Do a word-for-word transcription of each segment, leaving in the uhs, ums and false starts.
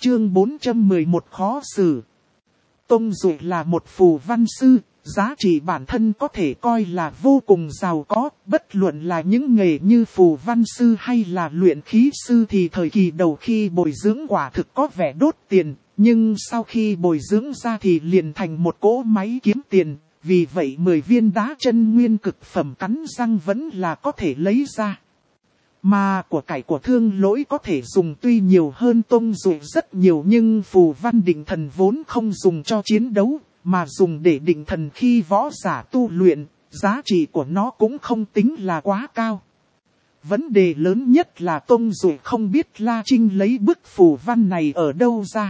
Chương bốn trăm mười một khó xử. Tông Duệ là một phù văn sư, giá trị bản thân có thể coi là vô cùng giàu có, bất luận là những nghề như phù văn sư hay là luyện khí sư thì thời kỳ đầu khi bồi dưỡng quả thực có vẻ đốt tiền, nhưng sau khi bồi dưỡng ra thì liền thành một cỗ máy kiếm tiền, vì vậy mười viên đá chân nguyên cực phẩm cắn răng vẫn là có thể lấy ra. Mà của cải của Thương Lỗi có thể dùng tuy nhiều hơn Tông Duệ rất nhiều, nhưng phù văn định thần vốn không dùng cho chiến đấu, mà dùng để định thần khi võ giả tu luyện, giá trị của nó cũng không tính là quá cao. Vấn đề lớn nhất là Tông Duệ không biết La Trinh lấy bức phù văn này ở đâu ra.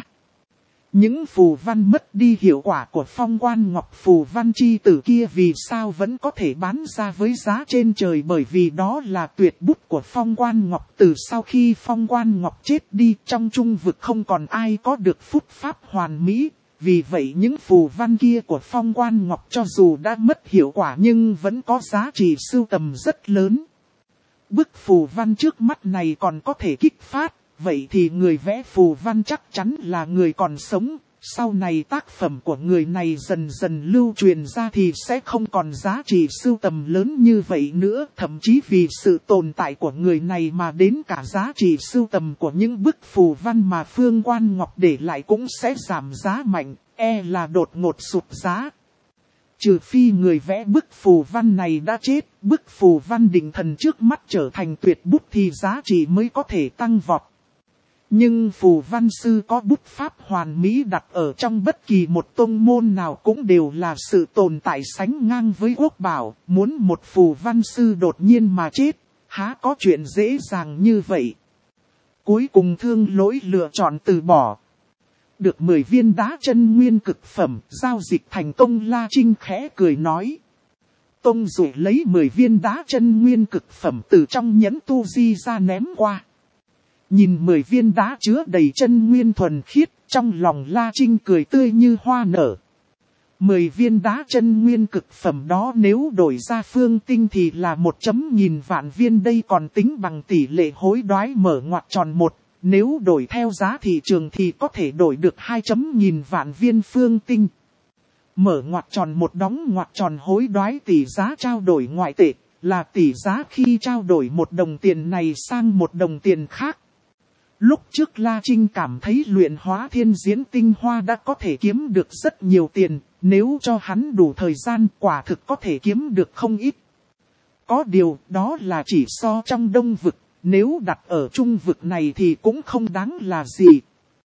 Những phù văn mất đi hiệu quả của Phong Quan Ngọc phù văn chi tử kia vì sao vẫn có thể bán ra với giá trên trời, bởi vì đó là tuyệt bút của Phong Quan Ngọc. Từ sau khi Phong Quan Ngọc chết đi, trong trung vực không còn ai có được phúc pháp hoàn mỹ. Vì vậy những phù văn kia của Phong Quan Ngọc cho dù đã mất hiệu quả nhưng vẫn có giá trị sưu tầm rất lớn. Bức phù văn trước mắt này còn có thể kích phát. Vậy thì người vẽ phù văn chắc chắn là người còn sống, sau này tác phẩm của người này dần dần lưu truyền ra thì sẽ không còn giá trị sưu tầm lớn như vậy nữa. Thậm chí vì sự tồn tại của người này mà đến cả giá trị sưu tầm của những bức phù văn mà Phương Quan Ngọc để lại cũng sẽ giảm giá mạnh, e là đột ngột sụt giá. Trừ phi người vẽ bức phù văn này đã chết, bức phù văn định thần trước mắt trở thành tuyệt bút thì giá trị mới có thể tăng vọt. Nhưng phù văn sư có bút pháp hoàn mỹ đặt ở trong bất kỳ một tông môn nào cũng đều là sự tồn tại sánh ngang với quốc bảo. Muốn một phù văn sư đột nhiên mà chết, há có chuyện dễ dàng như vậy. Cuối cùng Thương Lỗi lựa chọn từ bỏ. Được mười viên đá chân nguyên cực phẩm, giao dịch thành công. La Trinh khẽ cười nói. Tông Duệ lấy mười viên đá chân nguyên cực phẩm từ trong nhẫn tu di ra ném qua. Nhìn mười viên đá chứa đầy chân nguyên thuần khiết, trong lòng La Trinh cười tươi như hoa nở. Mười viên đá chân nguyên cực phẩm đó nếu đổi ra phương tinh thì là một chấm nghìn vạn viên, đây còn tính bằng tỷ lệ hối đoái mở ngoặc tròn một. Nếu đổi theo giá thị trường thì có thể đổi được hai chấm nghìn vạn viên phương tinh. Mở ngoặc tròn một đóng ngoặc tròn hối đoái tỷ giá trao đổi ngoại tệ, là tỷ giá khi trao đổi một đồng tiền này sang một đồng tiền khác. Lúc trước La Trinh cảm thấy luyện hóa thiên diễn tinh hoa đã có thể kiếm được rất nhiều tiền, nếu cho hắn đủ thời gian quả thực có thể kiếm được không ít. Có điều đó là chỉ so trong đông vực, nếu đặt ở trung vực này thì cũng không đáng là gì.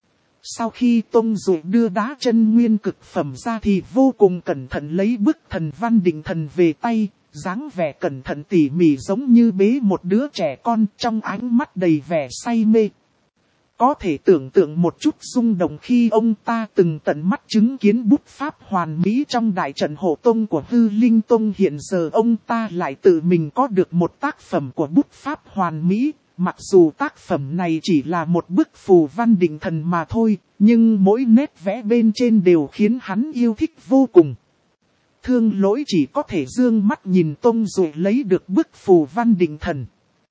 Sau khi Tông Duệ đưa đá chân nguyên cực phẩm ra thì vô cùng cẩn thận lấy bức thần văn định thần về tay, dáng vẻ cẩn thận tỉ mỉ giống như bế một đứa trẻ con, trong ánh mắt đầy vẻ say mê. Có thể tưởng tượng một chút rung động khi ông ta từng tận mắt chứng kiến bút pháp hoàn mỹ trong đại trận hộ tông của Hư Linh Tông. Hiện giờ ông ta lại tự mình có được một tác phẩm của bút pháp hoàn mỹ. Mặc dù tác phẩm này chỉ là một bức phù văn định thần mà thôi, nhưng mỗi nét vẽ bên trên đều khiến hắn yêu thích vô cùng. Thương Lỗi chỉ có thể dương mắt nhìn Tông Duệ lấy được bức phù văn định thần.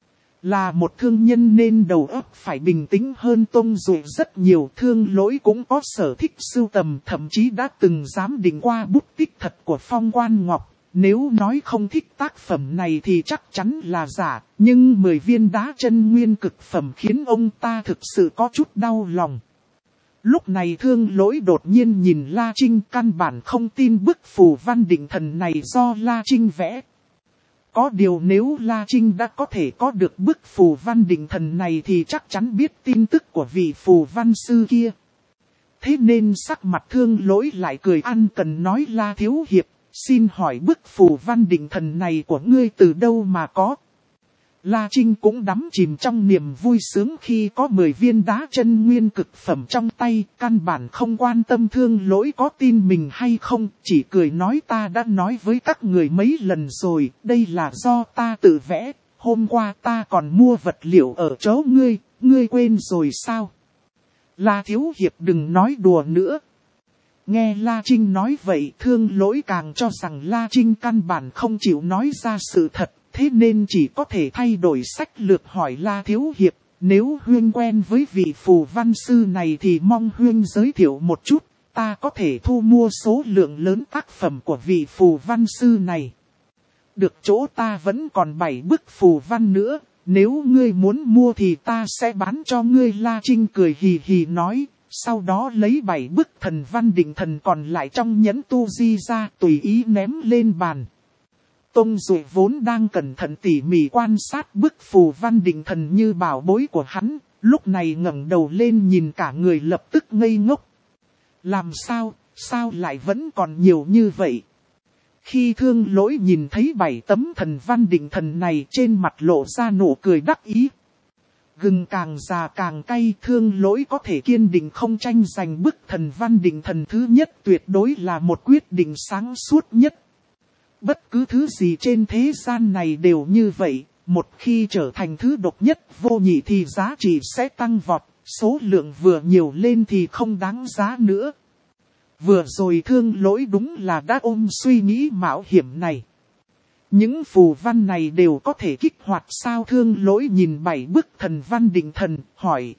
Là một thương nhân nên đầu óc phải bình tĩnh hơn Tông Duệ rất nhiều. Thương Lỗi cũng có sở thích sưu tầm, thậm chí đã từng giám định qua bút tích thật của Phong Quan Ngọc. Nếu nói không thích tác phẩm này thì chắc chắn là giả, nhưng mười viên đá chân nguyên cực phẩm khiến ông ta thực sự có chút đau lòng. Lúc này Thương Lỗi đột nhiên nhìn La Trinh, căn bản không tin bức phù văn định thần này do La Trinh vẽ. Có điều nếu La Trinh đã có thể có được bức phù văn định thần này thì chắc chắn biết tin tức của vị phù văn sư kia. Thế nên sắc mặt Thương Lỗi lại cười ăn cần nói: La thiếu hiệp, xin hỏi bức phù văn định thần này của ngươi từ đâu mà có? La Trinh cũng đắm chìm trong niềm vui sướng khi có mười viên đá chân nguyên cực phẩm trong tay, căn bản không quan tâm Thương Lỗi có tin mình hay không, chỉ cười nói: ta đã nói với các người mấy lần rồi, đây là do ta tự vẽ, hôm qua ta còn mua vật liệu ở chỗ ngươi, ngươi quên rồi sao? La thiếu hiệp đừng nói đùa nữa. Nghe La Trinh nói vậy, Thương Lỗi càng cho rằng La Trinh căn bản không chịu nói ra sự thật. Thế nên chỉ có thể thay đổi sách lược hỏi: La thiếu hiệp, nếu huynh quen với vị phù văn sư này thì mong huynh giới thiệu một chút, ta có thể thu mua số lượng lớn tác phẩm của vị phù văn sư này. Được chỗ ta vẫn còn bảy bức phù văn nữa, nếu ngươi muốn mua thì ta sẽ bán cho ngươi. La Trinh cười hì hì nói, sau đó lấy bảy bức thần văn định thần còn lại trong nhẫn tu di ra tùy ý ném lên bàn. Tông Duệ vốn đang cẩn thận tỉ mỉ quan sát bức phù văn định thần như bảo bối của hắn, lúc này ngẩng đầu lên nhìn cả người lập tức ngây ngốc. Làm sao, sao lại vẫn còn nhiều như vậy? Khi Thương Lỗi nhìn thấy bảy tấm thần văn định thần này trên mặt lộ ra nụ cười đắc ý. Gừng càng già càng cay, Thương Lỗi có thể kiên định không tranh giành bức thần văn định thần thứ nhất tuyệt đối là một quyết định sáng suốt nhất. Bất cứ thứ gì trên thế gian này đều như vậy, một khi trở thành thứ độc nhất vô nhị thì giá trị sẽ tăng vọt, số lượng vừa nhiều lên thì không đáng giá nữa. Vừa rồi Thương Lỗi đúng là đã ôm suy nghĩ mạo hiểm này. Những phù văn này đều có thể kích hoạt sao? Thương Lỗi nhìn bảy bức thần văn định thần, hỏi.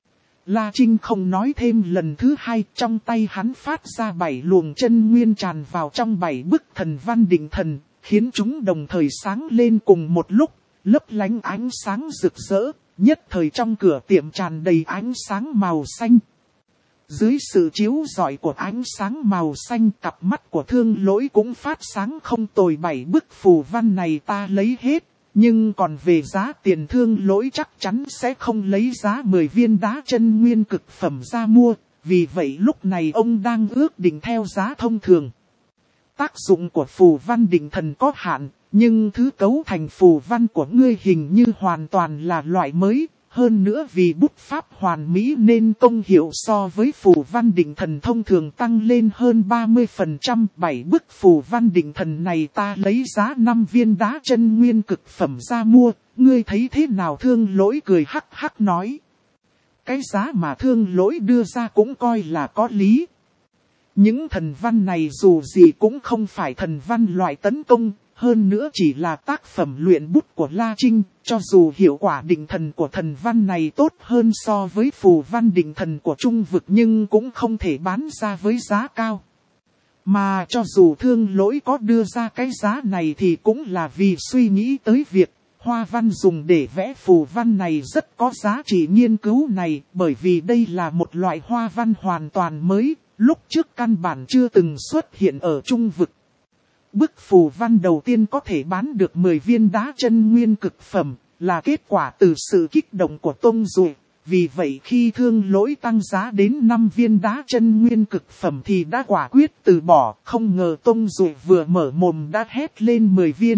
La Trinh không nói thêm lần thứ hai, trong tay hắn phát ra bảy luồng chân nguyên tràn vào trong bảy bức thần văn định thần, khiến chúng đồng thời sáng lên cùng một lúc, lấp lánh ánh sáng rực rỡ, nhất thời trong cửa tiệm tràn đầy ánh sáng màu xanh. Dưới sự chiếu rọi của ánh sáng màu xanh, cặp mắt của Thương Lỗi cũng phát sáng không tồi. Bảy bức phù văn này ta lấy hết, nhưng còn về giá tiền Thương Lỗi chắc chắn sẽ không lấy giá mười viên đá chân nguyên cực phẩm ra mua, vì vậy lúc này ông đang ước định theo giá thông thường. Tác dụng của phù văn định thần có hạn, nhưng thứ cấu thành phù văn của ngươi hình như hoàn toàn là loại mới. Hơn nữa vì bút pháp hoàn mỹ nên công hiệu so với phù văn định thần thông thường tăng lên hơn ba mươi phần trăm. Bảy bức phù văn định thần này ta lấy giá năm viên đá chân nguyên cực phẩm ra mua, ngươi thấy thế nào? Thương Lỗi cười hắc hắc nói. Cái giá mà Thương Lỗi đưa ra cũng coi là có lý. Những thần văn này dù gì cũng không phải thần văn loại tấn công. Hơn nữa chỉ là tác phẩm luyện bút của La Trinh, cho dù hiệu quả định thần của thần văn này tốt hơn so với phù văn định thần của trung vực nhưng cũng không thể bán ra với giá cao. Mà cho dù Thương Lỗi có đưa ra cái giá này thì cũng là vì suy nghĩ tới việc hoa văn dùng để vẽ phù văn này rất có giá trị nghiên cứu này, bởi vì đây là một loại hoa văn hoàn toàn mới, lúc trước căn bản chưa từng xuất hiện ở trung vực. Bức phù văn đầu tiên có thể bán được mười viên đá chân nguyên cực phẩm, là kết quả từ sự kích động của Tông Duệ. Vì vậy khi Thương Lỗi tăng giá đến năm viên đá chân nguyên cực phẩm thì đã quả quyết từ bỏ, không ngờ Tông Duệ vừa mở mồm đã hét lên mười viên.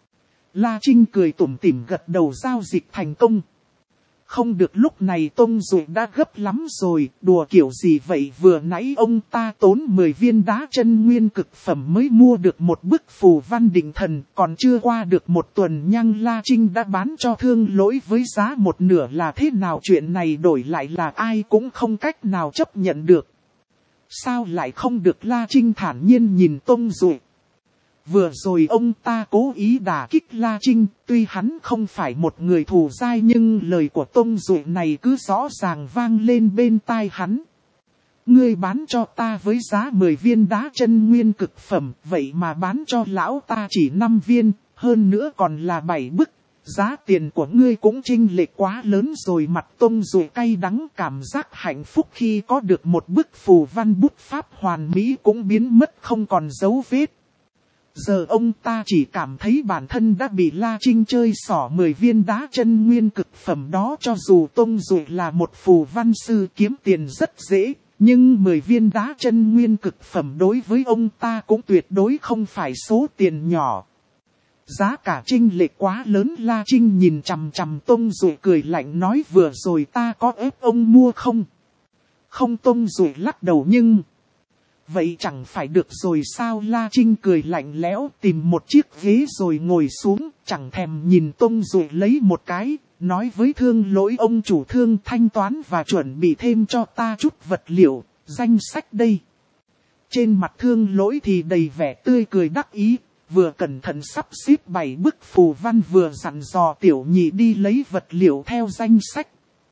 La Trinh cười tủm tỉm gật đầu, giao dịch thành công. Không được, lúc này Tông Duệ đã gấp lắm rồi, đùa kiểu gì vậy, vừa nãy ông ta tốn mười viên đá chân nguyên cực phẩm mới mua được một bức phù văn định thần, còn chưa qua được một tuần nhăng La Trinh đã bán cho Thương Lỗi với giá một nửa là thế nào? Chuyện này đổi lại là ai cũng không cách nào chấp nhận được. Sao lại không được? La Trinh thản nhiên nhìn Tông Duệ. Vừa rồi ông ta cố ý đả kích La Trinh, tuy hắn không phải một người thù dai nhưng lời của Tông Duệ này cứ rõ ràng vang lên bên tai hắn. Ngươi bán cho ta với giá mười viên đá chân nguyên cực phẩm, vậy mà bán cho lão ta chỉ năm viên, hơn nữa còn là bảy bức. Giá tiền của ngươi cũng chênh lệch quá lớn rồi. Mặt Tông Duệ cay đắng, cảm giác hạnh phúc khi có được một bức phù văn bút pháp hoàn mỹ cũng biến mất không còn dấu vết. Giờ ông ta chỉ cảm thấy bản thân đã bị La Trinh chơi xỏ mười viên đá chân nguyên cực phẩm đó. Cho dù Tông Duệ là một phù văn sư kiếm tiền rất dễ, nhưng mười viên đá chân nguyên cực phẩm đối với ông ta cũng tuyệt đối không phải số tiền nhỏ. Giá cả chênh lệch quá lớn. La Trinh nhìn chằm chằm Tông Duệ cười lạnh nói, vừa rồi ta có ép ông mua không? Không. Tông Duệ lắc đầu. Nhưng vậy chẳng phải được rồi sao? La Trinh cười lạnh lẽo, tìm một chiếc ghế rồi ngồi xuống, chẳng thèm nhìn Tông Duệ lấy một cái, nói với Thương Lỗi, ông chủ Thương, thanh toán và chuẩn bị thêm cho ta chút vật liệu, danh sách đây. Trên mặt Thương Lỗi thì đầy vẻ tươi cười đắc ý, vừa cẩn thận sắp xếp bảy bức phù văn vừa dặn dò tiểu nhị đi lấy vật liệu theo danh sách.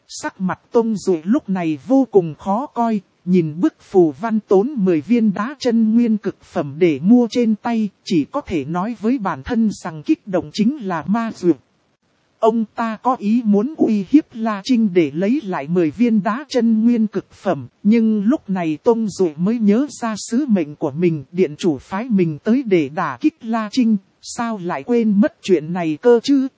Sắc mặt Tông Dụ lúc này vô cùng khó coi, nhìn bức phù văn tốn mười viên đá chân nguyên cực phẩm để mua trên tay, chỉ có thể nói với bản thân rằng kích động chính là ma dược. Ông ta có ý muốn uy hiếp La Trinh để lấy lại mười viên đá chân nguyên cực phẩm, nhưng lúc này Tông Dụ mới nhớ ra sứ mệnh của mình, điện chủ phái mình tới để đả kích La Trinh, sao lại quên mất chuyện này cơ chứ?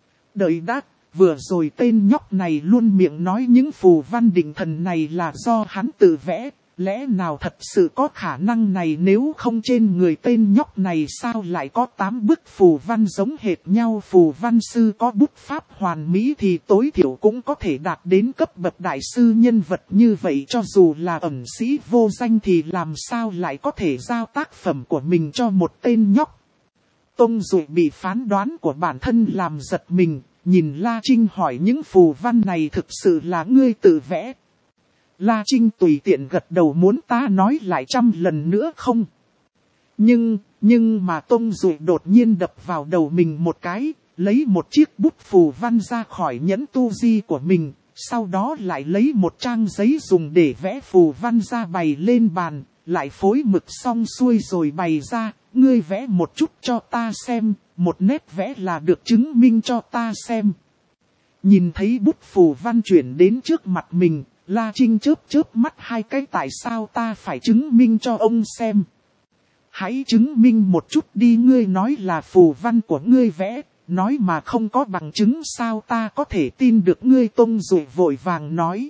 Đợi đã, vừa rồi tên nhóc này luôn miệng nói những phù văn định thần này là do hắn tự vẽ. Lẽ nào thật sự có khả năng này, nếu không trên người tên nhóc này sao lại có tám bức phù văn giống hệt nhau? Phù văn sư có bút pháp hoàn mỹ thì tối thiểu cũng có thể đạt đến cấp bậc đại sư nhân vật như vậy, cho dù là ẩn sĩ vô danh thì làm sao lại có thể giao tác phẩm của mình cho một tên nhóc. Tông Dụ bị phán đoán của bản thân làm giật mình, nhìn La Trinh hỏi những phù văn này thực sự là ngươi tự vẽ? La Trinh tùy tiện gật đầu, muốn ta nói lại trăm lần nữa không? Nhưng, nhưng mà Tông Dụ đột nhiên đập vào đầu mình một cái, lấy một chiếc bút phù văn ra khỏi nhẫn tu di của mình, sau đó lại lấy một trang giấy dùng để vẽ phù văn ra bày lên bàn, lại phối mực xong xuôi rồi bày ra, ngươi vẽ một chút cho ta xem, một nét vẽ là được, chứng minh cho ta xem. Nhìn thấy bút phù văn chuyển đến trước mặt mình, La Trinh chớp chớp mắt hai cái, tại sao ta phải chứng minh cho ông xem? Hãy chứng minh một chút đi, ngươi nói là phù văn của ngươi vẽ, nói mà không có bằng chứng sao ta có thể tin được ngươi? Tông Dụ vội vàng nói.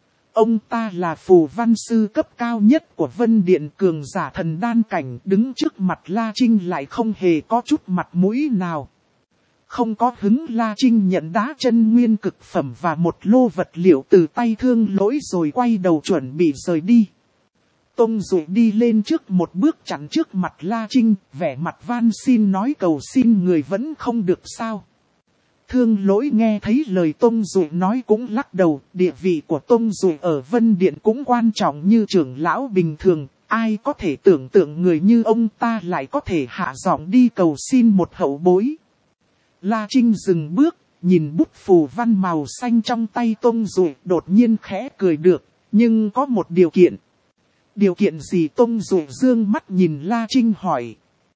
Ông ta là phù văn sư cấp cao nhất của Vân Điện, cường giả thần đan cảnh, đứng trước mặt La Trinh lại không hề có chút mặt mũi nào. Không có hứng, La Trinh nhận đá chân nguyên cực phẩm và một lô vật liệu từ tay Thương Lỗi rồi quay đầu chuẩn bị rời đi. Tông Dụ đi lên trước một bước chắn trước mặt La Trinh, vẻ mặt van xin nói cầu xin người vẫn không được sao? Thương Lỗi nghe thấy lời Tông Dụ nói cũng lắc đầu, địa vị của Tông Dụ ở Vân Điện cũng quan trọng như trưởng lão bình thường, ai có thể tưởng tượng người như ông ta lại có thể hạ giọng đi cầu xin một hậu bối. La Trinh dừng bước, nhìn bút phù văn màu xanh trong tay Tông Dụ, đột nhiên khẽ cười được, nhưng có một điều kiện. Điều kiện gì? Tông Dụ dương mắt nhìn La Trinh hỏi.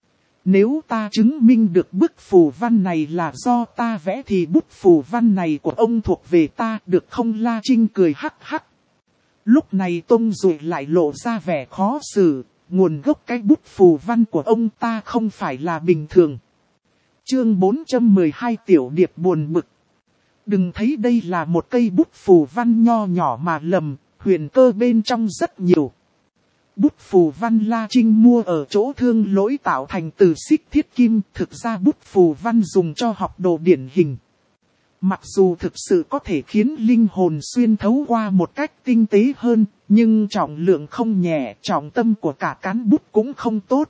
Nếu ta chứng minh được bức phù văn này là do ta vẽ thì bút phù văn này của ông thuộc về ta, được không? La Trinh cười hắc hắc. Lúc này Tông Dụ lại lộ ra vẻ khó xử, nguồn gốc cái bút phù văn của ông ta không phải là bình thường. Chương bốn trăm mười hai Tiểu Điệp buồn bực. Đừng thấy đây là một cây bút phù văn nho nhỏ mà lầm, huyền cơ bên trong rất nhiều. Bút phù văn La Trinh mua ở chỗ Thương Lỗi tạo thành từ xích thiết kim, thực ra bút phù văn dùng cho học đồ điển hình. Mặc dù thực sự có thể khiến linh hồn xuyên thấu qua một cách tinh tế hơn, nhưng trọng lượng không nhẹ, trọng tâm của cả cán bút cũng không tốt.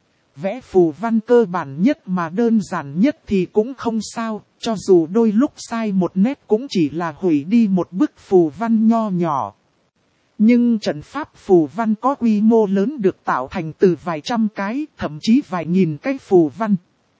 Vẽ phù văn cơ bản nhất mà đơn giản nhất thì cũng không sao, cho dù đôi lúc sai một nét cũng chỉ là hủy đi một bức phù văn nho nhỏ. Nhưng trận pháp phù văn có quy mô lớn, được tạo thành từ vài trăm cái, thậm chí vài nghìn cái phù văn.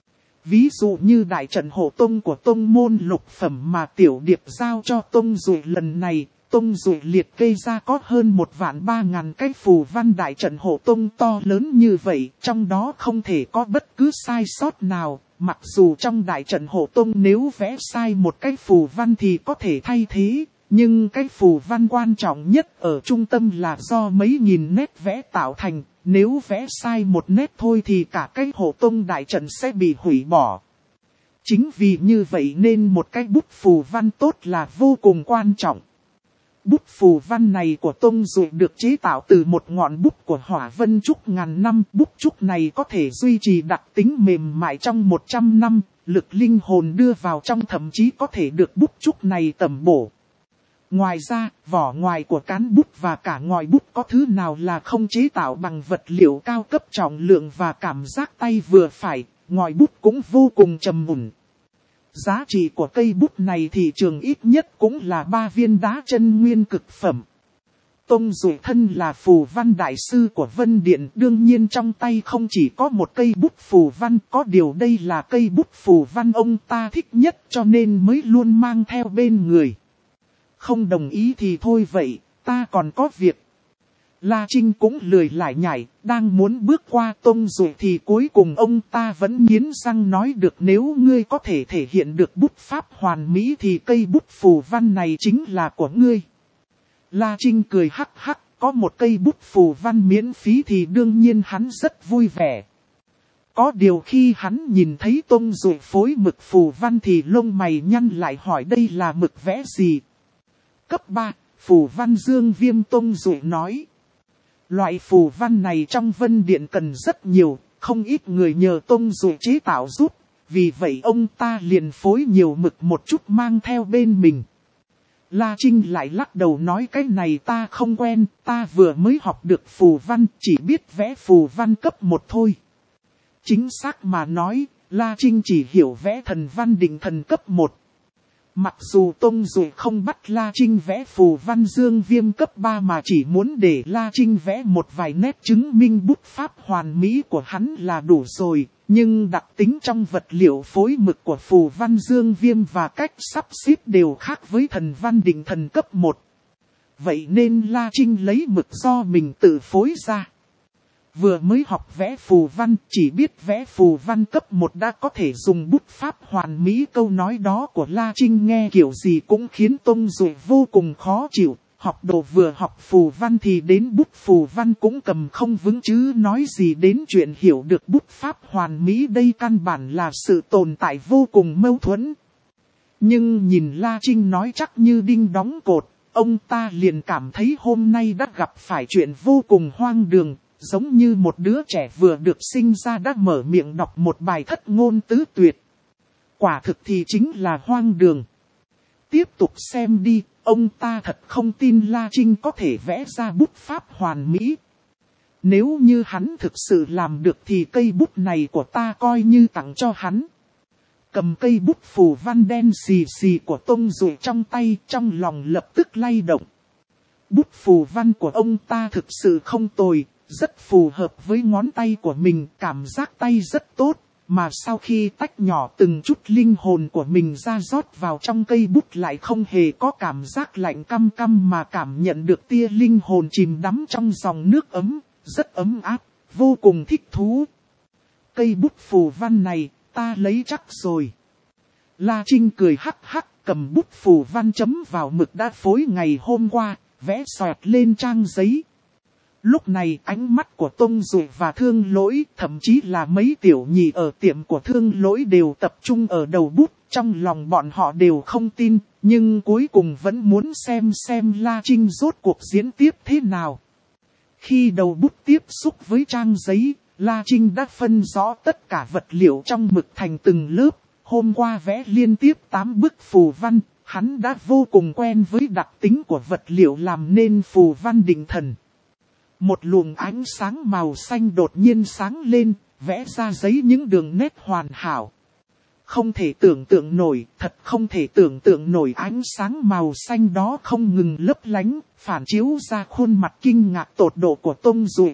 Ví dụ như đại trận hộ tông của tông môn lục phẩm mà Tiểu Điệp giao cho Tông Dụ lần này, Tông Dụ liệt kê ra có hơn một vạn ba ngàn cái phù văn đại trận hộ tông to lớn như vậy, trong đó không thể có bất cứ sai sót nào. Mặc dù trong đại trận hộ tông nếu vẽ sai một cái phù văn thì có thể thay thế, nhưng cái phù văn quan trọng nhất ở trung tâm là do mấy nghìn nét vẽ tạo thành, nếu vẽ sai một nét thôi thì cả cái hộ tông đại trận sẽ bị hủy bỏ. Chính vì như vậy nên một cái bút phù văn tốt là vô cùng quan trọng. Bút phù văn này của Tông Dụ được chế tạo từ một ngọn bút của Hỏa Vân Trúc ngàn năm. Bút trúc này có thể duy trì đặc tính mềm mại trong một trăm năm, lực linh hồn đưa vào trong thậm chí có thể được bút trúc này tẩm bổ. Ngoài ra, vỏ ngoài của cán bút và cả ngòi bút có thứ nào là không chế tạo bằng vật liệu cao cấp, trọng lượng và cảm giác tay vừa phải, ngòi bút cũng vô cùng trầm mùn. Giá trị của cây bút này thị trường ít nhất cũng là ba viên đá chân nguyên cực phẩm. Tông Dụ thân là phù văn đại sư của Vân Điện, đương nhiên trong tay không chỉ có một cây bút phù văn, có điều đây là cây bút phù văn ông ta thích nhất cho nên mới luôn mang theo bên người. Không đồng ý thì thôi vậy, ta còn có việc. La Trinh cũng lười lại nhảy, đang muốn bước qua Tông Duệ thì cuối cùng ông ta vẫn nghiến răng nói được, nếu ngươi có thể thể hiện được bút pháp hoàn mỹ thì cây bút phù văn này chính là của ngươi. La Trinh cười hắc hắc, có một cây bút phù văn miễn phí thì đương nhiên hắn rất vui vẻ. Có điều khi hắn nhìn thấy Tông Duệ phối mực phù văn thì lông mày nhăn lại, hỏi đây là mực vẽ gì? Cấp ba, phù văn Dương Viêm. Tông Duệ nói. Loại phù văn này trong Vân Điện cần rất nhiều, không ít người nhờ Tông Duệ chế tạo giúp, vì vậy ông ta liền phối nhiều mực một chút mang theo bên mình. La Trinh lại lắc đầu nói cái này ta không quen, ta vừa mới học được phù văn, chỉ biết vẽ phù văn cấp một thôi. Chính xác mà nói, La Trinh chỉ hiểu vẽ thần văn định thần cấp một. Mặc dù Tông Duệ không bắt La Trinh vẽ phù văn Dương Viêm cấp ba mà chỉ muốn để La Trinh vẽ một vài nét chứng minh bút pháp hoàn mỹ của hắn là đủ rồi, nhưng đặc tính trong vật liệu phối mực của phù văn Dương Viêm và cách sắp xếp đều khác với thần văn định thần cấp một. Vậy nên La Trinh lấy mực do mình tự phối ra. Vừa mới học vẽ phù văn, chỉ biết vẽ phù văn cấp một đã có thể dùng bút pháp hoàn mỹ. Câu nói đó của La Trinh nghe kiểu gì cũng khiến Tông Duệ vô cùng khó chịu. Học đồ vừa học phù văn thì đến bút phù văn cũng cầm không vững, chứ nói gì đến chuyện hiểu được bút pháp hoàn mỹ. Đây căn bản là sự tồn tại vô cùng mâu thuẫn. Nhưng nhìn La Trinh nói chắc như đinh đóng cột, ông ta liền cảm thấy hôm nay đã gặp phải chuyện vô cùng hoang đường. Giống như một đứa trẻ vừa được sinh ra đã mở miệng đọc một bài thất ngôn tứ tuyệt. Quả thực thì chính là hoang đường. Tiếp tục xem đi, ông ta thật không tin La Trinh có thể vẽ ra bút pháp hoàn mỹ. Nếu như hắn thực sự làm được thì cây bút này của ta coi như tặng cho hắn. Cầm cây bút phù văn đen xì xì của Tông Duệ trong tay, trong lòng lập tức lay động. Bút phù văn của ông ta thực sự không tồi. Rất phù hợp với ngón tay của mình, cảm giác tay rất tốt, mà sau khi tách nhỏ từng chút linh hồn của mình ra rót vào trong cây bút lại không hề có cảm giác lạnh căm căm mà cảm nhận được tia linh hồn chìm đắm trong dòng nước ấm, rất ấm áp, vô cùng thích thú. Cây bút phù văn này, ta lấy chắc rồi. La Trinh cười hắc hắc, cầm bút phù văn chấm vào mực đã phối ngày hôm qua, vẽ xoẹt lên trang giấy. Lúc này ánh mắt của Tông Duệ và Thương Lỗi, thậm chí là mấy tiểu nhị ở tiệm của Thương Lỗi đều tập trung ở đầu bút. Trong lòng bọn họ đều không tin, nhưng cuối cùng vẫn muốn xem xem La Trinh rốt cuộc diễn tiếp thế nào. Khi đầu bút tiếp xúc với trang giấy, La Trinh đã phân rõ tất cả vật liệu trong mực thành từng lớp. Hôm qua vẽ liên tiếp tám bức phù văn, hắn đã vô cùng quen với đặc tính của vật liệu làm nên phù văn định thần. Một luồng ánh sáng màu xanh đột nhiên sáng lên, vẽ ra giấy những đường nét hoàn hảo. Không thể tưởng tượng nổi, thật không thể tưởng tượng nổi, ánh sáng màu xanh đó không ngừng lấp lánh, phản chiếu ra khuôn mặt kinh ngạc tột độ của Tông Duệ.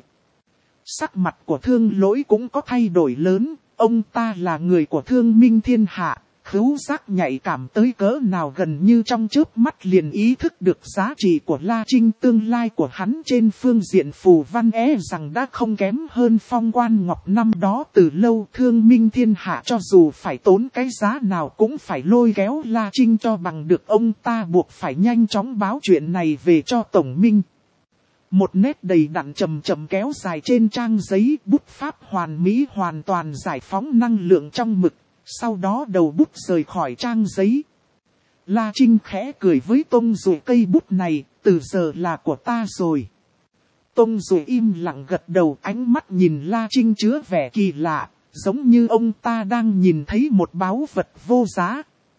Sắc mặt của Thương Lỗi cũng có thay đổi lớn, ông ta là người của Thương Minh Thiên Hạ. Khứu giác nhạy cảm tới cỡ nào, gần như trong chớp mắt liền ý thức được giá trị của La Trinh. Tương lai của hắn trên phương diện phù văn é rằng đã không kém hơn Phong Quan Ngọc năm đó từ lâu. Thương Minh Thiên Hạ cho dù phải tốn cái giá nào cũng phải lôi kéo La Trinh cho bằng được, ông ta buộc phải nhanh chóng báo chuyện này về cho Tổng Minh. Một nét đầy đặn chậm chậm kéo dài trên trang giấy, bút pháp hoàn mỹ hoàn toàn giải phóng năng lượng trong mực. Sau đó đầu bút rời khỏi trang giấy. La Trinh khẽ cười với Tông Duệ, cây bút này, từ giờ là của ta rồi. Tông Duệ im lặng gật đầu, ánh mắt nhìn La Trinh chứa vẻ kỳ lạ, giống như ông ta đang nhìn thấy một báu vật vô giá.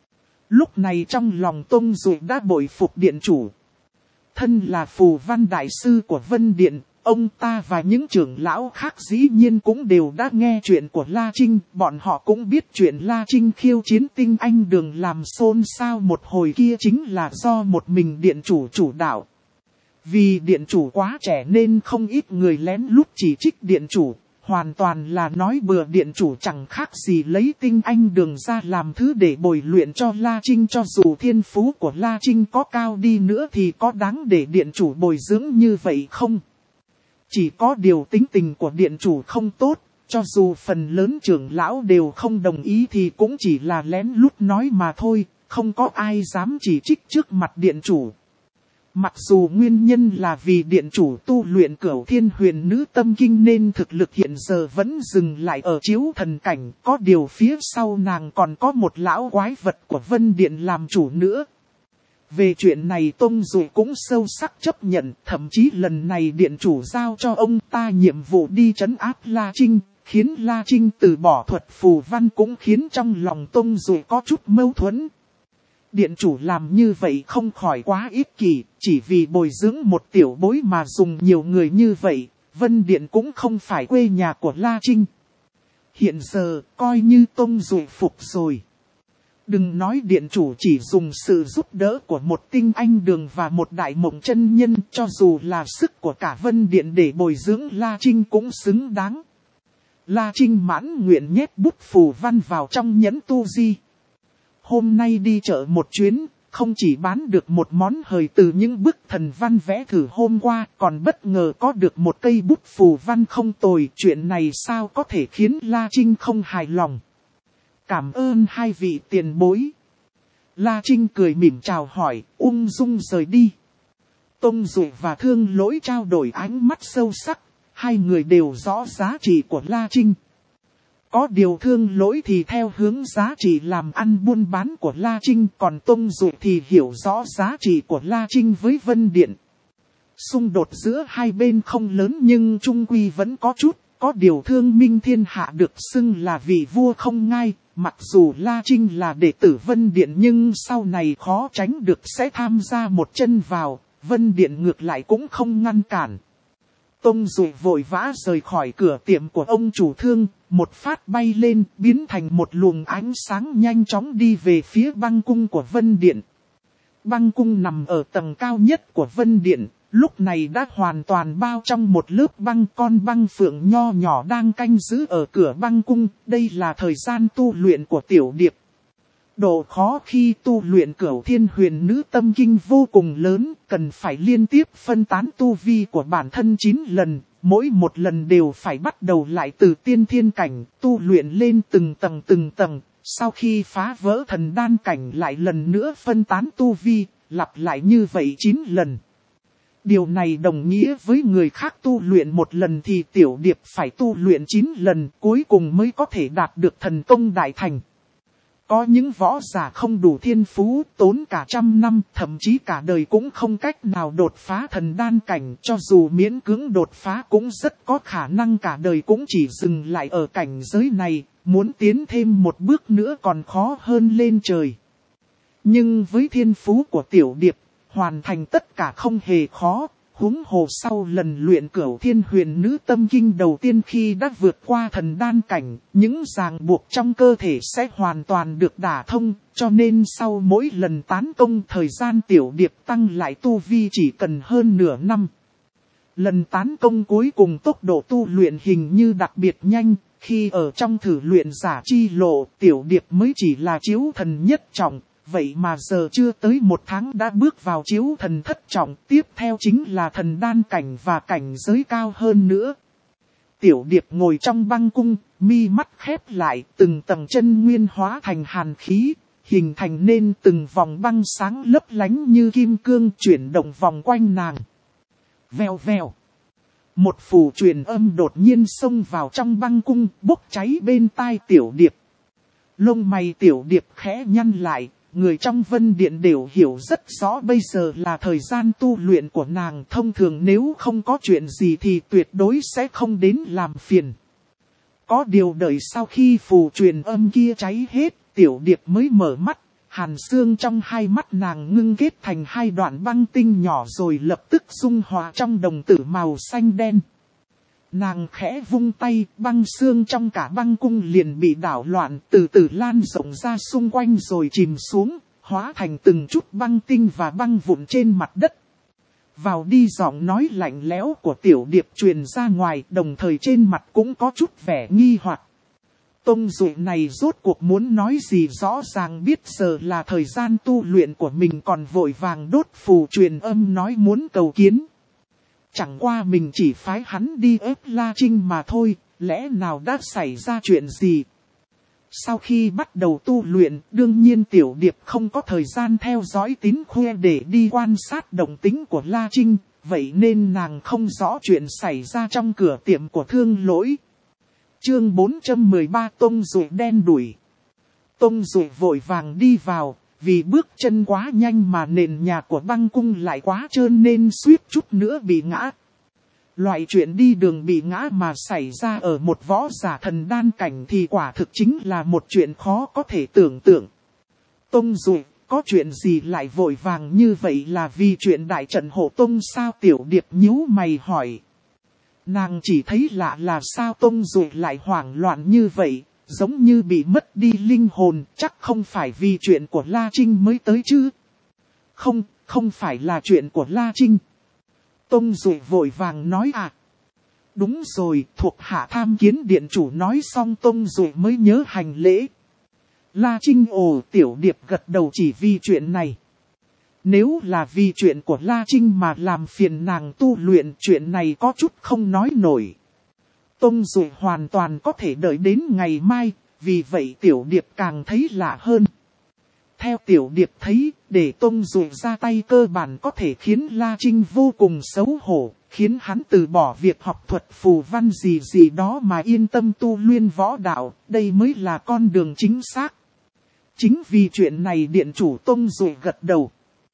Lúc này trong lòng Tông Duệ đã bội phục điện chủ. Thân là phù văn đại sư của Vân Điện, ông ta và những trưởng lão khác dĩ nhiên cũng đều đã nghe chuyện của La Trinh. Bọn họ cũng biết chuyện La Trinh khiêu chiến Tinh Anh Đường làm xôn xao một hồi kia chính là do một mình điện chủ chủ đạo. Vì điện chủ quá trẻ nên không ít người lén lút chỉ trích điện chủ. Hoàn toàn là nói bừa, điện chủ chẳng khác gì lấy tinh anh đường ra làm thứ để bồi luyện cho La Trinh. Cho dù thiên phú của La Trinh có cao đi nữa thì có đáng để điện chủ bồi dưỡng như vậy không? Chỉ có điều tính tình của điện chủ không tốt, cho dù phần lớn trưởng lão đều không đồng ý thì cũng chỉ là lén lút nói mà thôi, không có ai dám chỉ trích trước mặt điện chủ. Mặc dù nguyên nhân là vì điện chủ tu luyện Cửu Thiên Huyền Nữ Tâm Kinh nên thực lực hiện giờ vẫn dừng lại ở chiếu thần cảnh, có điều phía sau nàng còn có một lão quái vật của Vân Điện làm chủ nữa. Về chuyện này Tông Dụ cũng sâu sắc chấp nhận, thậm chí lần này điện chủ giao cho ông ta nhiệm vụ đi trấn áp La Trinh, khiến La Trinh từ bỏ thuật phù văn cũng khiến trong lòng Tông Dụ có chút mâu thuẫn. Điện chủ làm như vậy không khỏi quá ích kỷ, chỉ vì bồi dưỡng một tiểu bối mà dùng nhiều người như vậy, Vân Điện cũng không phải quê nhà của La Trinh. Hiện giờ, coi như Tông Dụ phục rồi. Đừng nói điện chủ chỉ dùng sự giúp đỡ của một tinh anh đường và một đại mộng chân nhân, cho dù là sức của cả Vân Điện để bồi dưỡng La Trinh cũng xứng đáng. La Trinh mãn nguyện nhét bút phù văn vào trong nhẫn tu di. Hôm nay đi chợ một chuyến, không chỉ bán được một món hời từ những bức thần văn vẽ thử hôm qua, còn bất ngờ có được một cây bút phù văn không tồi. Chuyện này sao có thể khiến La Trinh không hài lòng. Cảm ơn hai vị tiền bối. La Trinh cười mỉm chào hỏi, ung dung rời đi. Tông Dụ và Thương Lỗi trao đổi ánh mắt sâu sắc, hai người đều rõ giá trị của La Trinh. Có điều Thương Lỗi thì theo hướng giá trị làm ăn buôn bán của La Trinh, còn Tông Dụ thì hiểu rõ giá trị của La Trinh với Vân Điện. Xung đột giữa hai bên không lớn nhưng chung quy vẫn có chút, có điều Thương Minh thiên hạ được xưng là vị vua không ngai. Mặc dù La Trinh là đệ tử Vân Điện nhưng sau này khó tránh được sẽ tham gia một chân vào, Vân Điện ngược lại cũng không ngăn cản. Tông Dụ vội vã rời khỏi cửa tiệm của ông chủ Thương, một phát bay lên biến thành một luồng ánh sáng nhanh chóng đi về phía băng cung của Vân Điện. Băng cung nằm ở tầng cao nhất của Vân Điện, lúc này đã hoàn toàn bao trong một lớp băng. Con băng phượng nho nhỏ đang canh giữ ở cửa băng cung, đây là thời gian tu luyện của Tiểu Điệp. Độ khó khi tu luyện Cửu Thiên Huyền Nữ Tâm Kinh vô cùng lớn, cần phải liên tiếp phân tán tu vi của bản thân chín lần, mỗi một lần đều phải bắt đầu lại từ tiên thiên cảnh, tu luyện lên từng tầng từng tầng, sau khi phá vỡ thần đan cảnh lại lần nữa phân tán tu vi, lặp lại như vậy chín lần. Điều này đồng nghĩa với người khác tu luyện một lần thì Tiểu Điệp phải tu luyện chín lần cuối cùng mới có thể đạt được thần công đại thành. Có những võ giả không đủ thiên phú, tốn cả trăm năm, thậm chí cả đời cũng không cách nào đột phá thần đan cảnh. Cho dù miễn cưỡng đột phá cũng rất có khả năng cả đời cũng chỉ dừng lại ở cảnh giới này, muốn tiến thêm một bước nữa còn khó hơn lên trời. Nhưng với thiên phú của Tiểu Điệp, hoàn thành tất cả không hề khó, huống hồ sau lần luyện Cửu Thiên Huyền Nữ Tâm Kinh đầu tiên khi đã vượt qua thần đan cảnh, những ràng buộc trong cơ thể sẽ hoàn toàn được đả thông, cho nên sau mỗi lần tán công thời gian Tiểu Điệp tăng lại tu vi chỉ cần hơn nửa năm. Lần tán công cuối cùng tốc độ tu luyện hình như đặc biệt nhanh, khi ở trong thử luyện giả chi lộ, Tiểu Điệp mới chỉ là chiếu thần nhất trọng. Vậy mà giờ chưa tới một tháng đã bước vào chiếu thần thất trọng, tiếp theo chính là thần đan cảnh và cảnh giới cao hơn nữa. Tiểu Điệp ngồi trong băng cung, mi mắt khép lại, từng tầng chân nguyên hóa thành hàn khí, hình thành nên từng vòng băng sáng lấp lánh như kim cương chuyển động vòng quanh nàng. Vèo vèo. Một phù truyền âm đột nhiên xông vào trong băng cung, bốc cháy bên tai Tiểu Điệp. Lông mày Tiểu Điệp khẽ nhăn lại. Người trong Vân Điện đều hiểu rất rõ bây giờ là thời gian tu luyện của nàng, thông thường nếu không có chuyện gì thì tuyệt đối sẽ không đến làm phiền. Có điều đợi sau khi phù truyền âm kia cháy hết, Tiểu Điệp mới mở mắt, hàn xương trong hai mắt nàng ngưng kết thành hai đoạn băng tinh nhỏ rồi lập tức dung hòa trong đồng tử màu xanh đen. Nàng khẽ vung tay, băng xương trong cả băng cung liền bị đảo loạn, từ từ lan rộng ra xung quanh rồi chìm xuống, hóa thành từng chút băng tinh và băng vụn trên mặt đất. Vào đi giọng nói lạnh lẽo của Tiểu Điệp truyền ra ngoài, đồng thời trên mặt cũng có chút vẻ nghi hoặc. Tông Dụ này rốt cuộc muốn nói gì, rõ ràng biết giờ là thời gian tu luyện của mình còn vội vàng đốt phù truyền âm nói muốn cầu kiến. Chẳng qua mình chỉ phái hắn đi ép La Trinh mà thôi, lẽ nào đã xảy ra chuyện gì? Sau khi bắt đầu tu luyện, đương nhiên Tiểu Điệp không có thời gian theo dõi tín khuê để đi quan sát động tính của La Trinh, vậy nên nàng không rõ chuyện xảy ra trong cửa tiệm của Thương Lỗi. Chương bốn trăm mười ba Tông Dụ đen đuổi. Tông Dụ vội vàng đi vào, vì bước chân quá nhanh mà nền nhà của băng cung lại quá trơn nên suýt chút nữa bị ngã. Loại chuyện đi đường bị ngã mà xảy ra ở một võ giả thần đan cảnh thì quả thực chính là một chuyện khó có thể tưởng tượng. Tông Dụ, có chuyện gì lại vội vàng như vậy, là vì chuyện đại trận hộ tông sao? Tiểu Điệp nhíu mày hỏi. Nàng chỉ thấy lạ là sao Tông Dụ lại hoảng loạn như vậy, giống như bị mất đi linh hồn, chắc không phải vì chuyện của La Trinh mới tới chứ? Không, không phải là chuyện của La Trinh. Tông Dụ vội vàng nói à. Đúng rồi, thuộc hạ tham kiến điện chủ. Nói xong Tông Dụ mới nhớ hành lễ. La Trinh ồ. Tiểu Điệp gật đầu. Chỉ vì chuyện này. Nếu là vì chuyện của La Trinh mà làm phiền nàng tu luyện, chuyện này có chút không nói nổi. Tông Dụ hoàn toàn có thể đợi đến ngày mai, vì vậy Tiểu Điệp càng thấy lạ hơn. Theo Tiểu Điệp thấy, để Tông Dụ ra tay cơ bản có thể khiến La Trinh vô cùng xấu hổ, khiến hắn từ bỏ việc học thuật phù văn gì gì đó mà yên tâm tu luyện võ đạo, đây mới là con đường chính xác. Chính vì chuyện này điện chủ Tông Dụ gật đầu.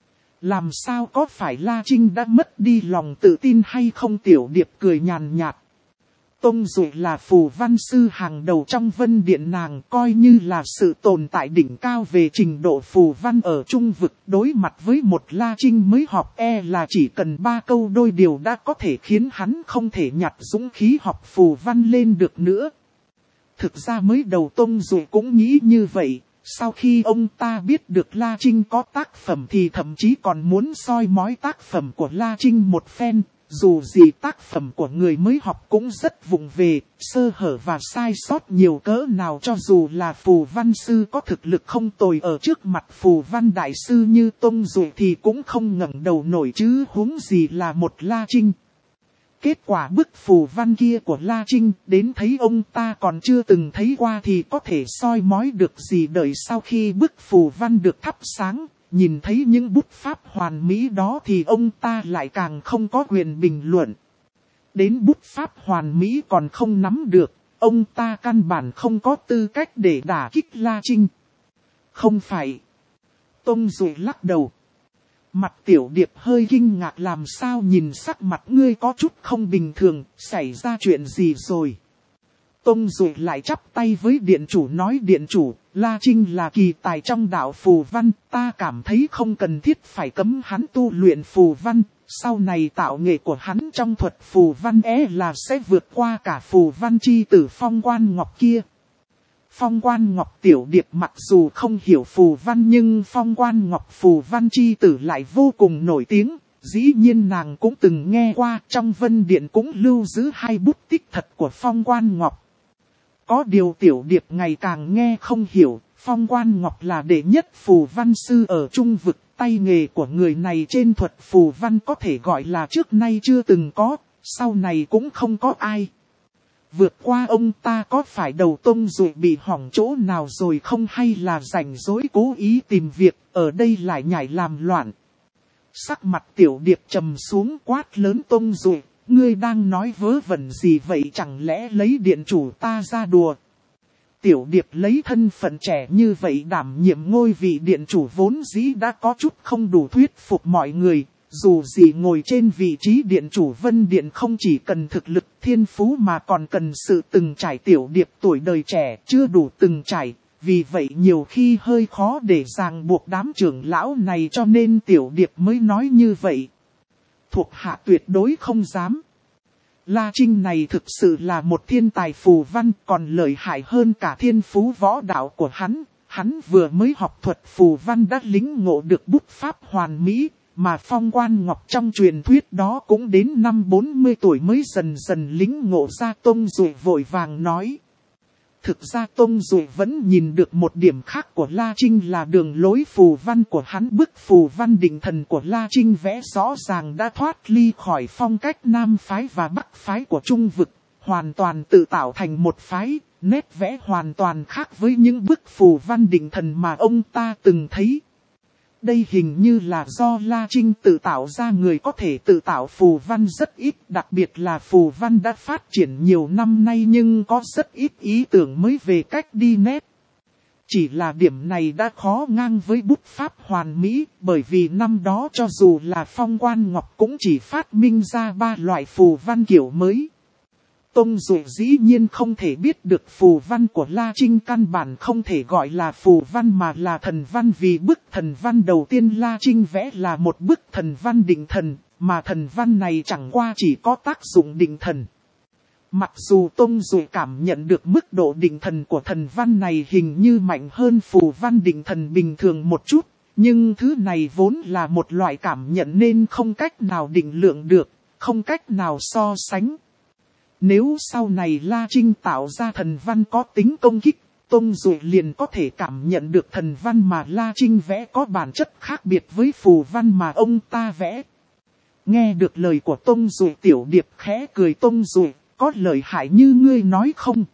Làm sao có phải La Trinh đã mất đi lòng tự tin hay không? Tiểu Điệp cười nhàn nhạt. Tông Dụ là phù văn sư hàng đầu trong Vân Điện, nàng coi như là sự tồn tại đỉnh cao về trình độ phù văn ở trung vực. Đối mặt với một La Trinh mới học e là chỉ cần ba câu đôi điều đã có thể khiến hắn không thể nhặt dũng khí học phù văn lên được nữa. Thực ra mới đầu Tông Dụ cũng nghĩ như vậy. Sau khi ông ta biết được La Trinh có tác phẩm thì thậm chí còn muốn soi mói tác phẩm của La Trinh một phen. Dù gì tác phẩm của người mới học cũng rất vụng về, sơ hở và sai sót nhiều cỡ nào, cho dù là phù văn sư có thực lực không tồi ở trước mặt phù văn đại sư như Tông Dụ thì cũng không ngẩng đầu nổi chứ huống gì là một La Trinh. Kết quả bức phù văn kia của La Trinh đến thấy ông ta còn chưa từng thấy qua thì có thể soi mói được gì, đợi sau khi bức phù văn được thắp sáng. Nhìn thấy những bút pháp hoàn mỹ đó thì ông ta lại càng không có quyền bình luận. Đến bút pháp hoàn mỹ còn không nắm được, ông ta căn bản không có tư cách để đả kích La Trinh. Không phải. Tông Dụ lắc đầu. Mặt Tiểu Điệp hơi kinh ngạc, làm sao nhìn sắc mặt ngươi có chút không bình thường, xảy ra chuyện gì rồi? Tông Dụ lại chắp tay với điện chủ nói, điện chủ, La Trinh là kỳ tài trong đạo phù văn, ta cảm thấy không cần thiết phải cấm hắn tu luyện phù văn, sau này tạo nghệ của hắn trong thuật phù văn é là sẽ vượt qua cả phù văn chi tử Phong Quan Ngọc kia. Phong Quan Ngọc Tiểu Điệp mặc dù không hiểu phù văn nhưng Phong Quan Ngọc phù văn chi tử lại vô cùng nổi tiếng. Dĩ nhiên nàng cũng từng nghe qua, trong Vân Điện cũng lưu giữ hai bút tích thật của Phong Quan Ngọc. Có điều Tiểu Điệp ngày càng nghe không hiểu, Phong Quan Ngọc là đệ nhất phù văn sư ở trung vực, tay nghề của người này trên thuật phù văn có thể gọi là trước nay chưa từng có, sau này cũng không có ai. Vượt qua ông ta có phải đầu Tông Dụ bị hỏng chỗ nào rồi không, hay là rảnh rỗi cố ý tìm việc, ở đây lại nhảy làm loạn. Sắc mặt Tiểu Điệp trầm xuống, quát lớn Tông Dụ. Ngươi đang nói vớ vẩn gì vậy, chẳng lẽ lấy điện chủ ta ra đùa? Tiểu Điệp lấy thân phận trẻ như vậy đảm nhiệm ngôi vị điện chủ vốn dĩ đã có chút không đủ thuyết phục mọi người. Dù gì ngồi trên vị trí điện chủ Vân Điện không chỉ cần thực lực thiên phú mà còn cần sự từng trải. Tiểu Điệp tuổi đời trẻ chưa đủ từng trải, vì vậy nhiều khi hơi khó để ràng buộc đám trưởng lão này, cho nên Tiểu Điệp mới nói như vậy. Thuộc hạ tuyệt đối không dám. La Trinh này thực sự là một thiên tài phù văn, còn lợi hại hơn cả thiên phú võ đạo của hắn. Hắn vừa mới học thuật phù văn đã lính ngộ được bút pháp hoàn mỹ, mà Phong Quan Ngọc trong truyền thuyết đó cũng đến năm bốn mươi tuổi mới dần dần lĩnh ngộ ra. Tông Duệ vội vàng nói. Thực ra Tông Duệ vẫn nhìn được một điểm khác của La Trinh là đường lối phù văn của hắn. Bức phù văn định thần của La Trinh vẽ rõ ràng đã thoát ly khỏi phong cách Nam phái và Bắc phái của Trung vực, hoàn toàn tự tạo thành một phái, nét vẽ hoàn toàn khác với những bức phù văn định thần mà ông ta từng thấy. Đây hình như là do La Trinh tự tạo ra. Người có thể tự tạo phù văn rất ít, đặc biệt là phù văn đã phát triển nhiều năm nay nhưng có rất ít ý tưởng mới về cách đi nét. Chỉ là điểm này đã khó ngang với bút pháp hoàn mỹ, bởi vì năm đó cho dù là Phong Quan Ngọc cũng chỉ phát minh ra ba loại phù văn kiểu mới. Tông Duệ dĩ nhiên không thể biết được phù văn của La Trinh căn bản không thể gọi là phù văn mà là thần văn, vì bức thần văn đầu tiên La Trinh vẽ là một bức thần văn định thần, mà thần văn này chẳng qua chỉ có tác dụng định thần. Mặc dù Tông Duệ cảm nhận được mức độ định thần của thần văn này hình như mạnh hơn phù văn định thần bình thường một chút, nhưng thứ này vốn là một loại cảm nhận nên không cách nào định lượng được, không cách nào so sánh. Nếu sau này La Trinh tạo ra thần văn có tính công kích, Tông Duệ liền có thể cảm nhận được thần văn mà La Trinh vẽ có bản chất khác biệt với phù văn mà ông ta vẽ. Nghe được lời của Tông Duệ, Tiểu Điệp khẽ cười. Tông Duệ, có lợi hại như ngươi nói không?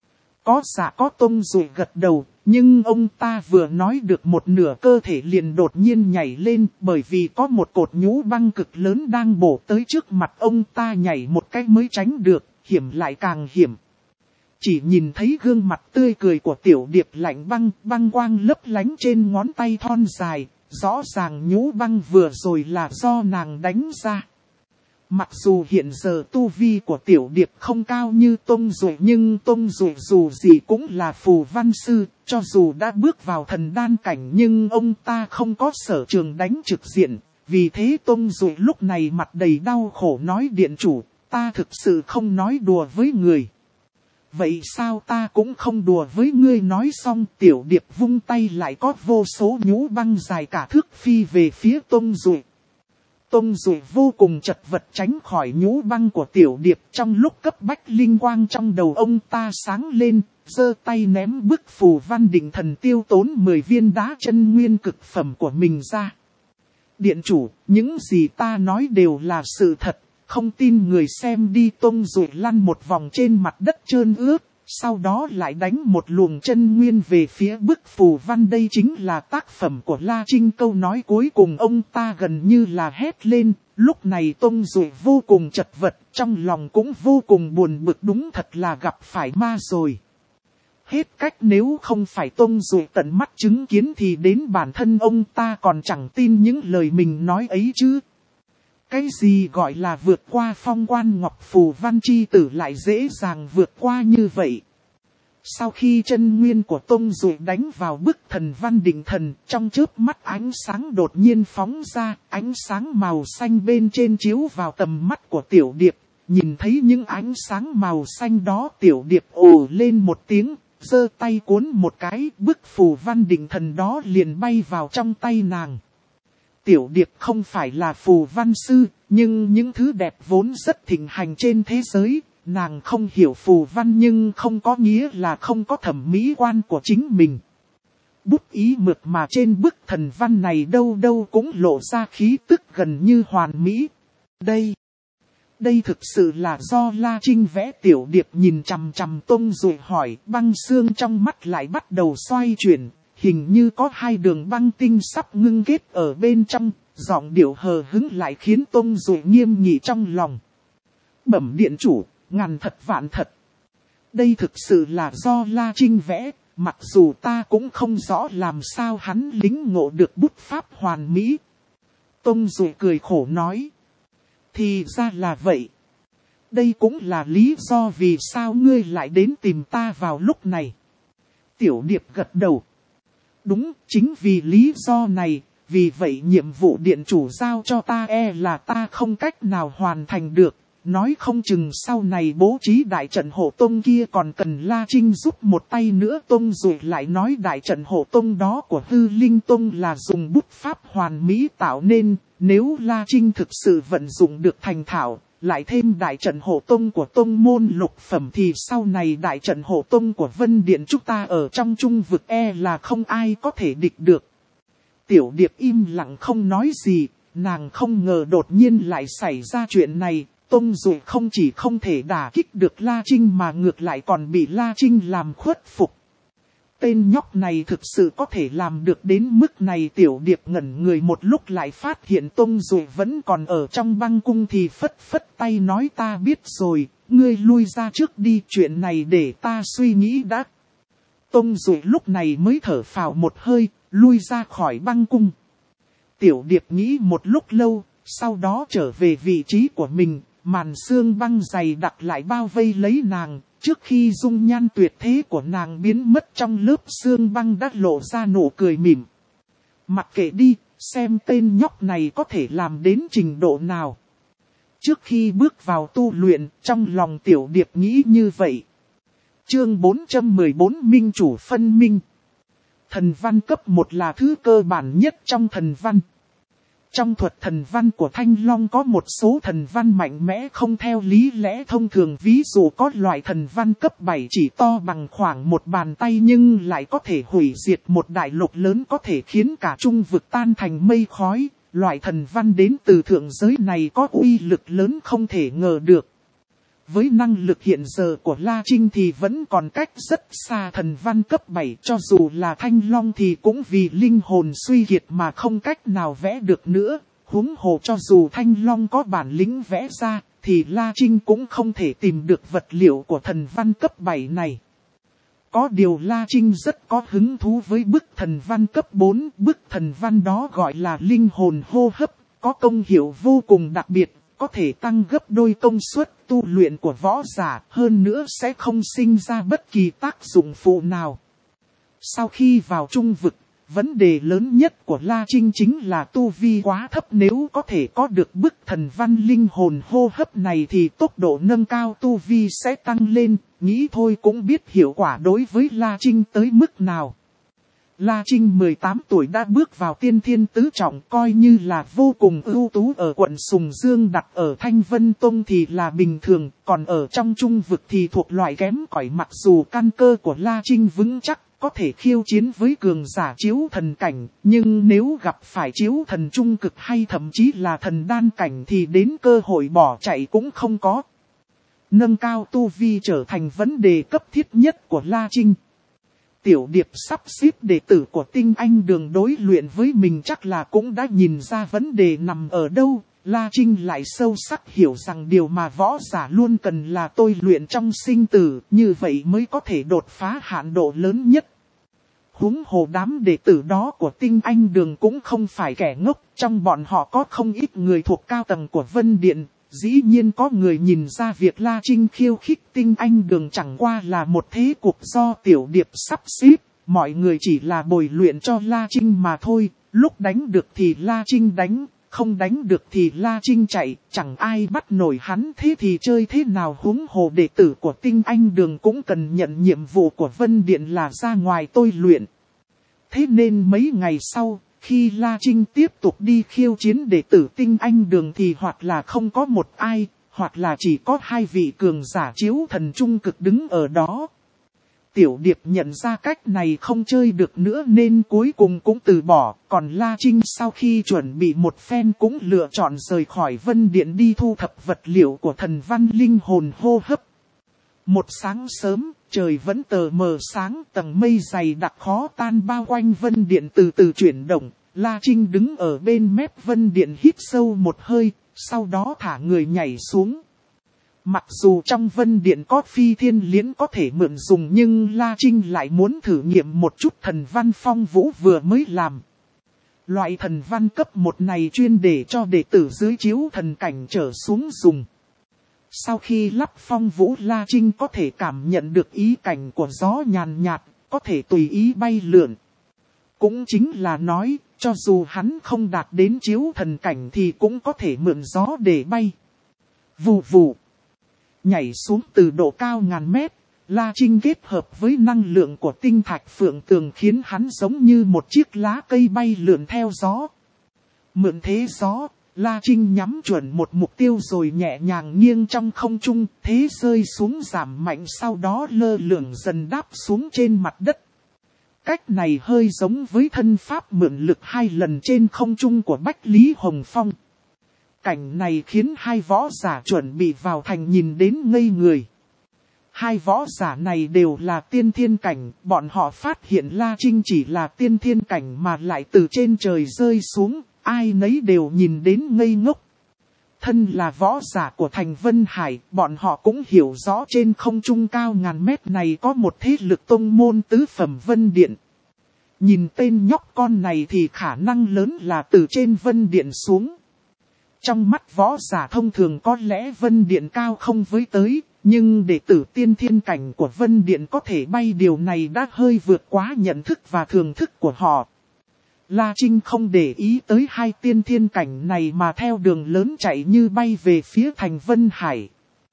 Có dạ có. Tông Duệ gật đầu, nhưng ông ta vừa nói được một nửa cơ thể liền đột nhiên nhảy lên, bởi vì có một cột nhũ băng cực lớn đang bổ tới trước mặt ông ta, nhảy một cách mới tránh được, hiểm lại càng hiểm. Chỉ nhìn thấy gương mặt tươi cười của Tiểu Điệp lạnh băng, băng quang lấp lánh trên ngón tay thon dài, rõ ràng nhũ băng vừa rồi là do nàng đánh ra. Mặc dù hiện giờ tu vi của Tiểu Điệp không cao như Tông Duệ, nhưng Tông Duệ dù gì cũng là phù văn sư, cho dù đã bước vào thần đan cảnh nhưng ông ta không có sở trường đánh trực diện. Vì thế Tông Duệ lúc này mặt đầy đau khổ nói: Điện chủ, ta thực sự không nói đùa với người. Vậy sao ta cũng không đùa với ngươi. Nói xong Tiểu Điệp vung tay, lại có vô số nhũ băng dài cả thước phi về phía Tông Duệ. Tông Duệ vô cùng chật vật tránh khỏi nhũ băng của Tiểu Điệp. Trong lúc cấp bách, linh quang trong đầu ông ta sáng lên, giơ tay ném bức phù văn định thần tiêu tốn mười viên đá chân nguyên cực phẩm của mình ra. Điện chủ, những gì ta nói đều là sự thật, không tin người xem đi. Tông Duệ lăn một vòng trên mặt đất trơn ướt, sau đó lại đánh một luồng chân nguyên về phía bức phù văn. Đây chính là tác phẩm của La Trinh. Câu nói cuối cùng ông ta gần như là hét lên. Lúc này Tông Duệ vô cùng chật vật, trong lòng cũng vô cùng buồn bực, đúng thật là gặp phải ma rồi. Hết cách, nếu không phải Tông Duệ tận mắt chứng kiến thì đến bản thân ông ta còn chẳng tin những lời mình nói ấy chứ. Cái gì gọi là vượt qua Phong Quan Ngọc, phù văn chi tử lại dễ dàng vượt qua như vậy? Sau khi chân nguyên của Tông Duệ đánh vào bức thần văn định thần, trong chớp mắt ánh sáng đột nhiên phóng ra, ánh sáng màu xanh bên trên chiếu vào tầm mắt của Tiểu Điệp. Nhìn thấy những ánh sáng màu xanh đó, Tiểu Điệp ồ lên một tiếng, giơ tay cuốn một cái, bức phù văn định thần đó liền bay vào trong tay nàng. Tiểu Điệp không phải là phù văn sư, nhưng những thứ đẹp vốn rất thịnh hành trên thế giới. Nàng không hiểu phù văn nhưng không có nghĩa là không có thẩm mỹ quan của chính mình. Bút ý mực mà trên bức thần văn này đâu đâu cũng lộ ra khí tức gần như hoàn mỹ. Đây, đây thực sự là do La Trinh vẽ. Tiểu Điệp nhìn chằm chằm Tông Duệ hỏi, băng xương trong mắt lại bắt đầu xoay chuyển. Hình như có hai đường băng tinh sắp ngưng kết ở bên trong, giọng điệu hờ hững lại khiến Tông Duệ nghiêm nghị trong lòng. Bẩm điện chủ, ngàn thật vạn thật. Đây thực sự là do La Trinh vẽ, mặc dù ta cũng không rõ làm sao hắn lĩnh ngộ được bút pháp hoàn mỹ. Tông Duệ cười khổ nói. Thì ra là vậy. Đây cũng là lý do vì sao ngươi lại đến tìm ta vào lúc này. Tiểu Điệp gật đầu. Đúng, chính vì lý do này, vì vậy nhiệm vụ điện chủ giao cho ta e là ta không cách nào hoàn thành được. nói không chừng sau này bố trí đại trận hộ tông kia còn cần La Trinh giúp một tay nữa. Tông rồi lại nói đại trận hộ tông đó của Hư Linh Tông là dùng bút pháp hoàn mỹ tạo nên, nếu La Trinh thực sự vận dụng được thành thạo, lại thêm đại trận hộ tông của tông môn lục phẩm thì sau này đại trận hộ tông của Vân Điện chúng ta ở trong trung vực e là không ai có thể địch được. Tiểu Điệp im lặng không nói gì, nàng không ngờ đột nhiên lại xảy ra chuyện này. Tông Dụ không chỉ không thể đả kích được La Trinh mà ngược lại còn bị La Trinh làm khuất phục. Tên nhóc này thực sự có thể làm được đến mức này. Tiểu Điệp ngẩn người một lúc lại phát hiện Tông Dụ vẫn còn ở trong băng cung thì phất phất tay nói ta biết rồi, ngươi lui ra trước đi, chuyện này để ta suy nghĩ đã. Tông Dụ lúc này mới thở phào một hơi, lui ra khỏi băng cung. Tiểu Điệp nghĩ một lúc lâu, sau đó trở về vị trí của mình. Màn sương băng dày đặc lại bao vây lấy nàng, trước khi dung nhan tuyệt thế của nàng biến mất trong lớp sương băng đã lộ ra nụ cười mỉm. Mặc kệ đi, xem tên nhóc này có thể làm đến trình độ nào. Trước khi bước vào tu luyện, trong lòng Tiểu Điệp nghĩ như vậy. Chương bốn trăm mười bốn Minh Chủ phân minh. Thần văn cấp một là thứ cơ bản nhất trong thần văn. Trong thuật thần văn của Thanh Long có một số thần văn mạnh mẽ không theo lý lẽ thông thường, ví dụ có loại thần văn cấp bảy chỉ to bằng khoảng một bàn tay nhưng lại có thể hủy diệt một đại lục lớn, có thể khiến cả trung vực tan thành mây khói. Loại thần văn đến từ thượng giới này có uy lực lớn không thể ngờ được. Với năng lực hiện giờ của La Trinh thì vẫn còn cách rất xa thần văn cấp bảy, cho dù là Thanh Long thì cũng vì linh hồn suy kiệt mà không cách nào vẽ được nữa. Huống hồ cho dù Thanh Long có bản lĩnh vẽ ra, thì La Trinh cũng không thể tìm được vật liệu của thần văn cấp bảy này. Có điều La Trinh rất có hứng thú với bức thần văn cấp bốn, bức thần văn đó gọi là linh hồn hô hấp, có công hiệu vô cùng đặc biệt. Có thể tăng gấp đôi công suất tu luyện của võ giả, hơn nữa sẽ không sinh ra bất kỳ tác dụng phụ nào. Sau khi vào trung vực, vấn đề lớn nhất của La Trinh chính là tu vi quá thấp. Nếu có thể có được bức thần văn linh hồn hô hấp này thì tốc độ nâng cao tu vi sẽ tăng lên, nghĩ thôi cũng biết hiệu quả đối với La Trinh tới mức nào. La Trinh mười tám tuổi đã bước vào tiên thiên tứ trọng, coi như là vô cùng ưu tú. Ở quận Sùng Dương đặt ở Thanh Vân Tông thì là bình thường, còn ở trong trung vực thì thuộc loại kém cỏi. Mặc dù căn cơ của La Trinh vững chắc, có thể khiêu chiến với cường giả chiếu thần cảnh, nhưng nếu gặp phải chiếu thần trung cực hay thậm chí là thần đan cảnh thì đến cơ hội bỏ chạy cũng không có. Nâng cao tu vi trở thành vấn đề cấp thiết nhất của La Trinh. Tiểu Điệp sắp xếp đệ tử của Tinh Anh Đường đối luyện với mình chắc là cũng đã nhìn ra vấn đề nằm ở đâu. La Trinh lại sâu sắc hiểu rằng điều mà võ giả luôn cần là tôi luyện trong sinh tử, như vậy mới có thể đột phá hạn độ lớn nhất. Huống hồ đám đệ tử đó của Tinh Anh Đường cũng không phải kẻ ngốc, trong bọn họ có không ít người thuộc cao tầng của Vân Điện. Dĩ nhiên có người nhìn ra việc La Trinh khiêu khích Tinh Anh Đường chẳng qua là một thế cục do Tiểu Điệp sắp xếp, mọi người chỉ là bồi luyện cho La Trinh mà thôi, lúc đánh được thì La Trinh đánh, không đánh được thì La Trinh chạy, chẳng ai bắt nổi hắn, thế thì chơi thế nào. Huống hồ đệ tử của Tinh Anh Đường cũng cần nhận nhiệm vụ của Vân Điện là ra ngoài tôi luyện. Thế nên mấy ngày sau, khi La Trinh tiếp tục đi khiêu chiến đệ tử Tinh Anh Đường thì hoặc là không có một ai, hoặc là chỉ có hai vị cường giả chiếu thần trung cực đứng ở đó. Tiểu Điệp nhận ra cách này không chơi được nữa nên cuối cùng cũng từ bỏ, còn La Trinh sau khi chuẩn bị một phen cũng lựa chọn rời khỏi Vân Điện đi thu thập vật liệu của thần văn linh hồn hô hấp. Một sáng sớm, trời vẫn tờ mờ sáng, tầng mây dày đặc khó tan bao quanh Vân Điện từ từ chuyển động. La Trinh đứng ở bên mép Vân Điện hít sâu một hơi, sau đó thả người nhảy xuống. Mặc dù trong Vân Điện có phi thiên liễn có thể mượn dùng nhưng La Trinh lại muốn thử nghiệm một chút thần văn phong vũ vừa mới làm. Loại thần văn cấp một này chuyên để cho đệ tử dưới chiếu thần cảnh trở xuống dùng. Sau khi lắp phong vũ, La Trinh có thể cảm nhận được ý cảnh của gió nhàn nhạt, có thể tùy ý bay lượn. Cũng chính là nói, cho dù hắn không đạt đến chiếu thần cảnh thì cũng có thể mượn gió để bay. Vù vù. Nhảy xuống từ độ cao ngàn mét, La Trinh kết hợp với năng lượng của tinh thạch phượng tường khiến hắn giống như một chiếc lá cây bay lượn theo gió. Mượn thế gió, La Trinh nhắm chuẩn một mục tiêu rồi nhẹ nhàng nghiêng trong không trung, thế rơi xuống giảm mạnh sau đó lơ lửng dần đáp xuống trên mặt đất. Cách này hơi giống với thân pháp mượn lực hai lần trên không trung của Bách Lý Hồng Phong. Cảnh này khiến hai võ giả chuẩn bị vào thành nhìn đến ngây người. Hai võ giả này đều là tiên thiên cảnh, bọn họ phát hiện La Trinh chỉ là tiên thiên cảnh mà lại từ trên trời rơi xuống, ai nấy đều nhìn đến ngây ngốc. Thân là võ giả của thành Vân Hải, bọn họ cũng hiểu rõ trên không trung cao ngàn mét này có một thế lực tông môn tứ phẩm Vân Điện. Nhìn tên nhóc con này thì khả năng lớn là từ trên Vân Điện xuống. Trong mắt võ giả thông thường có lẽ Vân Điện cao không với tới, nhưng đệ tử tiên thiên cảnh của Vân Điện có thể bay điều này đã hơi vượt quá nhận thức và thường thức của họ. La Trinh không để ý tới hai tiên thiên cảnh này mà theo đường lớn chạy như bay về phía thành Vân Hải.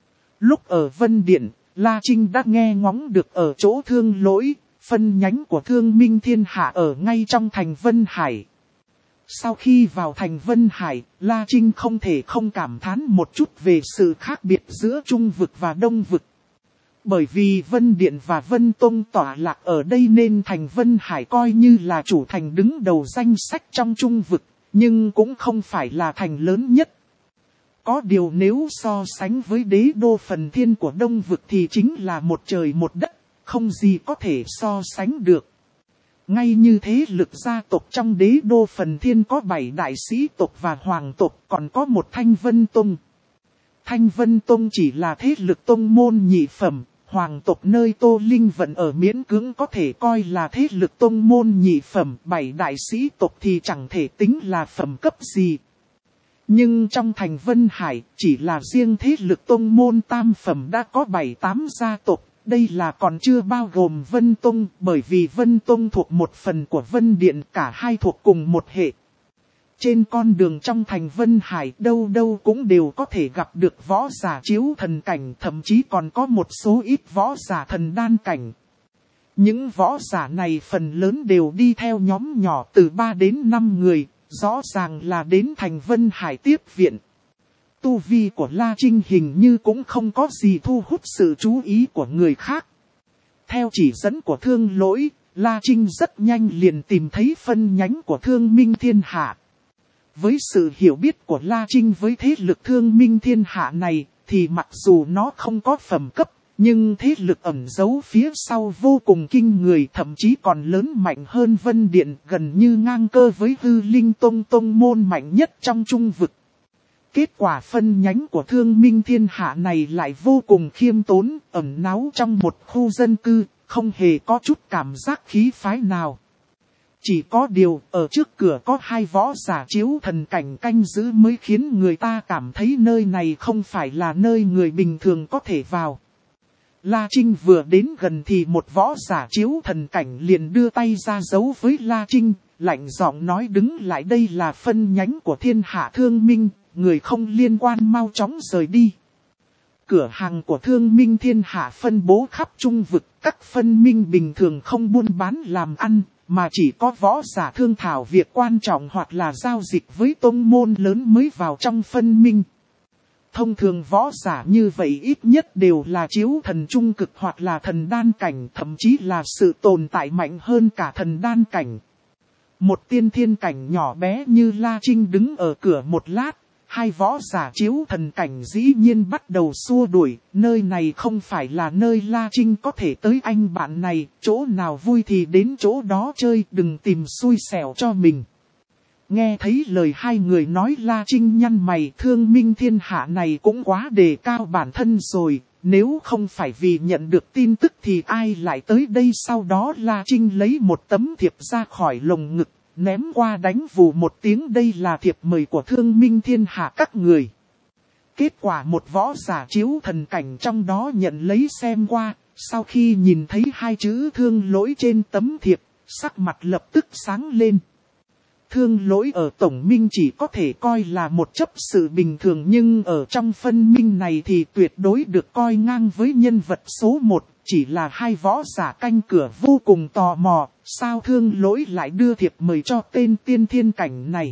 Lúc ở Vân Điện, La Trinh đã nghe ngóng được ở chỗ Thương Lỗi, phân nhánh của Thương Minh Thiên Hạ ở ngay trong thành Vân Hải. Sau khi vào thành Vân Hải, La Trinh không thể không cảm thán một chút về sự khác biệt giữa Trung vực và Đông vực. Bởi vì Vân Điện và Vân Tông tọa lạc ở đây nên thành Vân Hải coi như là chủ thành đứng đầu danh sách trong Trung vực, nhưng cũng không phải là thành lớn nhất. Có điều nếu so sánh với đế đô Phần Thiên của Đông vực thì chính là một trời một đất, không gì có thể so sánh được. Ngay như thế lực gia tộc trong đế đô Phần Thiên có bảy đại sĩ tộc và hoàng tộc, còn có một Thanh Vân Tông. Thanh Vân Tông chỉ là thế lực tông môn nhị phẩm, hoàng tộc nơi Tô Linh Vận ở miễn cưỡng có thể coi là thế lực tông môn nhị phẩm, bảy đại sĩ tộc thì chẳng thể tính là phẩm cấp gì. Nhưng trong thành Vân Hải, chỉ là riêng thế lực tông môn tam phẩm đã có bảy tám gia tộc. Đây là còn chưa bao gồm Vân Tông, bởi vì Vân Tông thuộc một phần của Vân Điện, cả hai thuộc cùng một hệ. Trên con đường trong thành Vân Hải đâu đâu cũng đều có thể gặp được võ giả chiếu thần cảnh, thậm chí còn có một số ít võ giả thần đan cảnh. Những võ giả này phần lớn đều đi theo nhóm nhỏ từ ba đến năm người, rõ ràng là đến thành Vân Hải tiếp viện. Tu vi của La Trinh hình như cũng không có gì thu hút sự chú ý của người khác. Theo chỉ dẫn của Thương Lỗi, La Trinh rất nhanh liền tìm thấy phân nhánh của Thương Minh Thiên Hạ. Với sự hiểu biết của La Trinh với thế lực Thương Minh Thiên Hạ này, thì mặc dù nó không có phẩm cấp, nhưng thế lực ẩn giấu phía sau vô cùng kinh người, thậm chí còn lớn mạnh hơn Vân Điện, gần như ngang cơ với Hư Linh Tông tông môn mạnh nhất trong Trung vực. Kết quả phân nhánh của Thương Minh Thiên Hạ này lại vô cùng khiêm tốn, ẩn náu trong một khu dân cư, không hề có chút cảm giác khí phái nào. Chỉ có điều, ở trước cửa có hai võ giả chiếu thần cảnh canh giữ mới khiến người ta cảm thấy nơi này không phải là nơi người bình thường có thể vào. La Trinh vừa đến gần thì một võ giả chiếu thần cảnh liền đưa tay ra giấu với La Trinh, lạnh giọng nói đứng lại, đây là phân nhánh của Thiên Hạ Thương Minh, người không liên quan mau chóng rời đi. Cửa hàng của Thương Minh Thiên Hạ phân bố khắp Trung vực, các phân minh bình thường không buôn bán làm ăn, mà chỉ có võ giả thương thảo việc quan trọng hoặc là giao dịch với tông môn lớn mới vào trong phân minh. Thông thường võ giả như vậy ít nhất đều là chiếu thần trung cực hoặc là thần đan cảnh, thậm chí là sự tồn tại mạnh hơn cả thần đan cảnh. Một tiên thiên cảnh nhỏ bé như La Trinh đứng ở cửa một lát, hai võ giả chiếu thần cảnh dĩ nhiên bắt đầu xua đuổi, nơi này không phải là nơi La Trinh có thể tới, anh bạn này, chỗ nào vui thì đến chỗ đó chơi, đừng tìm xui xẻo cho mình. Nghe thấy lời hai người nói, La Trinh nhăn mày, Thương Minh Thiên Hạ này cũng quá đề cao bản thân rồi, nếu không phải vì nhận được tin tức thì ai lại tới đây. Sau đó La Trinh lấy một tấm thiệp ra khỏi lồng ngực, ném qua đánh vù một tiếng, đây là thiệp mời của Thương Minh Thiên Hạ các người. Kết quả một võ giả chiếu thần cảnh trong đó nhận lấy xem qua, sau khi nhìn thấy hai chữ Thương Lỗi trên tấm thiệp, sắc mặt lập tức sáng lên. Thương Lỗi ở Tổng Minh chỉ có thể coi là một chấp sự bình thường, nhưng ở trong phân minh này thì tuyệt đối được coi ngang với nhân vật số một. Chỉ là hai võ giả canh cửa vô cùng tò mò, sao Thương Lỗi lại đưa thiệp mời cho tên tiên thiên cảnh này.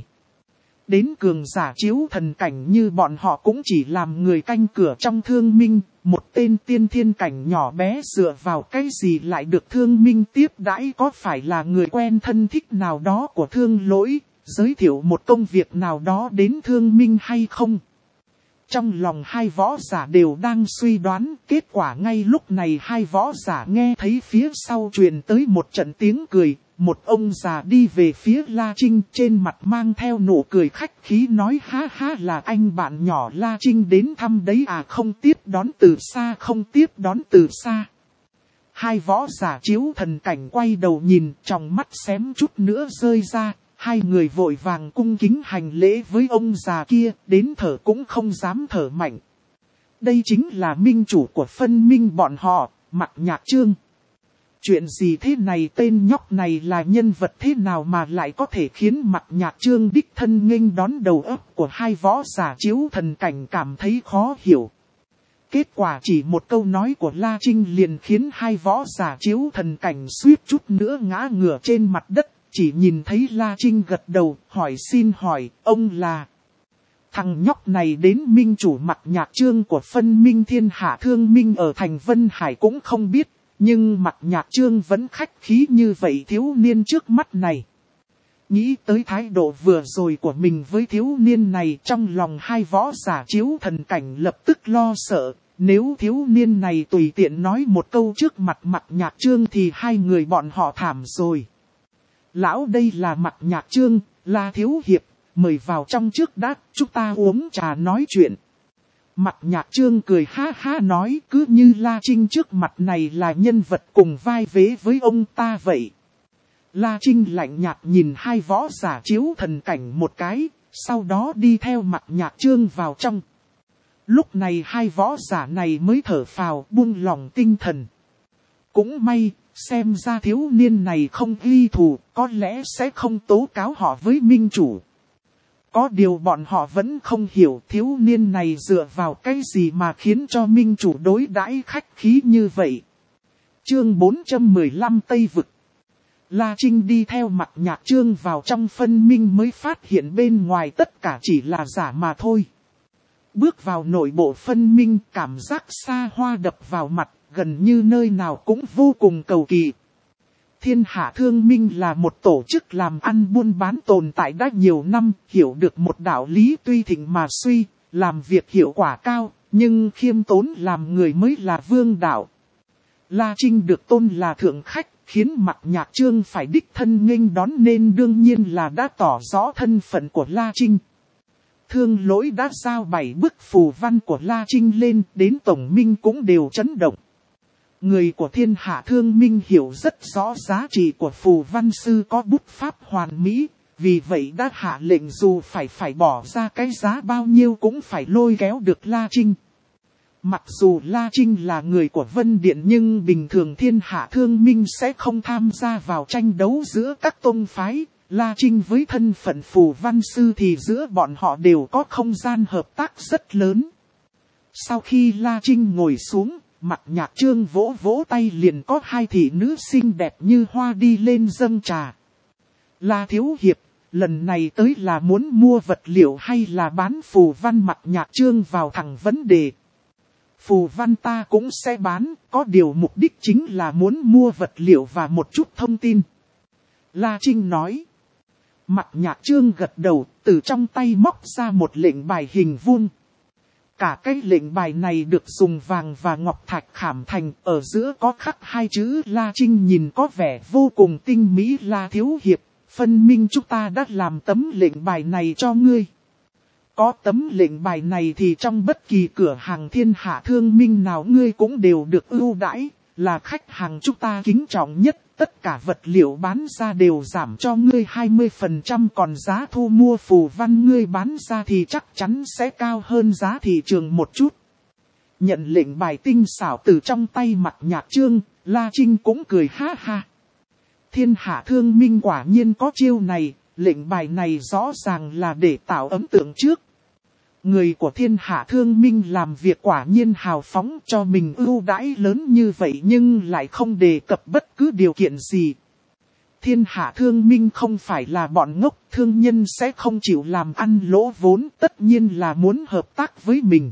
Đến cường giả chiếu thần cảnh như bọn họ cũng chỉ làm người canh cửa trong Thương Minh, một tên tiên thiên cảnh nhỏ bé dựa vào cái gì lại được Thương Minh tiếp đãi, có phải là người quen thân thích nào đó của Thương Lỗi, giới thiệu một công việc nào đó đến Thương Minh hay không? Trong lòng hai võ giả đều đang suy đoán, kết quả ngay lúc này hai võ giả nghe thấy phía sau truyền tới một trận tiếng cười. Một ông già đi về phía La Trinh, trên mặt mang theo nụ cười khách khí nói: ha ha, là anh bạn nhỏ La Trinh đến thăm đấy à, không tiếp đón từ xa, không tiếp đón từ xa. Hai võ giả chiếu thần cảnh quay đầu nhìn, trong mắt xém chút nữa rơi ra, hai người vội vàng cung kính hành lễ với ông già kia, đến thở cũng không dám thở mạnh. Đây chính là minh chủ của phân minh bọn họ, Mạc Nhạc Chương. Chuyện gì thế này, tên nhóc này là nhân vật thế nào mà lại có thể khiến Mạc Nhạc Chương đích thân nghênh đón đầu óc của hai võ giả chiếu thần cảnh cảm thấy khó hiểu. Kết quả chỉ một câu nói của La Trinh liền khiến hai võ giả chiếu thần cảnh suýt chút nữa ngã ngửa trên mặt đất, chỉ nhìn thấy La Trinh gật đầu, hỏi xin hỏi, ông là... Thằng nhóc này đến minh chủ Mạc Nhạc Chương của phân minh thiên hạ thương minh ở thành Vân Hải cũng không biết. Nhưng Mạc Nhạc Chương vẫn khách khí như vậy thiếu niên trước mắt này. Nghĩ tới thái độ vừa rồi của mình với thiếu niên này, trong lòng hai võ giả chiếu thần cảnh lập tức lo sợ. Nếu thiếu niên này tùy tiện nói một câu trước mặt Mạc Nhạc Chương thì hai người bọn họ thảm rồi. Lão, đây là Mạc Nhạc Chương, là thiếu hiệp, mời vào trong trước đã, chúng ta uống trà nói chuyện. Mạc Nhạc Chương cười ha ha nói, cứ như La Trinh trước mặt này là nhân vật cùng vai vế với ông ta vậy. La Trinh lạnh nhạt nhìn hai võ giả chiếu thần cảnh một cái, sau đó đi theo Mạc Nhạc Chương vào trong. Lúc này hai võ giả này mới thở phào, buông lòng tinh thần. Cũng may, xem ra thiếu niên này không ghi thù, có lẽ sẽ không tố cáo họ với minh chủ. Có điều bọn họ vẫn không hiểu thiếu niên này dựa vào cái gì mà khiến cho minh chủ đối đãi khách khí như vậy. Chương bốn trăm mười lăm Tây Vực. La Trinh đi theo Mạc Nhạc Chương vào trong phân minh mới phát hiện bên ngoài tất cả chỉ là giả mà thôi. Bước vào nội bộ phân minh, cảm giác xa hoa đập vào mặt, gần như nơi nào cũng vô cùng cầu kỳ. Thiên Hạ Thương Minh là một tổ chức làm ăn buôn bán tồn tại đã nhiều năm, hiểu được một đạo lý tuy thịnh mà suy, làm việc hiệu quả cao, nhưng khiêm tốn làm người mới là vương đạo. La Trinh được tôn là thượng khách, khiến Mạc Nhạc Chương phải đích thân nghênh đón nên đương nhiên là đã tỏ rõ thân phận của La Trinh. Thương Lỗi đã giao bảy bức phù văn của La Trinh lên, đến Tổng Minh cũng đều chấn động. Người của Thiên Hạ Thương Minh hiểu rất rõ giá trị của phù văn sư có bút pháp hoàn mỹ, vì vậy đã hạ lệnh dù phải phải bỏ ra cái giá bao nhiêu cũng phải lôi kéo được La Trinh. Mặc dù La Trinh là người của Vân Điện nhưng bình thường Thiên Hạ Thương Minh sẽ không tham gia vào tranh đấu giữa các tông phái. La Trinh với thân phận phù văn sư thì giữa bọn họ đều có không gian hợp tác rất lớn. Sau khi La Trinh ngồi xuống, Mạc Nhạc Chương vỗ vỗ tay liền có hai thị nữ xinh đẹp như hoa đi lên dâng trà. La thiếu hiệp, lần này tới là muốn mua vật liệu hay là bán phù văn? Mạc Nhạc Chương vào thẳng vấn đề. Phù văn ta cũng sẽ bán, có điều mục đích chính là muốn mua vật liệu và một chút thông tin. La Trinh nói. Mạc Nhạc Chương gật đầu, từ trong tay móc ra một lệnh bài hình vuông. Cả cái lệnh bài này được dùng vàng và ngọc thạch khảm thành, ở giữa có khắc hai chữ La Trinh nhìn có vẻ vô cùng tinh mỹ. La thiếu hiệp, phân minh chúng ta đã làm tấm lệnh bài này cho ngươi. Có tấm lệnh bài này thì trong bất kỳ cửa hàng Thiên Hạ Thương Minh nào ngươi cũng đều được ưu đãi, là khách hàng chúng ta kính trọng nhất. Tất cả vật liệu bán ra đều giảm cho ngươi hai mươi phần trăm, còn giá thu mua phù văn ngươi bán ra thì chắc chắn sẽ cao hơn giá thị trường một chút. Nhận lệnh bài tinh xảo từ trong tay Mạc Nhạc Chương, La Trinh cũng cười ha ha. Thiên Hạ Thương Minh quả nhiên có chiêu này, lệnh bài này rõ ràng là để tạo ấn tượng trước. Người của thiên hạ thương minh làm việc quả nhiên hào phóng, cho mình ưu đãi lớn như vậy nhưng lại không đề cập bất cứ điều kiện gì. Thiên hạ thương minh không phải là bọn ngốc, thương nhân sẽ không chịu làm ăn lỗ vốn, tất nhiên là muốn hợp tác với mình.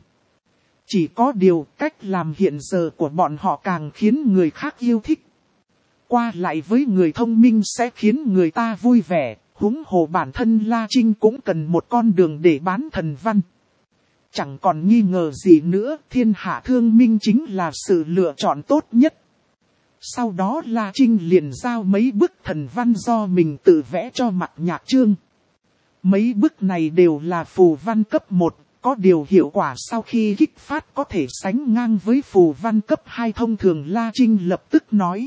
Chỉ có điều cách làm hiện giờ của bọn họ càng khiến người khác yêu thích. Qua lại với người thông minh sẽ khiến người ta vui vẻ, huống hồ bản thân La Trinh cũng cần một con đường để bán thần văn. Chẳng còn nghi ngờ gì nữa, thiên hạ thương minh chính là sự lựa chọn tốt nhất. Sau đó La Trinh liền giao mấy bức thần văn do mình tự vẽ cho Mạc Nhạc Chương. Mấy bức này đều là phù văn cấp một, có điều hiệu quả sau khi kích phát có thể sánh ngang với phù văn cấp hai thông thường. La Trinh lập tức nói.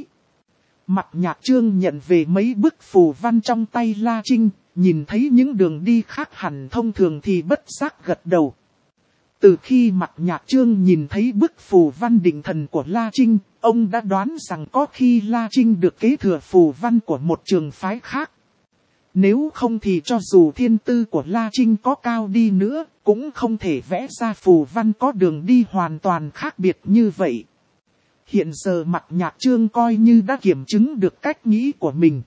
Mạc Nhạc Chương nhận về mấy bức phù văn trong tay La Trinh, nhìn thấy những đường đi khác hẳn thông thường thì bất giác gật đầu. Từ khi Mạc Nhạc Chương nhìn thấy bức phù văn định thần của La Trinh, ông đã đoán rằng có khi La Trinh được kế thừa phù văn của một trường phái khác. Nếu không thì cho dù thiên tư của La Trinh có cao đi nữa, cũng không thể vẽ ra phù văn có đường đi hoàn toàn khác biệt như vậy. Hiện giờ Mạc Nhạc Chương coi như đã kiểm chứng được cách nghĩ của mình.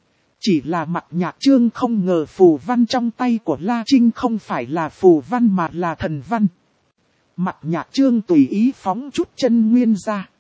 Chỉ là Mạc Nhạc Chương không ngờ phù văn trong tay của La Trinh không phải là phù văn mà là thần văn. Mạc Nhạc Chương tùy ý phóng chút chân nguyên ra.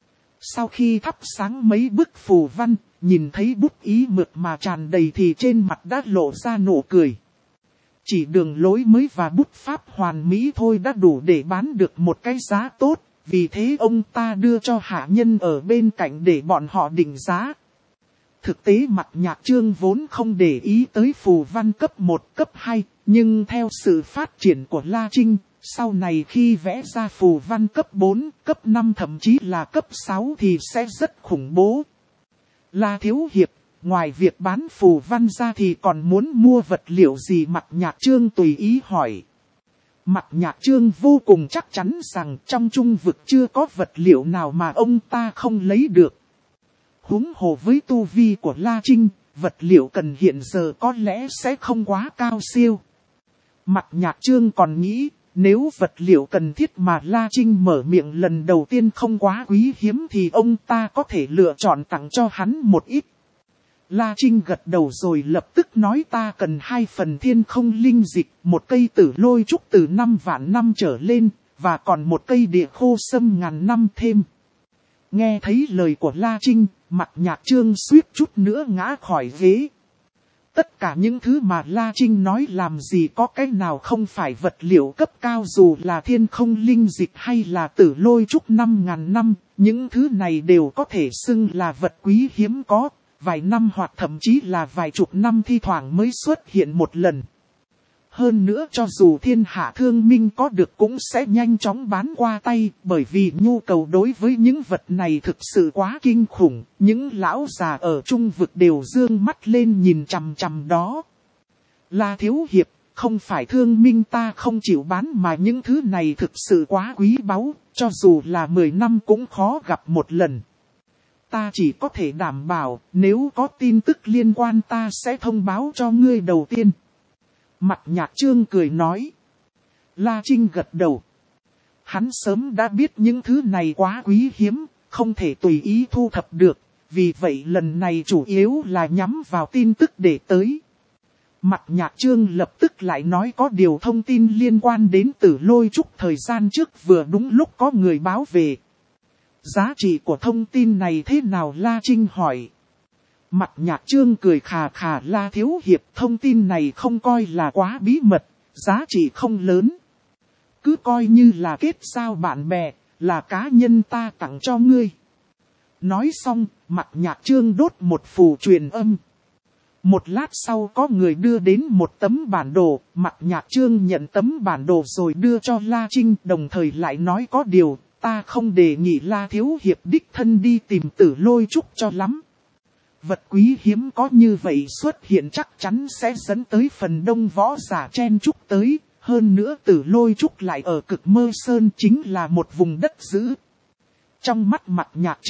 Sau khi thắp sáng mấy bức phù văn, nhìn thấy bút ý mượt mà tràn đầy thì trên mặt đã lộ ra nụ cười. Chỉ đường lối mới và bút pháp hoàn mỹ thôi đã đủ để bán được một cái giá tốt, vì thế ông ta đưa cho hạ nhân ở bên cạnh để bọn họ định giá. Thực tế Mạc Nhạc Chương vốn không để ý tới phù văn cấp một, cấp hai, nhưng theo sự phát triển của La Trinh, sau này khi vẽ ra phù văn cấp bốn, cấp năm thậm chí là cấp sáu thì sẽ rất khủng bố. La Thiếu Hiệp, ngoài việc bán phù văn ra thì còn muốn mua vật liệu gì? Mạc Nhạc Chương tùy ý hỏi. Mạc Nhạc Chương vô cùng chắc chắn rằng trong trung vực chưa có vật liệu nào mà ông ta không lấy được. Huống hồ với tu vi của La Trinh, vật liệu cần hiện giờ có lẽ sẽ không quá cao siêu. Mạc Nhạc Chương còn nghĩ, nếu vật liệu cần thiết mà La Trinh mở miệng lần đầu tiên không quá quý hiếm thì ông ta có thể lựa chọn tặng cho hắn một ít. La Trinh gật đầu rồi lập tức nói ta cần hai phần thiên không linh dịch, một cây tử lôi trúc từ năm vạn năm trở lên, và còn một cây địa khô sâm ngàn năm thêm. Nghe thấy lời của La Trinh, Mạc Nhạc Chương suýt chút nữa ngã khỏi ghế. Tất cả những thứ mà La Trinh nói làm gì có cái nào không phải vật liệu cấp cao, dù là thiên không linh dịch hay là tử lôi trúc năm ngàn năm, những thứ này đều có thể xưng là vật quý hiếm có, vài năm hoặc thậm chí là vài chục năm thi thoảng mới xuất hiện một lần. Hơn nữa cho dù thiên hạ thương minh có được cũng sẽ nhanh chóng bán qua tay, bởi vì nhu cầu đối với những vật này thực sự quá kinh khủng, những lão già ở trung vực đều dương mắt lên nhìn chằm chằm đó. La Thiếu Hiệp, không phải thương minh ta không chịu bán mà những thứ này thực sự quá quý báu, cho dù là mười năm cũng khó gặp một lần. Ta chỉ có thể đảm bảo, nếu có tin tức liên quan ta sẽ thông báo cho ngươi đầu tiên. Mạc Nhạc Chương cười nói. La Trinh gật đầu. Hắn sớm đã biết những thứ này quá quý hiếm, không thể tùy ý thu thập được, vì vậy lần này chủ yếu là nhắm vào tin tức để tới. Mạc Nhạc Chương lập tức lại nói có điều thông tin liên quan đến tử lôi trúc thời gian trước vừa đúng lúc có người báo về. Giá trị của thông tin này thế nào? La Trinh hỏi. Mạc Nhạc Chương cười khà khà. La Thiếu Hiệp, thông tin này không coi là quá bí mật, giá trị không lớn. Cứ coi như là kết giao bạn bè, là cá nhân ta tặng cho ngươi. Nói xong, Mạc Nhạc Chương đốt một phù truyền âm. Một lát sau có người đưa đến một tấm bản đồ, Mạc Nhạc Chương nhận tấm bản đồ rồi đưa cho La Trinh, đồng thời lại nói có điều, ta không đề nghị La Thiếu Hiệp đích thân đi tìm tử lôi trúc cho lắm. Vật quý hiếm có như vậy xuất hiện chắc chắn sẽ dẫn tới phần đông võ giả chen chúc tới, hơn nữa tử lôi trúc lại ở cực mơ sơn chính là một vùng đất dữ. Trong mắt Mạc Nhạc Chương,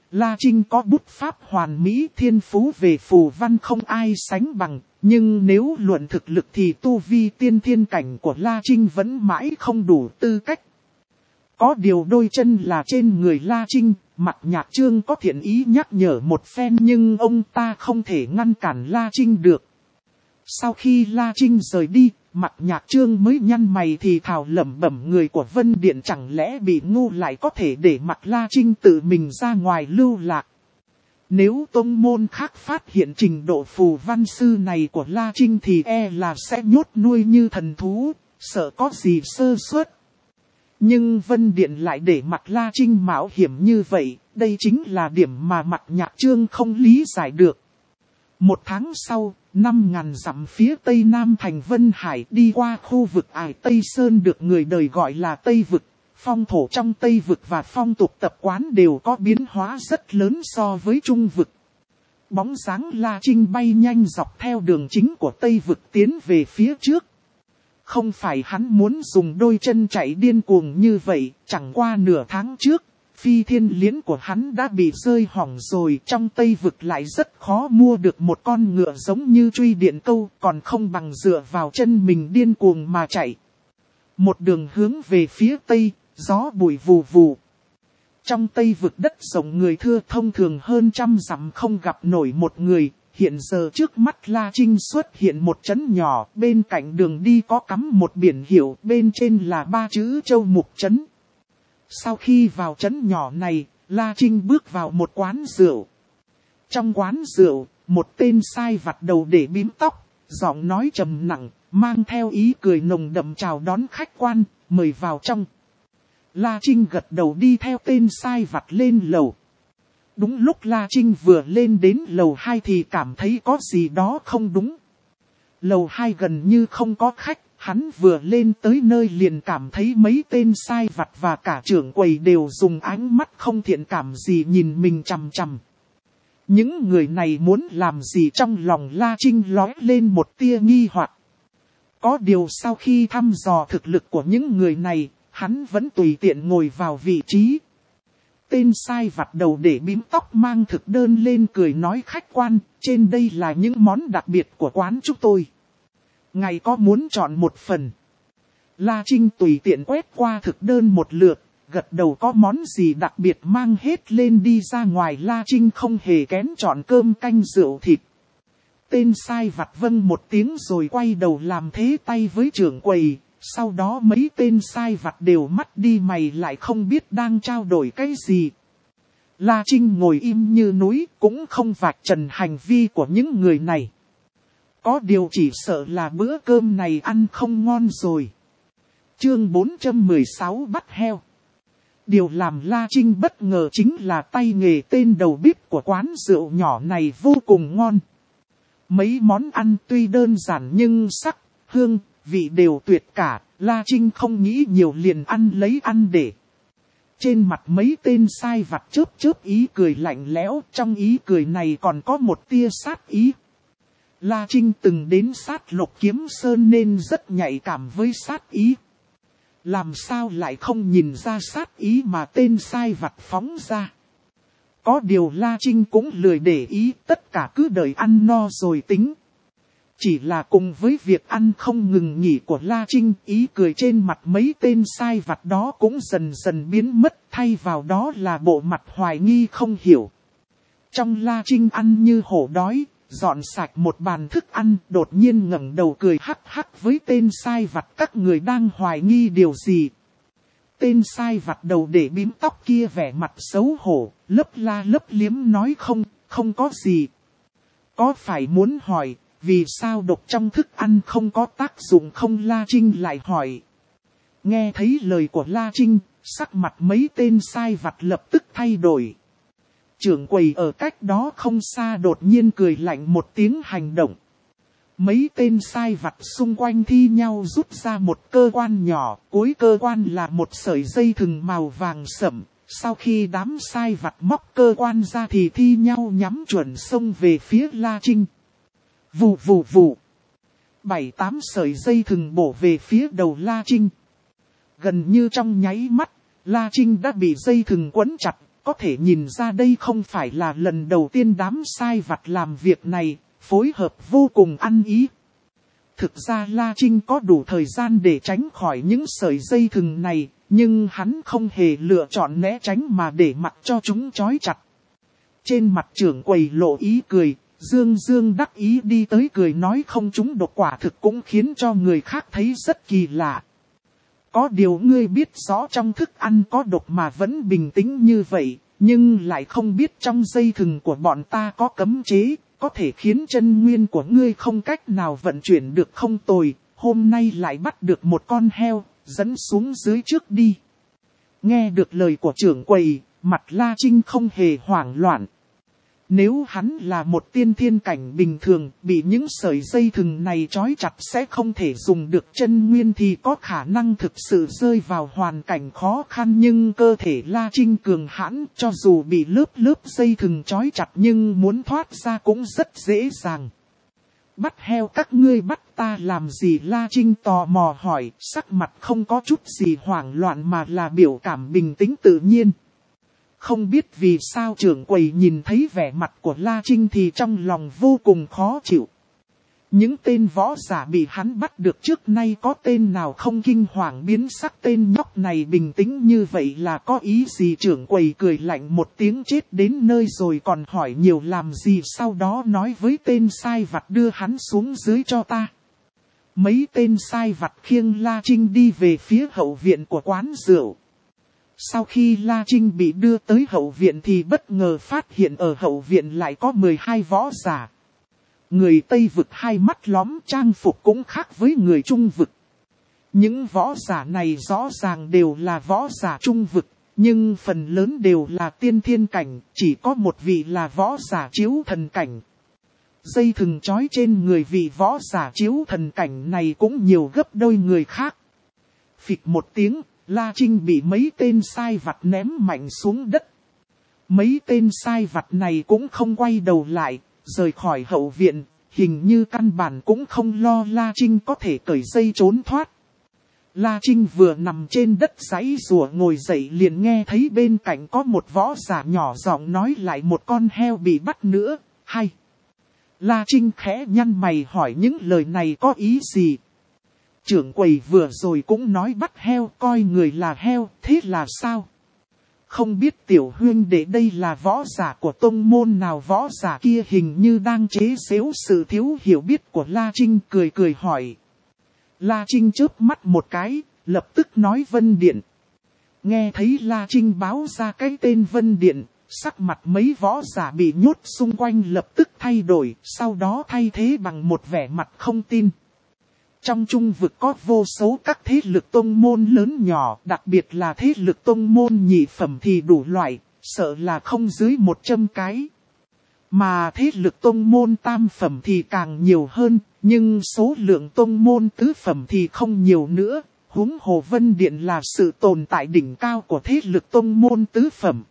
La Trinh có bút pháp hoàn mỹ, thiên phú về phù văn không ai sánh bằng. Nhưng nếu luận thực lực thì tu vi tiên thiên cảnh của La Trinh vẫn mãi không đủ tư cách. Có điều đôi chân là trên người La Trinh, Mạc Nhạc Trương có thiện ý nhắc nhở một phen nhưng ông ta không thể ngăn cản La Trinh được. Sau khi La Trinh rời đi, Mạc Nhạc Trương mới nhăn mày thì thào lẩm bẩm, người của Vân Điện chẳng lẽ bị ngu lại có thể để mặc La Trinh tự mình ra ngoài lưu lạc. Nếu tông môn khác phát hiện trình độ phù văn sư này của La Trinh thì e là sẽ nhốt nuôi như thần thú, sợ có gì sơ suất. Nhưng Vân Điện lại để mặc La Trinh mạo hiểm như vậy, đây chính là điểm mà Mạc Nhạc Trương không lý giải được. Một tháng sau, năm ngàn dặm phía tây nam thành Vân Hải, đi qua khu vực Ải Tây Sơn được người đời gọi là Tây Vực. Phong thổ trong Tây Vực và phong tục tập quán đều có biến hóa rất lớn so với Trung Vực. Bóng dáng La Trinh bay nhanh dọc theo đường chính của Tây Vực tiến về phía trước. Không phải hắn muốn dùng đôi chân chạy điên cuồng như vậy, chẳng qua nửa tháng trước, phi thiên liễn của hắn đã bị rơi hỏng rồi. Trong Tây Vực lại rất khó mua được một con ngựa giống như Truy Điện Câu, còn không bằng dựa vào chân mình điên cuồng mà chạy. Một đường hướng về phía Tây, gió bụi vù vù. Trong Tây Vực đất rộng người thưa, thông thường hơn trăm dặm không gặp nổi một người. Hiện giờ trước mắt La Trinh xuất hiện một trấn nhỏ, bên cạnh đường đi có cắm một biển hiệu, bên trên là ba chữ Châu Mục Trấn. Sau khi vào trấn nhỏ này, La Trinh bước vào một quán rượu. Trong quán rượu, một tên sai vặt đầu để bím tóc, giọng nói trầm nặng, mang theo ý cười nồng đậm chào đón khách quan, mời vào trong. La Trinh gật đầu đi theo tên sai vặt lên lầu. Đúng lúc La Trinh vừa lên đến lầu hai thì cảm thấy có gì đó không đúng. Lầu hai gần như không có khách, hắn vừa lên tới nơi liền cảm thấy mấy tên sai vặt và cả trưởng quầy đều dùng ánh mắt không thiện cảm gì nhìn mình chằm chằm. Những người này muốn làm gì trong lòng La Trinh lóe lên một tia nghi hoặc. Có điều sau khi thăm dò thực lực của những người này, hắn vẫn tùy tiện ngồi vào vị trí. Tên sai vặt đầu để bím tóc mang thực đơn lên cười nói, khách quan, trên đây là những món đặc biệt của quán chúng tôi. Ngài có muốn chọn một phần? La Trinh tùy tiện quét qua thực đơn một lượt, gật đầu có món gì đặc biệt mang hết lên đi ra ngoài. La Trinh không hề kén chọn cơm canh rượu thịt. Tên sai vặt vâng một tiếng rồi quay đầu làm thế tay với trưởng quầy. Sau đó mấy tên sai vặt đều mắt đi mày lại không biết đang trao đổi cái gì. La Trinh ngồi im như núi, cũng không vạch trần hành vi của những người này. Có điều chỉ sợ là bữa cơm này ăn không ngon rồi. Chương bốn trăm mười sáu bắt heo. Điều làm La Trinh bất ngờ chính là tay nghề tên đầu bếp của quán rượu nhỏ này vô cùng ngon. Mấy món ăn tuy đơn giản nhưng sắc, hương, vị đều tuyệt cả. La Trinh không nghĩ nhiều liền ăn lấy ăn để. Trên mặt mấy tên sai vặt chớp chớp ý cười lạnh lẽo, trong ý cười này còn có một tia sát ý. La Trinh từng đến sát Lục Kiếm Sơn nên rất nhạy cảm với sát ý. Làm sao lại không nhìn ra sát ý mà tên sai vặt phóng ra. Có điều La Trinh cũng lười để ý, tất cả cứ đợi ăn no rồi tính. Chỉ là cùng với việc ăn không ngừng nghỉ của La Trinh, ý cười trên mặt mấy tên sai vặt đó cũng dần dần biến mất, thay vào đó là bộ mặt hoài nghi không hiểu. Trong La Trinh ăn như hổ đói, dọn sạch một bàn thức ăn, đột nhiên ngẩng đầu cười hắc hắc với tên sai vặt, các người đang hoài nghi điều gì. Tên sai vặt đầu để bím tóc kia vẻ mặt xấu hổ, lấp la lấp liếm nói không, không có gì. Có phải muốn hỏi, vì sao độc trong thức ăn không có tác dụng không? La Trinh lại hỏi. Nghe thấy lời của La Trinh, sắc mặt mấy tên sai vặt lập tức thay đổi. Trưởng quầy ở cách đó không xa đột nhiên cười lạnh một tiếng hành động. Mấy tên sai vặt xung quanh thi nhau rút ra một cơ quan nhỏ, cuối cơ quan là một sợi dây thừng màu vàng sẫm. Sau khi đám sai vặt móc cơ quan ra thì thi nhau nhắm chuẩn xông về phía La Trinh. Vù vù vù. Bảy tám sợi dây thừng bổ về phía đầu La Trinh. Gần như trong nháy mắt, La Trinh đã bị dây thừng quấn chặt, có thể nhìn ra đây không phải là lần đầu tiên đám sai vặt làm việc này, phối hợp vô cùng ăn ý. Thực ra La Trinh có đủ thời gian để tránh khỏi những sợi dây thừng này, nhưng hắn không hề lựa chọn né tránh mà để mặc cho chúng trói chặt. Trên mặt trưởng quầy lộ ý cười, Dương Dương đắc ý đi tới cười nói không chúng độc quả thực cũng khiến cho người khác thấy rất kỳ lạ. Có điều ngươi biết rõ trong thức ăn có độc mà vẫn bình tĩnh như vậy, nhưng lại không biết trong dây thừng của bọn ta có cấm chế, có thể khiến chân nguyên của ngươi không cách nào vận chuyển được không tồi, hôm nay lại bắt được một con heo, dẫn xuống dưới trước đi. Nghe được lời của trưởng quầy, mặt La Trinh không hề hoảng loạn. Nếu hắn là một tiên thiên cảnh bình thường, bị những sợi dây thừng này trói chặt sẽ không thể dùng được chân nguyên thì có khả năng thực sự rơi vào hoàn cảnh khó khăn. Nhưng cơ thể La Trinh cường hãn, cho dù bị lớp lớp dây thừng trói chặt nhưng muốn thoát ra cũng rất dễ dàng. Bắt heo các ngươi bắt ta làm gì? La Trinh tò mò hỏi, sắc mặt không có chút gì hoảng loạn mà là biểu cảm bình tĩnh tự nhiên. Không biết vì sao trưởng quầy nhìn thấy vẻ mặt của La Trinh thì trong lòng vô cùng khó chịu. Những tên võ giả bị hắn bắt được trước nay có tên nào không kinh hoàng biến sắc, tên nhóc này bình tĩnh như vậy là có ý gì? Trưởng quầy cười lạnh một tiếng, chết đến nơi rồi còn hỏi nhiều làm gì, sau đó nói với tên sai vặt đưa hắn xuống dưới cho ta. Mấy tên sai vặt khiêng La Trinh đi về phía hậu viện của quán rượu. Sau khi La Trinh bị đưa tới hậu viện thì bất ngờ phát hiện ở hậu viện lại có mười hai võ giả. Người Tây vực hai mắt lóm, trang phục cũng khác với người Trung vực. Những võ giả này rõ ràng đều là võ giả Trung vực, nhưng phần lớn đều là tiên thiên cảnh, chỉ có một vị là võ giả chiếu thần cảnh. Dây thừng trói trên người vị võ giả chiếu thần cảnh này cũng nhiều gấp đôi người khác. Phịch một tiếng, La Trinh bị mấy tên sai vặt ném mạnh xuống đất. Mấy tên sai vặt này cũng không quay đầu lại, rời khỏi hậu viện, hình như căn bản cũng không lo La Trinh có thể cởi dây trốn thoát. La Trinh vừa nằm trên đất giãy giụa ngồi dậy liền nghe thấy bên cạnh có một võ giả nhỏ giọng nói lại một con heo bị bắt nữa, hay. La Trinh khẽ nhăn mày hỏi những lời này có ý gì? Trưởng quầy vừa rồi cũng nói bắt heo, coi người là heo, thế là sao? Không biết tiểu huynh đệ đây là võ giả của tông môn nào? Võ giả kia hình như đang chế giễu sự thiếu hiểu biết của La Trinh, cười cười hỏi. La Trinh chớp mắt một cái, lập tức nói Vân Điện. Nghe thấy La Trinh báo ra cái tên Vân Điện, sắc mặt mấy võ giả bị nhốt xung quanh lập tức thay đổi, sau đó thay thế bằng một vẻ mặt không tin. Trong Trung vực có vô số các thế lực tông môn lớn nhỏ, đặc biệt là thế lực tông môn nhị phẩm thì đủ loại, sợ là không dưới một trăm cái. Mà thế lực tông môn tam phẩm thì càng nhiều hơn, nhưng số lượng tông môn tứ phẩm thì không nhiều nữa. Huống hồ Vân Điện là sự tồn tại đỉnh cao của thế lực tông môn tứ phẩm.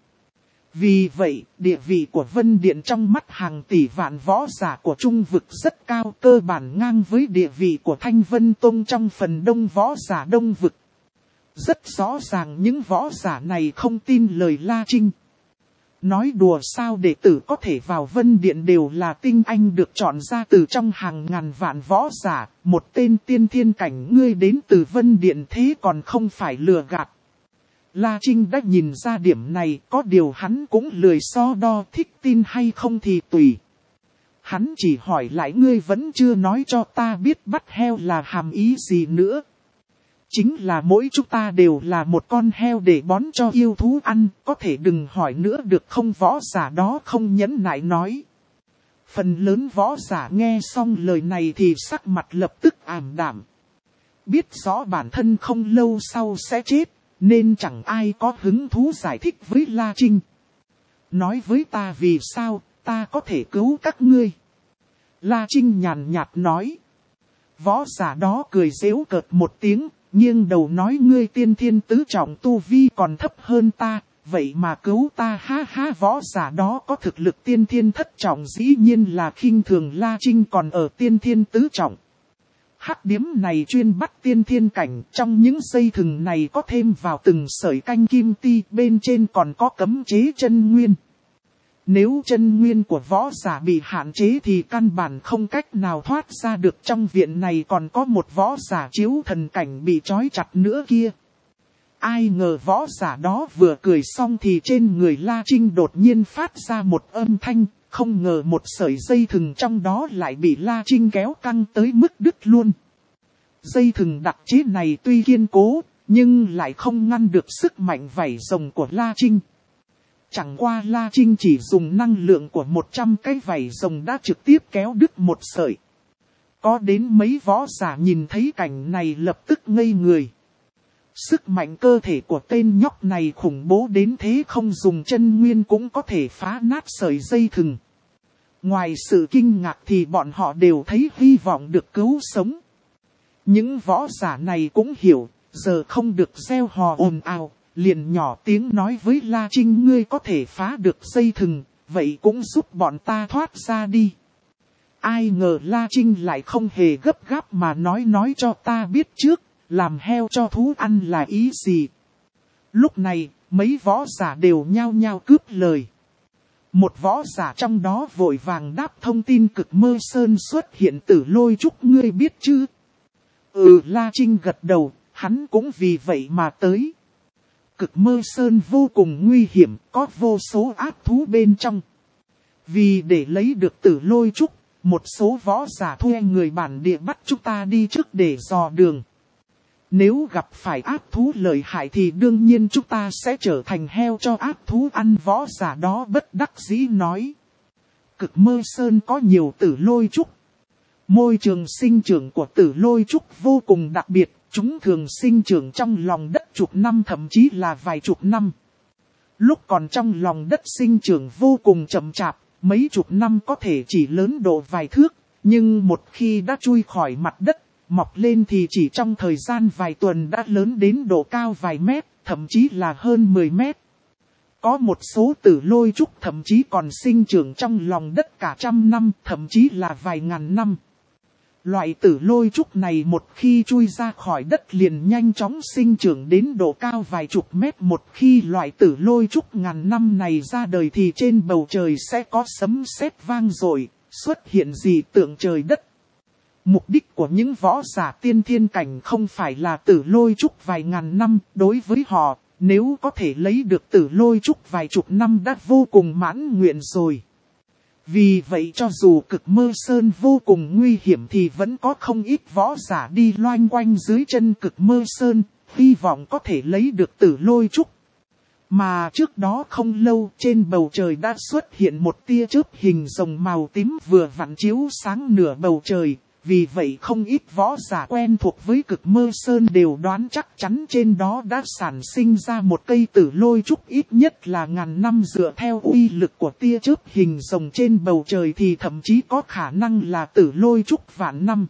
Vì vậy, địa vị của Vân Điện trong mắt hàng tỷ vạn võ giả của Trung vực rất cao, cơ bản ngang với địa vị của Thanh Vân Tông trong phần đông võ giả Đông vực. Rất rõ ràng những võ giả này không tin lời La Trinh. Nói đùa sao, đệ tử có thể vào Vân Điện đều là tinh anh được chọn ra từ trong hàng ngàn vạn võ giả, một tên tiên thiên cảnh ngươi đến từ Vân Điện thế còn không phải lừa gạt. La Trinh đã nhìn ra điểm này, có điều hắn cũng lười so đo, thích tin hay không thì tùy. Hắn chỉ hỏi lại ngươi vẫn chưa nói cho ta biết bắt heo là hàm ý gì nữa. Chính là mỗi chúng ta đều là một con heo để bón cho yêu thú ăn, có thể đừng hỏi nữa được không? Võ giả đó không nhẫn nại nói. Phần lớn võ giả nghe xong lời này thì sắc mặt lập tức ảm đạm. Biết rõ bản thân không lâu sau sẽ chết, nên chẳng ai có hứng thú giải thích với La Trinh. Nói với ta vì sao, ta có thể cứu các ngươi. La Trinh nhàn nhạt nói. Võ giả đó cười giễu cợt một tiếng, nghiêng đầu nói ngươi tiên thiên tứ trọng tu vi còn thấp hơn ta, vậy mà cứu ta ha ha. Võ giả đó có thực lực tiên thiên thất trọng dĩ nhiên là khinh thường La Trinh còn ở tiên thiên tứ trọng. Hắc điếm này chuyên bắt tiên thiên cảnh, trong những dây thừng này có thêm vào từng sợi canh kim ti, bên trên còn có cấm chế chân nguyên. Nếu chân nguyên của võ giả bị hạn chế thì căn bản không cách nào thoát ra được. Trong viện này còn có một võ giả chiếu thần cảnh bị trói chặt nữa kia. Ai ngờ võ giả đó vừa cười xong thì trên người La Trinh đột nhiên phát ra một âm thanh, không ngờ một sợi dây thừng trong đó lại bị La Trinh kéo căng tới mức đứt luôn. Dây thừng đặc chế này tuy kiên cố, nhưng lại không ngăn được sức mạnh vảy rồng của La Trinh. Chẳng qua La Trinh chỉ dùng năng lượng của một trăm cái vảy rồng đã trực tiếp kéo đứt một sợi. Có đến mấy võ giả nhìn thấy cảnh này lập tức ngây người. Sức mạnh cơ thể của tên nhóc này khủng bố đến thế, không dùng chân nguyên cũng có thể phá nát sợi dây thừng. Ngoài sự kinh ngạc thì bọn họ đều thấy hy vọng được cứu sống. Những võ giả này cũng hiểu, giờ không được reo hò ồn ào, liền nhỏ tiếng nói với La Trinh: ngươi có thể phá được dây thừng, vậy cũng giúp bọn ta thoát ra đi. Ai ngờ La Trinh lại không hề gấp gáp mà nói nói cho ta biết trước, làm heo cho thú ăn là ý gì. Lúc này, mấy võ giả đều nhao nhao cướp lời. Một võ giả trong đó vội vàng đáp: thông tin Cực Mơ Sơn xuất hiện Tử Lôi Trúc ngươi biết chứ? Ừ, La Trinh gật đầu, hắn cũng vì vậy mà tới. Cực Mơ Sơn vô cùng nguy hiểm, có vô số ác thú bên trong. Vì để lấy được Tử Lôi Trúc, một số võ giả thuê người bản địa bắt chúng ta đi trước để dò đường. Nếu gặp phải ác thú lợi hại thì đương nhiên chúng ta sẽ trở thành heo cho ác thú ăn, võ giả đó bất đắc dĩ nói. Cực Mơ Sơn có nhiều Tử Lôi Trúc. Môi trường sinh trưởng của Tử Lôi Trúc vô cùng đặc biệt, chúng thường sinh trưởng trong lòng đất chục năm thậm chí là vài chục năm. Lúc còn trong lòng đất sinh trưởng vô cùng chậm chạp, mấy chục năm có thể chỉ lớn độ vài thước, nhưng một khi đã chui khỏi mặt đất, mọc lên thì chỉ trong thời gian vài tuần đã lớn đến độ cao vài mét, thậm chí là hơn mười mét. Có một số Tử Lôi Trúc thậm chí còn sinh trưởng trong lòng đất cả trăm năm, thậm chí là vài ngàn năm. Loại Tử Lôi Trúc này một khi chui ra khỏi đất liền nhanh chóng sinh trưởng đến độ cao vài chục mét. Một khi loại Tử Lôi Trúc ngàn năm này ra đời thì trên bầu trời sẽ có sấm sét vang dội, xuất hiện dị tượng trời đất. Mục đích của những võ giả tiên thiên cảnh không phải là Tử Lôi Trúc vài ngàn năm, đối với họ, nếu có thể lấy được Tử Lôi Trúc vài chục năm đã vô cùng mãn nguyện rồi. Vì vậy cho dù Cực Mơ Sơn vô cùng nguy hiểm thì vẫn có không ít võ giả đi loanh quanh dưới chân Cực Mơ Sơn, hy vọng có thể lấy được Tử Lôi Trúc. Mà trước đó không lâu trên bầu trời đã xuất hiện một tia chớp hình rồng màu tím vừa vặn chiếu sáng nửa bầu trời. Vì vậy không ít võ giả quen thuộc với Cực Mơ Sơn đều đoán chắc chắn trên đó đã sản sinh ra một cây Tử Lôi Trúc ít nhất là ngàn năm. Dựa theo uy lực của tia chớp hình rồng trên bầu trời thì thậm chí có khả năng là Tử Lôi Trúc vạn năm.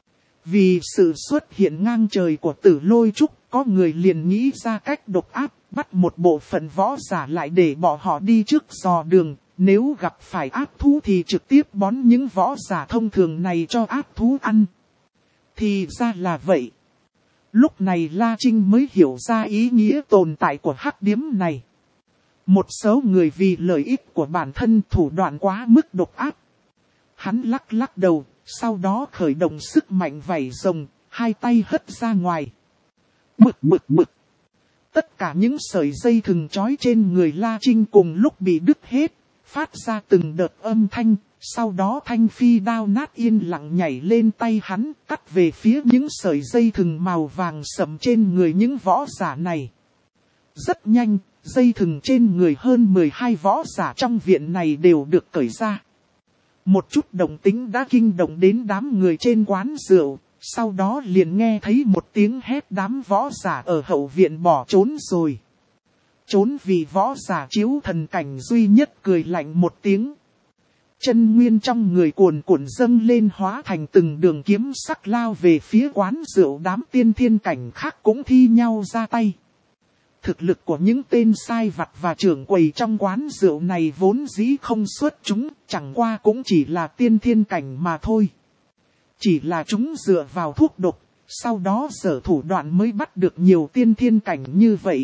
Vì sự xuất hiện ngang trời của Tử Lôi Trúc, có người liền nghĩ ra cách độc ác, bắt một bộ phận võ giả lại để bỏ họ đi trước dò đường. Nếu gặp phải ác thú thì trực tiếp bón những võ giả thông thường này cho ác thú ăn. Thì ra là vậy. Lúc này La Trinh mới hiểu ra ý nghĩa tồn tại của hắc điếm này. Một số người vì lợi ích của bản thân thủ đoạn quá mức độc ác. Hắn lắc lắc đầu, sau đó khởi động sức mạnh vảy rồng, hai tay hất ra ngoài. Bực bực bực. Tất cả những sợi dây thừng trói trên người La Trinh cùng lúc bị đứt hết. Phát ra từng đợt âm thanh, sau đó thanh phi đao nát yên lặng nhảy lên tay hắn, cắt về phía những sợi dây thừng màu vàng sẫm trên người những võ giả này. Rất nhanh, dây thừng trên người hơn mười hai võ giả trong viện này đều được cởi ra. Một chút động tĩnh đã kinh động đến đám người trên quán rượu, sau đó liền nghe thấy một tiếng hét, đám võ giả ở hậu viện bỏ trốn rồi. Trốn vì võ giả chiếu thần cảnh duy nhất cười lạnh một tiếng. Chân nguyên trong người cuồn cuộn dâng lên hóa thành từng đường kiếm sắc lao về phía quán rượu, đám tiên thiên cảnh khác cũng thi nhau ra tay. Thực lực của những tên sai vặt và trưởng quầy trong quán rượu này vốn dĩ không xuất chúng, chẳng qua cũng chỉ là tiên thiên cảnh mà thôi. Chỉ là chúng dựa vào thuốc độc, sau đó sở thủ đoạn mới bắt được nhiều tiên thiên cảnh như vậy.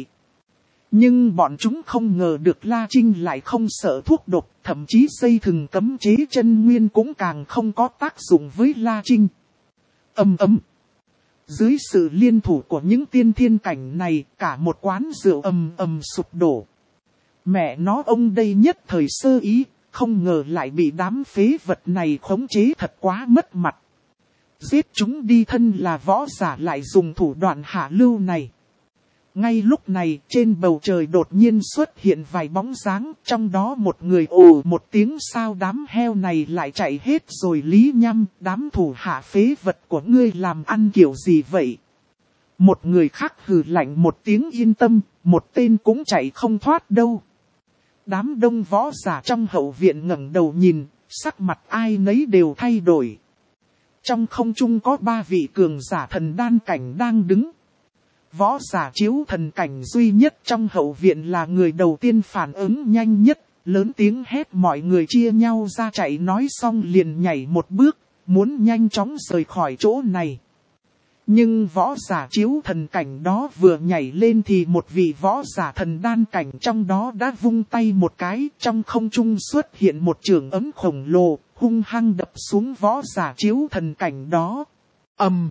Nhưng bọn chúng không ngờ được La Trinh lại không sợ thuốc độc, thậm chí dây thừng cấm chế chân nguyên cũng càng không có tác dụng với La Trinh. Ầm ầm. Dưới sự liên thủ của những tiên thiên cảnh này, cả một quán rượu ầm ầm sụp đổ. Mẹ nó ông đây nhất thời sơ ý, không ngờ lại bị đám phế vật này khống chế thật quá mất mặt. Giết chúng đi thân là võ giả lại dùng thủ đoạn hạ lưu này. Ngay lúc này, trên bầu trời đột nhiên xuất hiện vài bóng dáng, trong đó một người ồ một tiếng sao đám heo này lại chạy hết rồi Lý Nham, đám thủ hạ phế vật của ngươi làm ăn kiểu gì vậy? Một người khác hừ lạnh một tiếng yên tâm, một tên cũng chạy không thoát đâu. Đám đông võ giả trong hậu viện ngẩng đầu nhìn, sắc mặt ai nấy đều thay đổi. Trong không trung có ba vị cường giả thần đan cảnh đang đứng. Võ giả chiếu thần cảnh duy nhất trong hậu viện là người đầu tiên phản ứng nhanh nhất, lớn tiếng hét mọi người chia nhau ra chạy nói xong liền nhảy một bước, muốn nhanh chóng rời khỏi chỗ này. Nhưng võ giả chiếu thần cảnh đó vừa nhảy lên thì một vị võ giả thần đan cảnh trong đó đã vung tay một cái, trong không trung xuất hiện một trường ấm khổng lồ, hung hăng đập xuống võ giả chiếu thần cảnh đó. Ầm!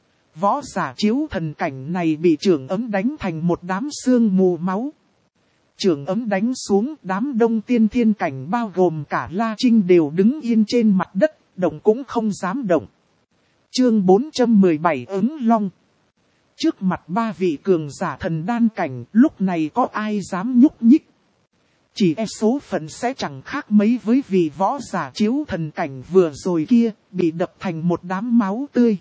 Võ giả chiếu thần cảnh này bị trường ấm đánh thành một đám sương mù máu. Trường ấm đánh xuống, đám đông tiên thiên cảnh bao gồm cả La Trinh đều đứng yên trên mặt đất, động cũng không dám động. Chương bốn trăm mười bảy ứng long. Trước mặt ba vị cường giả thần đan cảnh, lúc này có ai dám nhúc nhích. Chỉ e số phận sẽ chẳng khác mấy với vị võ giả chiếu thần cảnh vừa rồi kia, bị đập thành một đám máu tươi.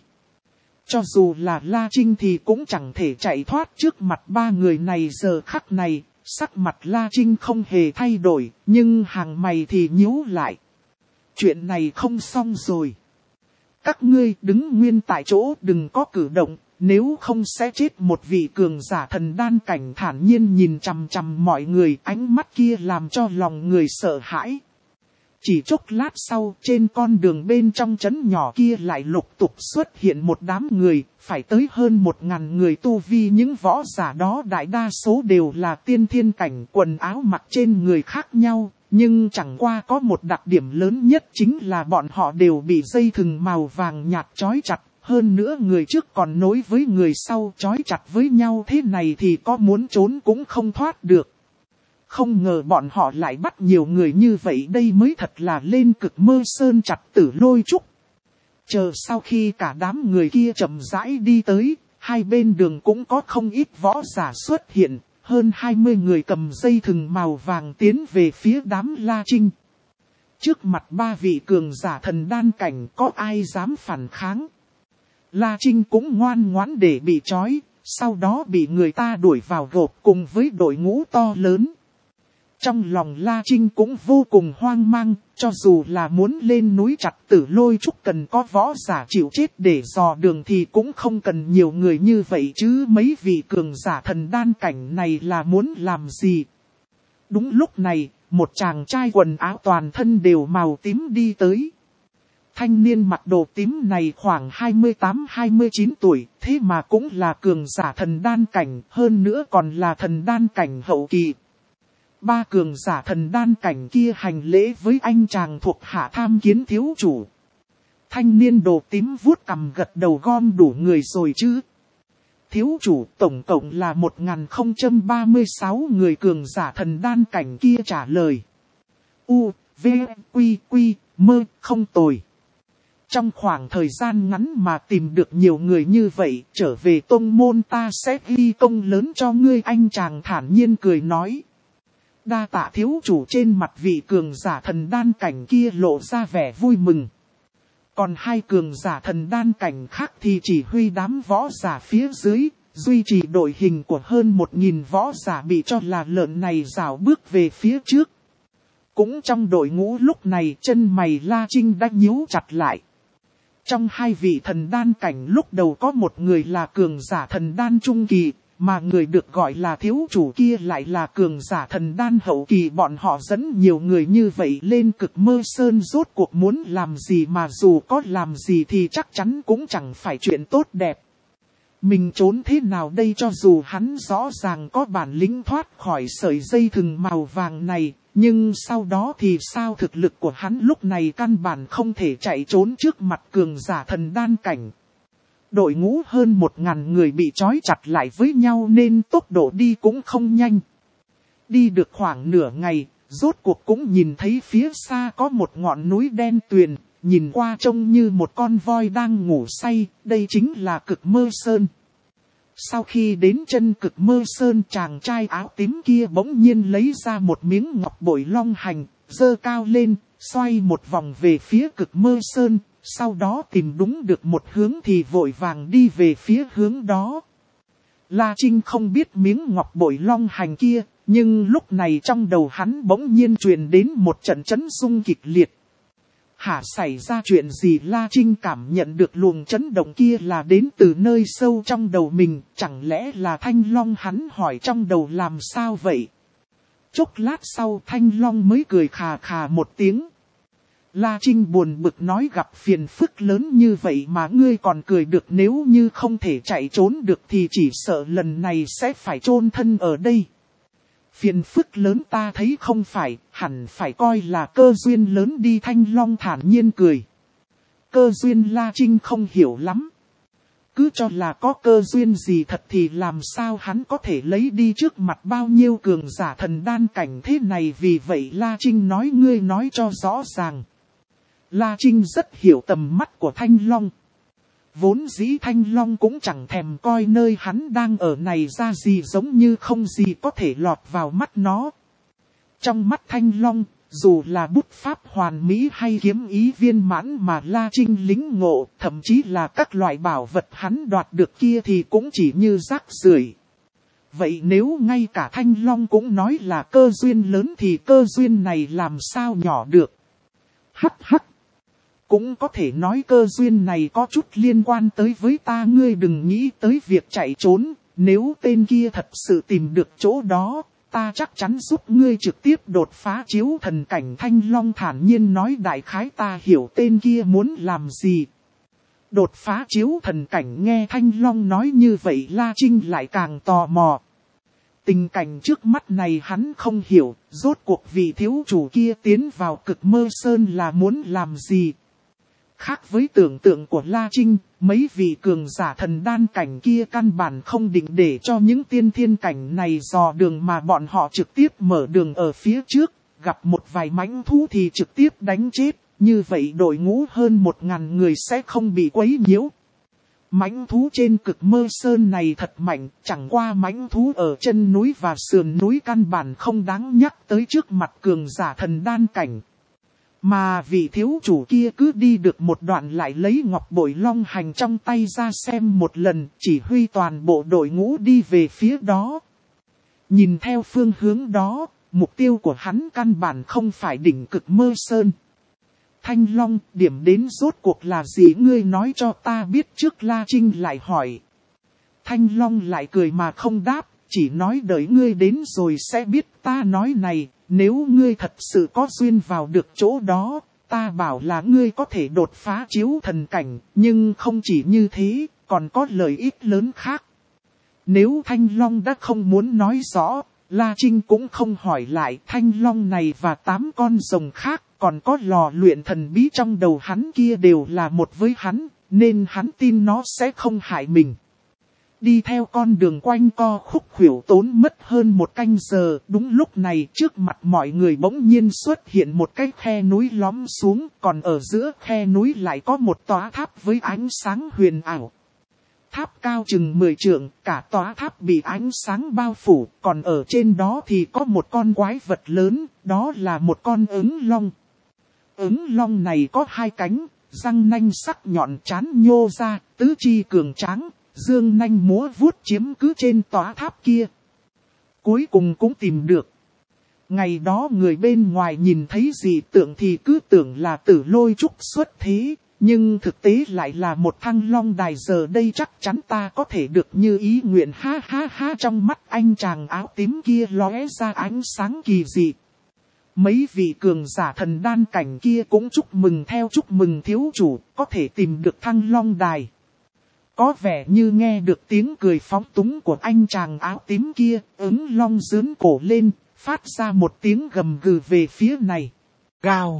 Cho dù là La Trinh thì cũng chẳng thể chạy thoát trước mặt ba người này giờ khắc này, sắc mặt La Trinh không hề thay đổi, nhưng hàng mày thì nhíu lại. Chuyện này không xong rồi. Các ngươi đứng nguyên tại chỗ đừng có cử động, nếu không sẽ chết. Một vị cường giả thần đan cảnh thản nhiên nhìn chằm chằm mọi người, ánh mắt kia làm cho lòng người sợ hãi. Chỉ chốc lát sau, trên con đường bên trong trấn nhỏ kia lại lục tục xuất hiện một đám người, phải tới hơn một ngàn người tu vi. Những võ giả đó đại đa số đều là tiên thiên cảnh, quần áo mặc trên người khác nhau. Nhưng chẳng qua có một đặc điểm lớn nhất chính là bọn họ đều bị dây thừng màu vàng nhạt trói chặt. Hơn nữa người trước còn nối với người sau trói chặt với nhau thế này thì có muốn trốn cũng không thoát được. Không ngờ bọn họ lại bắt nhiều người như vậy, đây mới thật là lên cực mơ sơn chặt tử lôi trúc. Chờ sau khi cả đám người kia chậm rãi đi tới, hai bên đường cũng có không ít võ giả xuất hiện, hơn hai mươi người cầm dây thừng màu vàng tiến về phía đám La Trinh. Trước mặt ba vị cường giả thần đan cảnh có ai dám phản kháng. La Trinh cũng ngoan ngoãn để bị trói, sau đó bị người ta đuổi vào gộp cùng với đội ngũ to lớn. Trong lòng La Trinh cũng vô cùng hoang mang, cho dù là muốn lên núi chặt tử lôi trúc cần có võ giả chịu chết để dò đường thì cũng không cần nhiều người như vậy chứ. Mấy vị cường giả thần đan cảnh này là muốn làm gì? Đúng lúc này, một chàng trai quần áo toàn thân đều màu tím đi tới. Thanh niên mặc đồ tím này khoảng hai mươi tám hai mươi chín tuổi, thế mà cũng là cường giả thần đan cảnh, hơn nữa còn là thần đan cảnh hậu kỳ. Ba cường giả thần đan cảnh kia hành lễ với anh chàng thuộc hạ tham kiến thiếu chủ. Thanh niên đồ tím vuốt cằm gật đầu gom đủ người rồi chứ. Thiếu chủ, tổng cộng là một nghìn không trăm ba mươi sáu người. Cường giả thần đan cảnh kia trả lời. U, V, Quy, Quy, Mơ, không tồi. Trong khoảng thời gian ngắn mà tìm được nhiều người như vậy, trở về tông môn ta sẽ ghi công lớn cho ngươi. Anh chàng thản nhiên cười nói. Đa tạ thiếu chủ. Trên mặt vị cường giả thần đan cảnh kia lộ ra vẻ vui mừng. Còn hai cường giả thần đan cảnh khác thì chỉ huy đám võ giả phía dưới, duy trì đội hình của hơn một nghìn võ giả bị cho là lợn này rảo bước về phía trước. Cũng trong đội ngũ lúc này chân mày La Trinh đã nhíu chặt lại. Trong hai vị thần đan cảnh lúc đầu có một người là cường giả thần đan trung kỳ, Mà người được gọi là thiếu chủ kia lại là cường giả thần đan hậu kỳ, bọn họ dẫn nhiều người như vậy lên Cực Mơ Sơn rốt cuộc muốn làm gì, mà dù có làm gì thì chắc chắn cũng chẳng phải chuyện tốt đẹp. Mình trốn thế nào đây, cho dù hắn rõ ràng có bản lĩnh thoát khỏi sợi dây thừng màu vàng này, nhưng sau đó thì sao, thực lực của hắn lúc này căn bản không thể chạy trốn trước mặt cường giả thần đan cảnh. Đội ngũ hơn một ngàn người bị trói chặt lại với nhau nên tốc độ đi cũng không nhanh. Đi được khoảng nửa ngày, rốt cuộc cũng nhìn thấy phía xa có một ngọn núi đen tuyền, nhìn qua trông như một con voi đang ngủ say, đây chính là Cực Mơ Sơn. Sau khi đến chân Cực Mơ Sơn, chàng trai áo tím kia bỗng nhiên lấy ra một miếng ngọc bội long hành, giơ cao lên, xoay một vòng về phía Cực Mơ Sơn, sau đó tìm đúng được một hướng thì vội vàng đi về phía hướng đó. La Trinh không biết miếng ngọc bội long hành kia, nhưng lúc này trong đầu hắn bỗng nhiên truyền đến một trận chấn rung kịch liệt. Hả, xảy ra chuyện gì? La Trinh cảm nhận được luồng chấn động kia là đến từ nơi sâu trong đầu mình, chẳng lẽ là Thanh Long? Hắn hỏi trong đầu làm sao vậy? Chốc lát sau Thanh Long mới cười khà khà một tiếng. La Trinh buồn bực nói, gặp phiền phức lớn như vậy mà ngươi còn cười được, nếu như không thể chạy trốn được thì chỉ sợ lần này sẽ phải chôn thân ở đây. Phiền phức lớn ta thấy không phải, hẳn phải coi là cơ duyên lớn đi, Thanh Long thản nhiên cười. Cơ duyên? La Trinh không hiểu lắm. Cứ cho là có cơ duyên gì thật thì làm sao hắn có thể lấy đi trước mặt bao nhiêu cường giả thần đan cảnh thế này, vì vậy La Trinh nói ngươi nói cho rõ ràng. La Trinh rất hiểu tầm mắt của Thanh Long. Vốn dĩ Thanh Long cũng chẳng thèm coi nơi hắn đang ở này ra gì, giống như không gì có thể lọt vào mắt nó. Trong mắt Thanh Long, dù là bút pháp hoàn mỹ hay kiếm ý viên mãn mà La Trinh lính ngộ, thậm chí là các loại bảo vật hắn đoạt được kia thì cũng chỉ như rác rưởi. Vậy nếu ngay cả Thanh Long cũng nói là cơ duyên lớn thì cơ duyên này làm sao nhỏ được? Hắc hắc. Cũng có thể nói cơ duyên này có chút liên quan tới với ta, ngươi đừng nghĩ tới việc chạy trốn, nếu tên kia thật sự tìm được chỗ đó, ta chắc chắn giúp ngươi trực tiếp đột phá chiếu thần cảnh. Thanh Long thản nhiên nói, đại khái ta hiểu tên kia muốn làm gì. Đột phá chiếu thần cảnh? Nghe Thanh Long nói như vậy La Trinh lại càng tò mò. Tình cảnh trước mắt này hắn không hiểu, rốt cuộc vị thiếu chủ kia tiến vào Cực Mơ Sơn là muốn làm gì. Khác với tưởng tượng của La Trinh, mấy vị cường giả thần đan cảnh kia căn bản không định để cho những tiên thiên cảnh này dò đường, mà bọn họ trực tiếp mở đường ở phía trước, gặp một vài mãnh thú thì trực tiếp đánh chết, như vậy đội ngũ hơn một ngàn người sẽ không bị quấy nhiễu. Mãnh thú trên Cực Mơ Sơn này thật mạnh, chẳng qua mãnh thú ở chân núi và sườn núi căn bản không đáng nhắc tới trước mặt cường giả thần đan cảnh. Mà vị thiếu chủ kia cứ đi được một đoạn lại lấy ngọc bội long hành trong tay ra xem một lần, chỉ huy toàn bộ đội ngũ đi về phía đó. Nhìn theo phương hướng đó, mục tiêu của hắn căn bản không phải đỉnh Cực Mơ Sơn. Thanh Long, điểm đến rốt cuộc là gì, ngươi nói cho ta biết trước. La Trinh lại hỏi. Thanh Long lại cười mà không đáp, chỉ nói đợi ngươi đến rồi sẽ biết. Ta nói này, nếu ngươi thật sự có duyên vào được chỗ đó, ta bảo là ngươi có thể đột phá chiếu thần cảnh, nhưng không chỉ như thế, còn có lợi ích lớn khác. Nếu Thanh Long đã không muốn nói rõ, La Trinh cũng không hỏi lại. Thanh Long này và tám con rồng khác, còn có lò luyện thần bí trong đầu hắn kia đều là một với hắn, nên hắn tin nó sẽ không hại mình. Đi theo con đường quanh co khúc khuỷu tốn mất hơn một canh giờ, đúng lúc này trước mặt mọi người bỗng nhiên xuất hiện một cái khe núi lõm xuống, còn ở giữa khe núi lại có một tòa tháp với ánh sáng huyền ảo. Tháp cao chừng mười trượng, cả tòa tháp bị ánh sáng bao phủ, còn ở trên đó thì có một con quái vật lớn, đó là một con ứng long. Ứng long này có hai cánh, răng nanh sắc nhọn, trán nhô ra, tứ chi cường tráng, dương nanh múa vuốt chiếm cứ trên tòa tháp kia. Cuối cùng cũng tìm được. Ngày đó người bên ngoài nhìn thấy dị tượng thì cứ tưởng là Tử Lôi Trúc xuất thế, Nhưng thực tế lại là một thăng long đài, giờ đây chắc chắn ta có thể được như ý nguyện, ha ha ha. Trong mắt anh chàng áo tím kia lóe ra ánh sáng kỳ dị. Mấy vị cường giả thần đan cảnh kia cũng chúc mừng theo, chúc mừng thiếu chủ có thể tìm được thăng long đài. Có vẻ như nghe được tiếng cười phóng túng của anh chàng áo tím kia, ứng long giương cổ lên, phát ra một tiếng gầm gừ về phía này. Gào!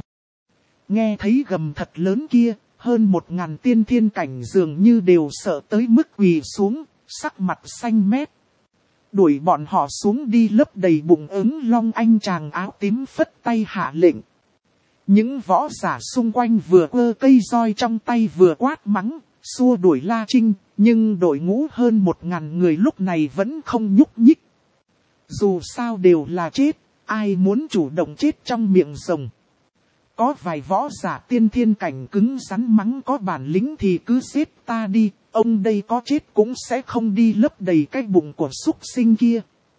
Nghe thấy gầm thật lớn kia, hơn một ngàn tiên thiên cảnh dường như đều sợ tới mức quỳ xuống, sắc mặt xanh mét. Đuổi bọn họ xuống đi, lấp đầy bụng ứng long. Anh chàng áo tím phất tay hạ lệnh. Những võ giả xung quanh vừa ơ cây roi trong tay vừa quát mắng, xua đuổi La Trinh, nhưng đội ngũ hơn một ngàn người lúc này vẫn không nhúc nhích. Dù sao đều là chết, ai muốn chủ động chết trong miệng rồng. Có vài võ giả tiên thiên cảnh cứng rắn mắng, có bản lĩnh thì cứ giết ta đi, ông đây có chết cũng sẽ không đi lấp đầy cái bụng của súc sinh kia.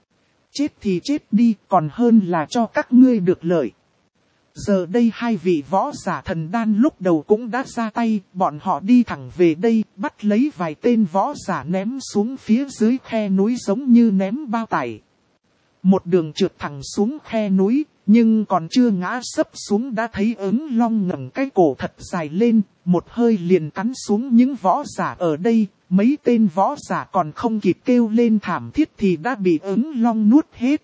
Chết thì chết đi, còn hơn là cho các ngươi được lợi. Giờ đây hai vị võ giả thần đan lúc đầu cũng đã ra tay, bọn họ đi thẳng về đây, bắt lấy vài tên võ giả ném xuống phía dưới khe núi giống như ném bao tải. Một đường trượt thẳng xuống khe núi, nhưng còn chưa ngã sấp xuống đã thấy ứng long ngẩng cái cổ thật dài lên, một hơi liền cắn xuống những võ giả ở đây. Mấy tên võ giả còn không kịp kêu lên thảm thiết thì đã bị ứng long nuốt hết.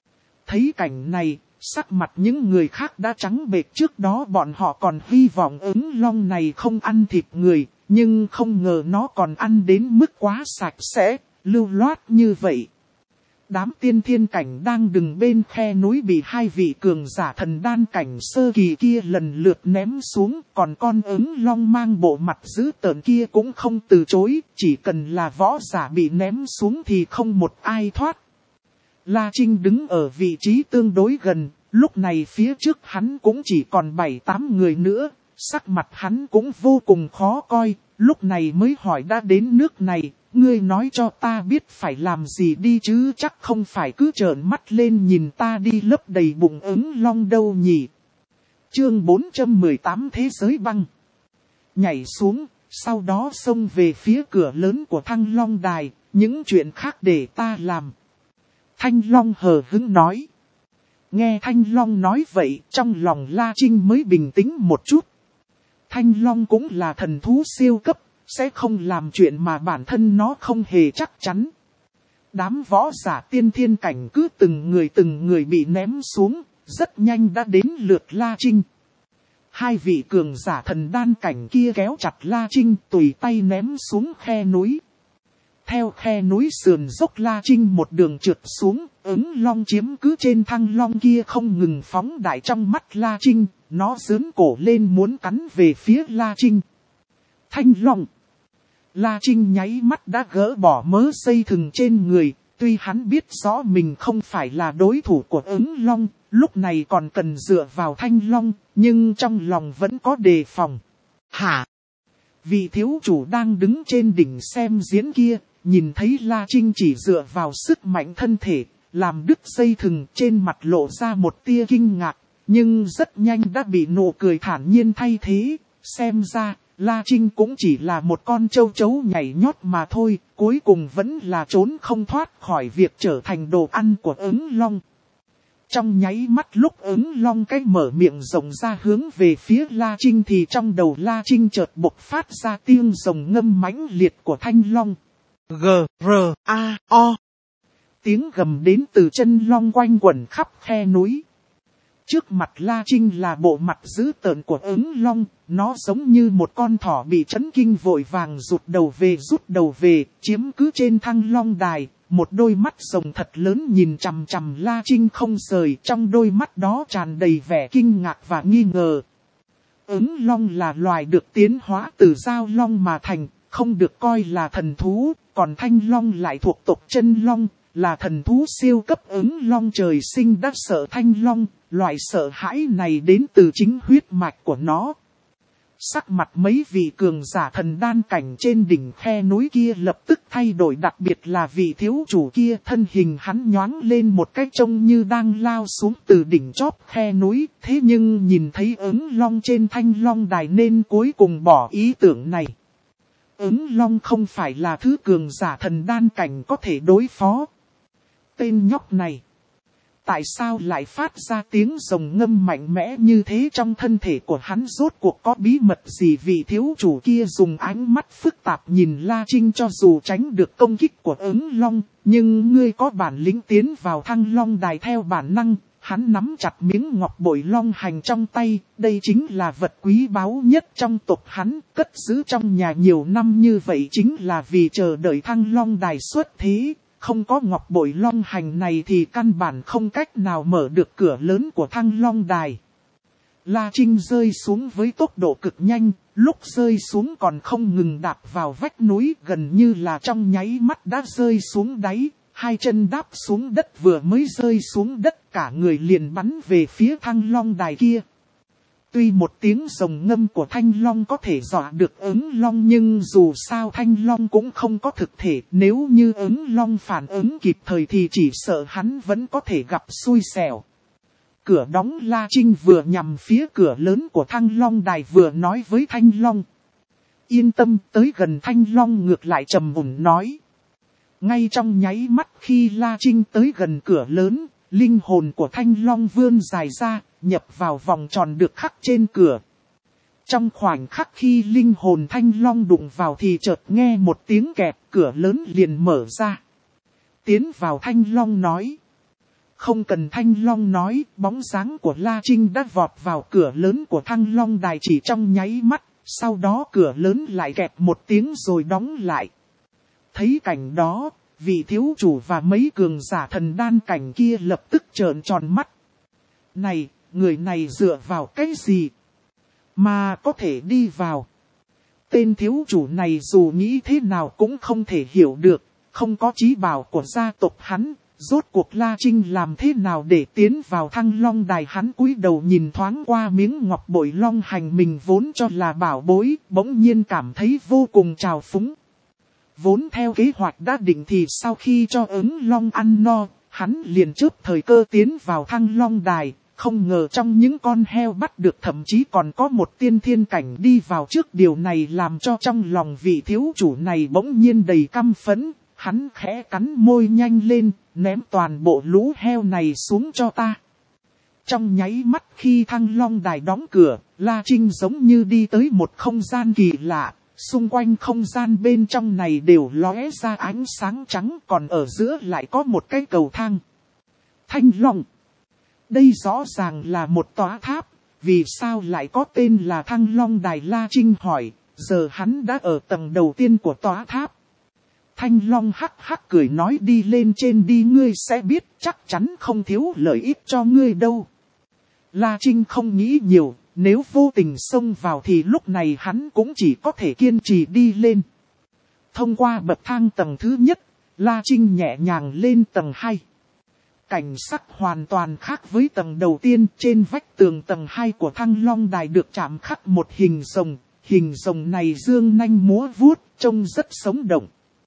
Thấy cảnh này, sắc mặt những người khác đã trắng bệch. Trước đó bọn họ còn hy vọng ứng long này không ăn thịt người, nhưng không ngờ nó còn ăn đến mức quá sạch sẽ, lưu loát như vậy. Đám tiên thiên cảnh đang đứng bên khe núi bị hai vị cường giả thần đan cảnh sơ kỳ kia lần lượt ném xuống, còn con ứng long mang bộ mặt dữ tợn kia cũng không từ chối, chỉ cần là võ giả bị ném xuống thì không một ai thoát. La Trinh đứng ở vị trí tương đối gần, lúc này phía trước hắn cũng chỉ còn bảy tám người nữa, sắc mặt hắn cũng vô cùng khó coi, lúc này mới hỏi đã đến nước này. Ngươi nói cho ta biết phải làm gì đi chứ, chắc không phải cứ trợn mắt lên nhìn ta đi lấp đầy bụng ứng long đâu nhỉ. Chương bốn trăm mười tám Thế giới băng. Nhảy xuống, sau đó xông về phía cửa lớn của Thăng Long Đài, những chuyện khác để ta làm. Thanh Long hờ hững nói. Nghe Thanh Long nói vậy, trong lòng La Trinh mới bình tĩnh một chút. Thanh Long cũng là thần thú siêu cấp, sẽ không làm chuyện mà bản thân nó không hề chắc chắn. Đám võ giả tiên thiên cảnh cứ từng người từng người bị ném xuống, rất nhanh đã đến lượt La Trinh. Hai vị cường giả thần đan cảnh kia kéo chặt La Trinh, tùy tay ném xuống khe núi. Theo khe núi sườn dốc, La Trinh một đường trượt xuống, ứng long chiếm cứ trên thăng long kia không ngừng phóng đại trong mắt La Trinh, nó giương cổ lên muốn cắn về phía La Trinh. Thanh Long. La Trinh nháy mắt đã gỡ bỏ mớ dây thừng trên người, tuy hắn biết rõ mình không phải là đối thủ của ứng long, lúc này còn cần dựa vào Thanh Long, nhưng trong lòng vẫn có đề phòng. Hả? Vị thiếu chủ đang đứng trên đỉnh xem diễn kia, nhìn thấy La Trinh chỉ dựa vào sức mạnh thân thể, làm đứt dây thừng, trên mặt lộ ra một tia kinh ngạc, nhưng rất nhanh đã bị nụ cười thản nhiên thay thế, xem ra. La Trinh cũng chỉ là một con châu chấu nhảy nhót mà thôi, cuối cùng vẫn là trốn không thoát khỏi việc trở thành đồ ăn của ứng long. Trong nháy mắt lúc ứng long cái mở miệng rộng ra hướng về phía La Trinh thì trong đầu La Trinh chợt bộc phát ra tiếng rồng ngâm mãnh liệt của Thanh Long. G, R, A, O. Tiếng gầm đến từ chân long quanh quẩn khắp khe núi. Trước mặt La Trinh là bộ mặt dữ tợn của ứng long, nó giống như một con thỏ bị chấn kinh vội vàng rụt đầu về rút đầu về, chiếm cứ trên thăng long đài, một đôi mắt rồng thật lớn nhìn chằm chằm La Trinh không rời, trong đôi mắt đó tràn đầy vẻ kinh ngạc và nghi ngờ. Ứng long là loài được tiến hóa từ giao long mà thành, không được coi là thần thú, còn Thanh Long lại thuộc tộc chân long, là thần thú siêu cấp. Ứng long trời sinh đã sợ Thanh Long, loại sợ hãi này đến từ chính huyết mạch của nó. sắc mặt mấy vị cường giả thần đan cảnh trên đỉnh khe núi kia lập tức thay đổi, đặc biệt là vị thiếu chủ kia, thân hình hắn nhoáng lên một cái trông như đang lao xuống từ đỉnh chóp khe núi, thế nhưng nhìn thấy ứng long trên thanh long đài nên cuối cùng bỏ ý tưởng này. Ứng long không phải là thứ cường giả thần đan cảnh có thể đối phó. Tên nhóc này, tại sao lại phát ra tiếng rồng ngâm mạnh mẽ như thế, trong thân thể của hắn rốt cuộc có bí mật gì? Vị thiếu chủ kia dùng ánh mắt phức tạp nhìn La Trinh, cho dù tránh được công kích của ứng long, nhưng ngươi có bản lĩnh tiến vào thăng long đài theo bản năng. Hắn nắm chặt miếng ngọc bội long hành trong tay, đây chính là vật quý báu nhất trong tộc hắn, cất giữ trong nhà nhiều năm như vậy chính là vì chờ đợi thăng long đài xuất thế. Không có ngọc bội long hành này thì căn bản không cách nào mở được cửa lớn của thăng long đài. La Trinh rơi xuống với tốc độ cực nhanh, lúc rơi xuống còn không ngừng đạp vào vách núi, gần như là trong nháy mắt đã rơi xuống đáy. Hai chân đáp xuống đất, vừa mới rơi xuống đất cả người liền bắn về phía thăng long đài kia. Tuy một tiếng rồng ngâm của thanh long có thể dọa được ứng long, nhưng dù sao thanh long cũng không có thực thể. Nếu như ứng long phản ứng kịp thời thì chỉ sợ hắn vẫn có thể gặp xui xẻo. Cửa đóng, La Trinh vừa nhằm phía cửa lớn của thăng long đài vừa nói với thanh long. Yên tâm, tới gần thanh long ngược lại trầm ổn nói. Ngay trong nháy mắt khi La Trinh tới gần cửa lớn, linh hồn của thanh long vươn dài ra, nhập vào vòng tròn được khắc trên cửa. Trong khoảnh khắc khi linh hồn thanh long đụng vào thì chợt nghe một tiếng kẹt, cửa lớn liền mở ra. Tiến vào, thanh long nói. Không cần thanh long nói, bóng dáng của La Trinh đã vọt vào cửa lớn của thăng long đài chỉ trong nháy mắt, sau đó cửa lớn lại kẹt một tiếng rồi đóng lại. Thấy cảnh đó, vị thiếu chủ và mấy cường giả thần đan cảnh kia lập tức trợn tròn mắt. Này, người này dựa vào cái gì mà có thể đi vào? Tên thiếu chủ này dù nghĩ thế nào cũng không thể hiểu được, không có chí bảo của gia tộc hắn, rốt cuộc La Trinh làm thế nào để tiến vào thăng long đài? Hắn cúi đầu nhìn thoáng qua miếng ngọc bội long hành mình vốn cho là bảo bối, bỗng nhiên cảm thấy vô cùng trào phúng. Vốn theo kế hoạch đã định thì sau khi cho ứng long ăn no, hắn liền chớp thời cơ tiến vào thăng long đài, không ngờ trong những con heo bắt được thậm chí còn có một tiên thiên cảnh đi vào trước. Điều này làm cho trong lòng vị thiếu chủ này bỗng nhiên đầy căm phẫn, hắn khẽ cắn môi, nhanh lên, ném toàn bộ lũ heo này xuống cho ta. Trong nháy mắt khi thăng long đài đóng cửa, La Trinh giống như đi tới một không gian kỳ lạ. Xung quanh không gian bên trong này đều lóe ra ánh sáng trắng, còn ở giữa lại có một cái cầu thang. Thanh long. Đây rõ ràng là một tòa tháp, vì sao lại có tên là thăng long đài? La Trinh hỏi, giờ hắn đã ở tầng đầu tiên của tòa tháp. Thanh long hắc hắc cười nói, đi lên trên đi, ngươi sẽ biết, chắc chắn không thiếu lợi ích cho ngươi đâu. La Trinh không nghĩ nhiều. Nếu vô tình xông vào thì lúc này hắn cũng chỉ có thể kiên trì đi lên. Thông qua bậc thang tầng thứ nhất, La Trinh nhẹ nhàng lên tầng hai. Cảnh sắc hoàn toàn khác với tầng đầu tiên. Trên vách tường tầng hai của thăng long đài được chạm khắc một hình rồng. Hình rồng này dương nanh múa vuốt, trông rất sống động.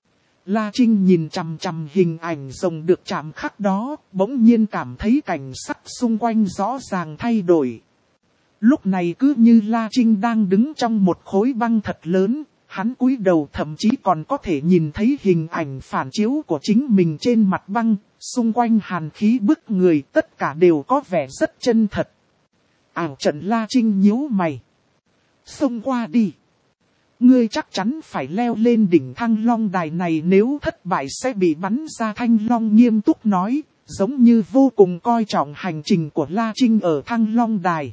La Trinh nhìn chằm chằm hình ảnh rồng được chạm khắc đó, bỗng nhiên cảm thấy cảnh sắc xung quanh rõ ràng thay đổi. Lúc này cứ như La Trinh đang đứng trong một khối băng thật lớn, hắn cúi đầu thậm chí còn có thể nhìn thấy hình ảnh phản chiếu của chính mình trên mặt băng, xung quanh hàn khí bức người, tất cả đều có vẻ rất chân thật. Ảo trận. La Trinh nhíu mày. Xông qua đi. Ngươi chắc chắn phải leo lên đỉnh thăng long đài này, nếu thất bại sẽ bị bắn ra. Thanh long nghiêm túc nói, giống như vô cùng coi trọng hành trình của La Trinh ở thăng long đài.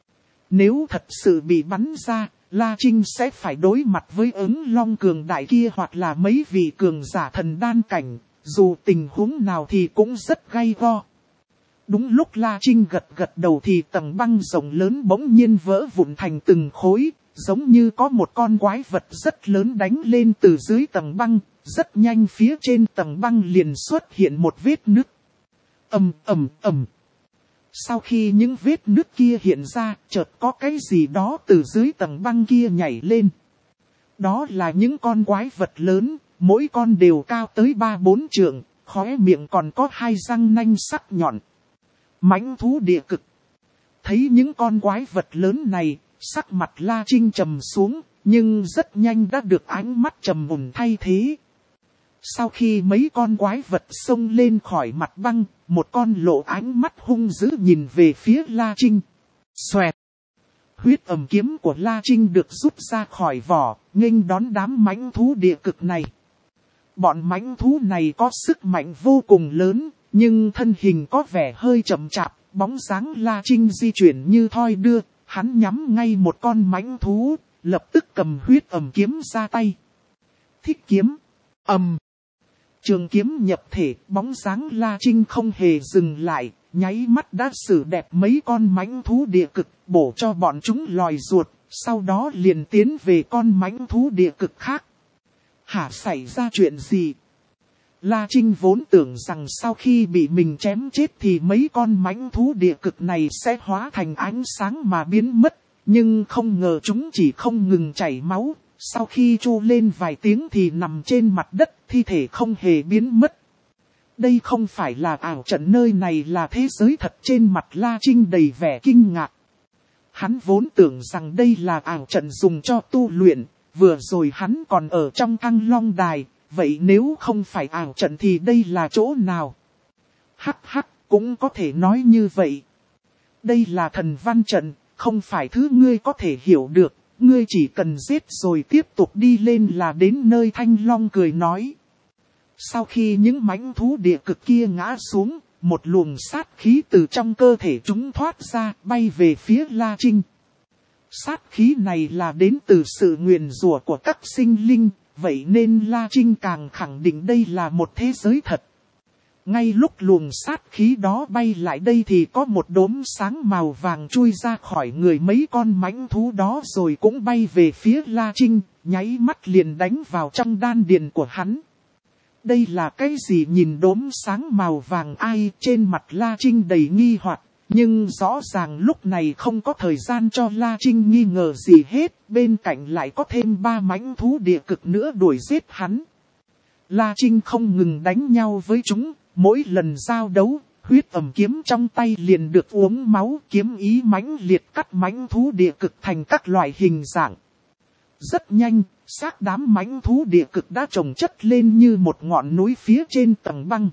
Nếu thật sự bị bắn ra, La Trinh sẽ phải đối mặt với ứng long cường đại kia hoặc là mấy vị cường giả thần đan cảnh, dù tình huống nào thì cũng rất gay go. Đúng lúc La Trinh gật gật đầu thì tầng băng rộng lớn bỗng nhiên vỡ vụn thành từng khối, giống như có một con quái vật rất lớn đánh lên từ dưới tầng băng, rất nhanh phía trên tầng băng liền xuất hiện một vết nứt. Ầm ầm ầm. Sau khi những vết nứt kia hiện ra, chợt có cái gì đó từ dưới tầng băng kia nhảy lên. Đó là những con quái vật lớn, mỗi con đều cao tới ba bốn trượng, khóe miệng còn có hai răng nanh sắc nhọn. Mãnh thú địa cực. Thấy những con quái vật lớn này, sắc mặt La Trinh trầm xuống, nhưng rất nhanh đã được ánh mắt trầm mùn thay thế. Sau khi mấy con quái vật xông lên khỏi mặt băng, một con lộ ánh mắt hung dữ nhìn về phía La Trinh. Xoẹt! Huyết ầm kiếm của La Trinh được rút ra khỏi vỏ, nghênh đón đám mãnh thú địa cực này. Bọn mãnh thú này có sức mạnh vô cùng lớn, nhưng thân hình có vẻ hơi chậm chạp, bóng dáng La Trinh di chuyển như thoi đưa, hắn nhắm ngay một con mãnh thú, lập tức cầm huyết ầm kiếm ra tay. Thích kiếm, ầm. Trường kiếm nhập thể, bóng dáng La Trinh không hề dừng lại, nháy mắt đã xử đẹp mấy con mãnh thú địa cực, bổ cho bọn chúng lòi ruột, sau đó liền tiến về con mãnh thú địa cực khác. Hả, xảy ra chuyện gì? La Trinh vốn tưởng rằng sau khi bị mình chém chết thì mấy con mãnh thú địa cực này sẽ hóa thành ánh sáng mà biến mất, nhưng không ngờ chúng chỉ không ngừng chảy máu. Sau khi chu lên vài tiếng thì nằm trên mặt đất, thi thể không hề biến mất. Đây không phải là ảo trận, nơi này là thế giới thật. Trên mặt La Trinh đầy vẻ kinh ngạc. Hắn vốn tưởng rằng đây là ảo trận dùng cho tu luyện, vừa rồi hắn còn ở trong Thăng Long Đài, vậy nếu không phải ảo trận thì đây là chỗ nào? Hắc hắc, cũng có thể nói như vậy. Đây là thần văn trận, không phải thứ ngươi có thể hiểu được. Ngươi chỉ cần giết rồi tiếp tục đi lên là đến nơi. Thanh Long cười nói. Sau khi những mãnh thú địa cực kia ngã xuống, một luồng sát khí từ trong cơ thể chúng thoát ra, bay về phía La Trinh. Sát khí này là đến từ sự nguyền rủa của các sinh linh, vậy nên La Trinh càng khẳng định đây là một thế giới thật. Ngay lúc luồng sát khí đó bay lại đây thì có một đốm sáng màu vàng chui ra khỏi người mấy con mãnh thú đó rồi cũng bay về phía La Trinh, nháy mắt liền đánh vào trong đan điền của hắn. Đây là cái gì? Nhìn đốm sáng màu vàng ai? Trên mặt La Trinh đầy nghi hoặc, nhưng rõ ràng lúc này không có thời gian cho La Trinh nghi ngờ gì hết, bên cạnh lại có thêm ba mãnh thú địa cực nữa đuổi giết hắn. La Trinh không ngừng đánh nhau với chúng. Mỗi lần giao đấu, huyết ầm kiếm trong tay liền được uống máu, kiếm ý mãnh liệt cắt mãnh thú địa cực thành các loại hình dạng. Rất nhanh, xác đám mãnh thú địa cực đã chồng chất lên như một ngọn núi phía trên tầng băng.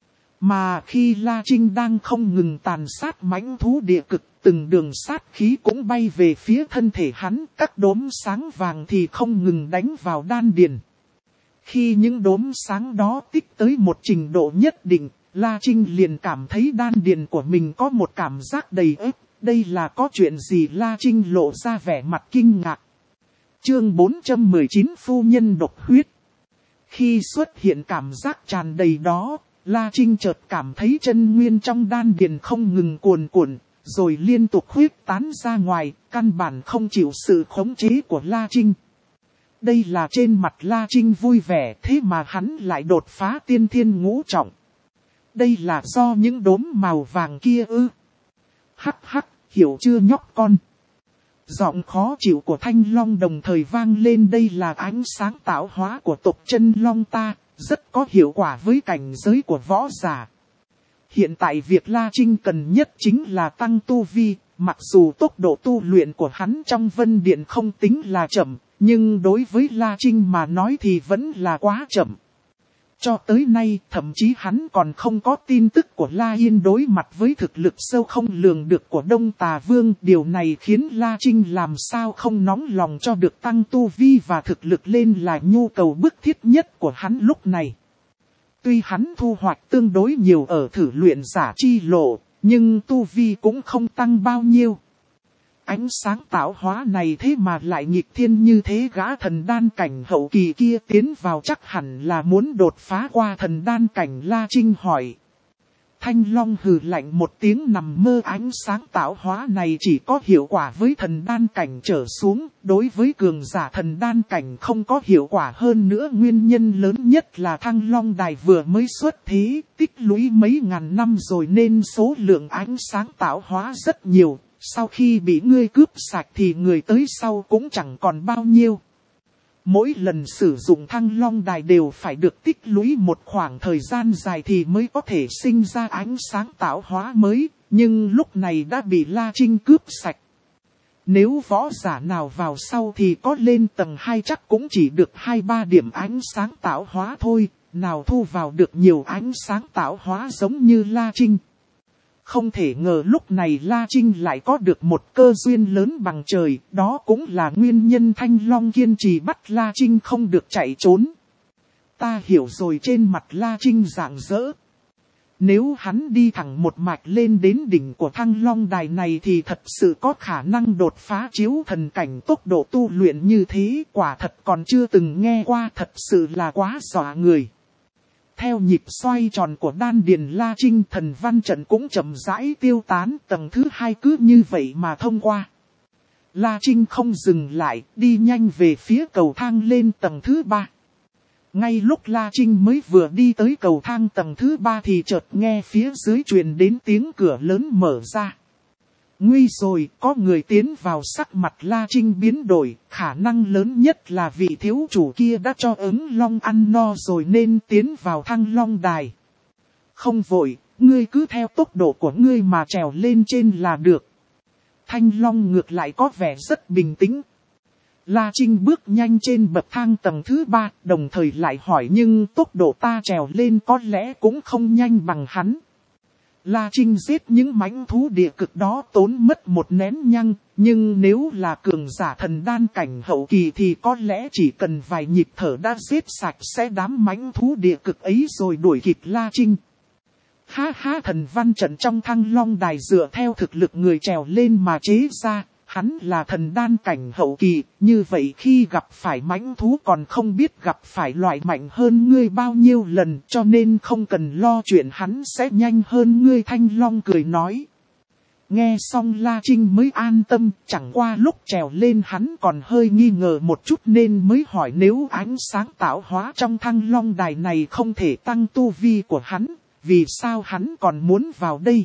Mà khi La Trinh đang không ngừng tàn sát mãnh thú địa cực, từng đường sát khí cũng bay về phía thân thể hắn, các đốm sáng vàng thì không ngừng đánh vào đan điền. Khi những đốm sáng đó tích tới một trình độ nhất định, La Trinh liền cảm thấy đan điền của mình có một cảm giác đầy ếp. Đây là có chuyện gì? La Trinh lộ ra vẻ mặt kinh ngạc. Chương bốn trăm mười chín Phu Nhân Độc Huyết. Khi xuất hiện cảm giác tràn đầy đó, La Trinh chợt cảm thấy chân nguyên trong đan điền không ngừng cuồn cuộn, rồi liên tục huyết tán ra ngoài, căn bản không chịu sự khống chế của La Trinh. Đây là trên mặt La Trinh vui vẻ, thế mà hắn lại đột phá tiên thiên ngũ trọng. Đây là do những đốm màu vàng kia ư? Hắc hắc, hiểu chưa nhóc con? Giọng khó chịu của Thanh Long đồng thời vang lên. Đây là ánh sáng tạo hóa của tộc Chân Long ta, rất có hiệu quả với cảnh giới của võ giả. Hiện tại việc La Trinh cần nhất chính là tăng tu vi, mặc dù tốc độ tu luyện của hắn trong Vân Điện không tính là chậm, nhưng đối với La Trinh mà nói thì vẫn là quá chậm. Cho tới nay, thậm chí hắn còn không có tin tức của La Yên đối mặt với thực lực sâu không lường được của Đông Tà Vương. Điều này khiến La Trinh làm sao không nóng lòng cho được tăng tu vi và thực lực lên là nhu cầu bức thiết nhất của hắn lúc này. Tuy hắn thu hoạch tương đối nhiều ở thử luyện giả chi lộ, nhưng tu vi cũng không tăng bao nhiêu. Ánh sáng tạo hóa này thế mà lại nghịch thiên như thế, gã thần đan cảnh hậu kỳ kia tiến vào chắc hẳn là muốn đột phá qua thần đan cảnh. La Trinh hỏi. Thanh Long hừ lạnh một tiếng, nằm mơ ánh sáng tạo hóa này chỉ có hiệu quả với thần đan cảnh trở xuống, đối với cường giả thần đan cảnh không có hiệu quả. Hơn nữa nguyên nhân lớn nhất là Thăng Long Đài vừa mới xuất thế, tích lũy mấy ngàn năm rồi nên số lượng ánh sáng tạo hóa rất nhiều, sau khi bị ngươi cướp sạch thì người tới sau cũng chẳng còn bao nhiêu. Mỗi lần sử dụng Thăng Long Đài đều phải được tích lũy một khoảng thời gian dài thì mới có thể sinh ra ánh sáng tạo hóa mới, nhưng lúc này đã bị La Trinh cướp sạch. Nếu võ giả nào vào sau thì có lên tầng hai chắc cũng chỉ được hai ba điểm ánh sáng tạo hóa thôi, nào thu vào được nhiều ánh sáng tạo hóa giống như La Trinh. Không thể ngờ lúc này La Trinh lại có được một cơ duyên lớn bằng trời, đó cũng là nguyên nhân Thanh Long kiên trì bắt La Trinh không được chạy trốn. Ta hiểu rồi, trên mặt La Trinh rạng rỡ. Nếu hắn đi thẳng một mạch lên đến đỉnh của Thăng Long Đài này thì thật sự có khả năng đột phá chiếu thần cảnh. Tốc độ tu luyện như thế quả thật còn chưa từng nghe qua, thật sự là quá dọa người. Theo nhịp xoay tròn của đan điền La Trinh, thần văn trận cũng chậm rãi tiêu tán, tầng thứ hai cứ như vậy mà thông qua. La Trinh không dừng lại, đi nhanh về phía cầu thang lên tầng thứ ba. Ngay lúc La Trinh mới vừa đi tới cầu thang tầng thứ ba thì chợt nghe phía dưới truyền đến tiếng cửa lớn mở ra. Nguy rồi, có người tiến vào. Sắc mặt La Trinh biến đổi, khả năng lớn nhất là vị thiếu chủ kia đã cho ứng long ăn no rồi nên tiến vào Thăng Long Đài. Không vội, ngươi cứ theo tốc độ của ngươi mà trèo lên trên là được. Thanh Long ngược lại có vẻ rất bình tĩnh. La Trinh bước nhanh trên bậc thang tầng thứ ba, đồng thời lại hỏi nhưng tốc độ ta trèo lên có lẽ cũng không nhanh bằng hắn. La Trinh giết những mãnh thú địa cực đó tốn mất một nén nhang, nhưng nếu là cường giả thần đan cảnh hậu kỳ thì có lẽ chỉ cần vài nhịp thở đã giết sạch sẽ đám mãnh thú địa cực ấy rồi đuổi kịp La Trinh. Ha ha, thần văn trận trong Thăng Long Đài dựa theo thực lực người trèo lên mà chế ra. Hắn là thần đan cảnh hậu kỳ, như vậy khi gặp phải mãnh thú còn không biết gặp phải loại mạnh hơn ngươi bao nhiêu lần, cho nên không cần lo chuyện hắn sẽ nhanh hơn ngươi. Thanh Long cười nói. Nghe xong La Trinh mới an tâm, chẳng qua lúc trèo lên hắn còn hơi nghi ngờ một chút nên mới hỏi nếu ánh sáng tạo hóa trong Thăng Long Đài này không thể tăng tu vi của hắn, vì sao hắn còn muốn vào đây?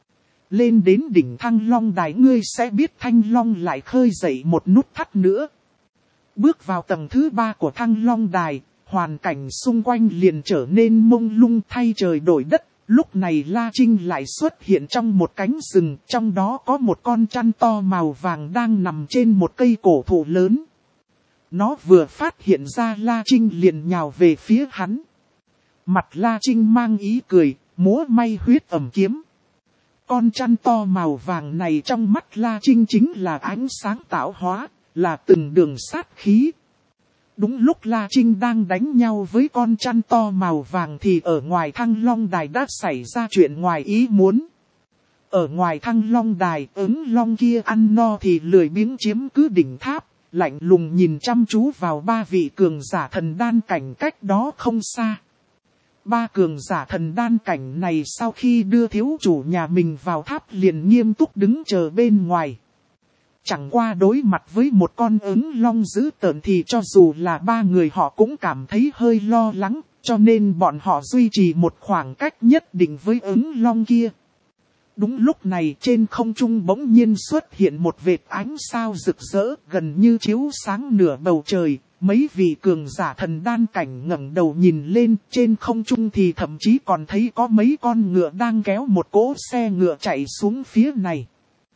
Lên đến đỉnh Thăng Long Đài ngươi sẽ biết Thanh Long lại khơi dậy một nút thắt nữa. Bước vào tầng thứ ba của Thăng Long Đài, hoàn cảnh xung quanh liền trở nên mông lung, thay trời đổi đất. Lúc này La Trinh lại xuất hiện trong một cánh rừng, trong đó có một con trăn to màu vàng đang nằm trên một cây cổ thụ lớn. Nó vừa phát hiện ra La Trinh liền nhào về phía hắn. Mặt La Trinh mang ý cười, múa may huyết ẩm kiếm. Con trăn to màu vàng này trong mắt La Trinh chính là ánh sáng tạo hóa, là từng đường sát khí. Đúng lúc La Trinh đang đánh nhau với con trăn to màu vàng thì ở ngoài Thăng Long Đài đã xảy ra chuyện ngoài ý muốn. Ở ngoài Thăng Long Đài, ứng long kia ăn no thì lười biếng chiếm cứ đỉnh tháp, lạnh lùng nhìn chăm chú vào ba vị cường giả thần đan cảnh cách đó không xa. Ba cường giả thần đan cảnh này sau khi đưa thiếu chủ nhà mình vào tháp liền nghiêm túc đứng chờ bên ngoài. Chẳng qua đối mặt với một con ứng long dữ tợn thì cho dù là ba người họ cũng cảm thấy hơi lo lắng, cho nên bọn họ duy trì một khoảng cách nhất định với ứng long kia. Đúng lúc này trên không trung bỗng nhiên xuất hiện một vệt ánh sao rực rỡ gần như chiếu sáng nửa bầu trời. Mấy vị cường giả thần đan cảnh ngẩng đầu nhìn lên, trên không trung thì thậm chí còn thấy có mấy con ngựa đang kéo một cỗ xe ngựa chạy xuống phía này.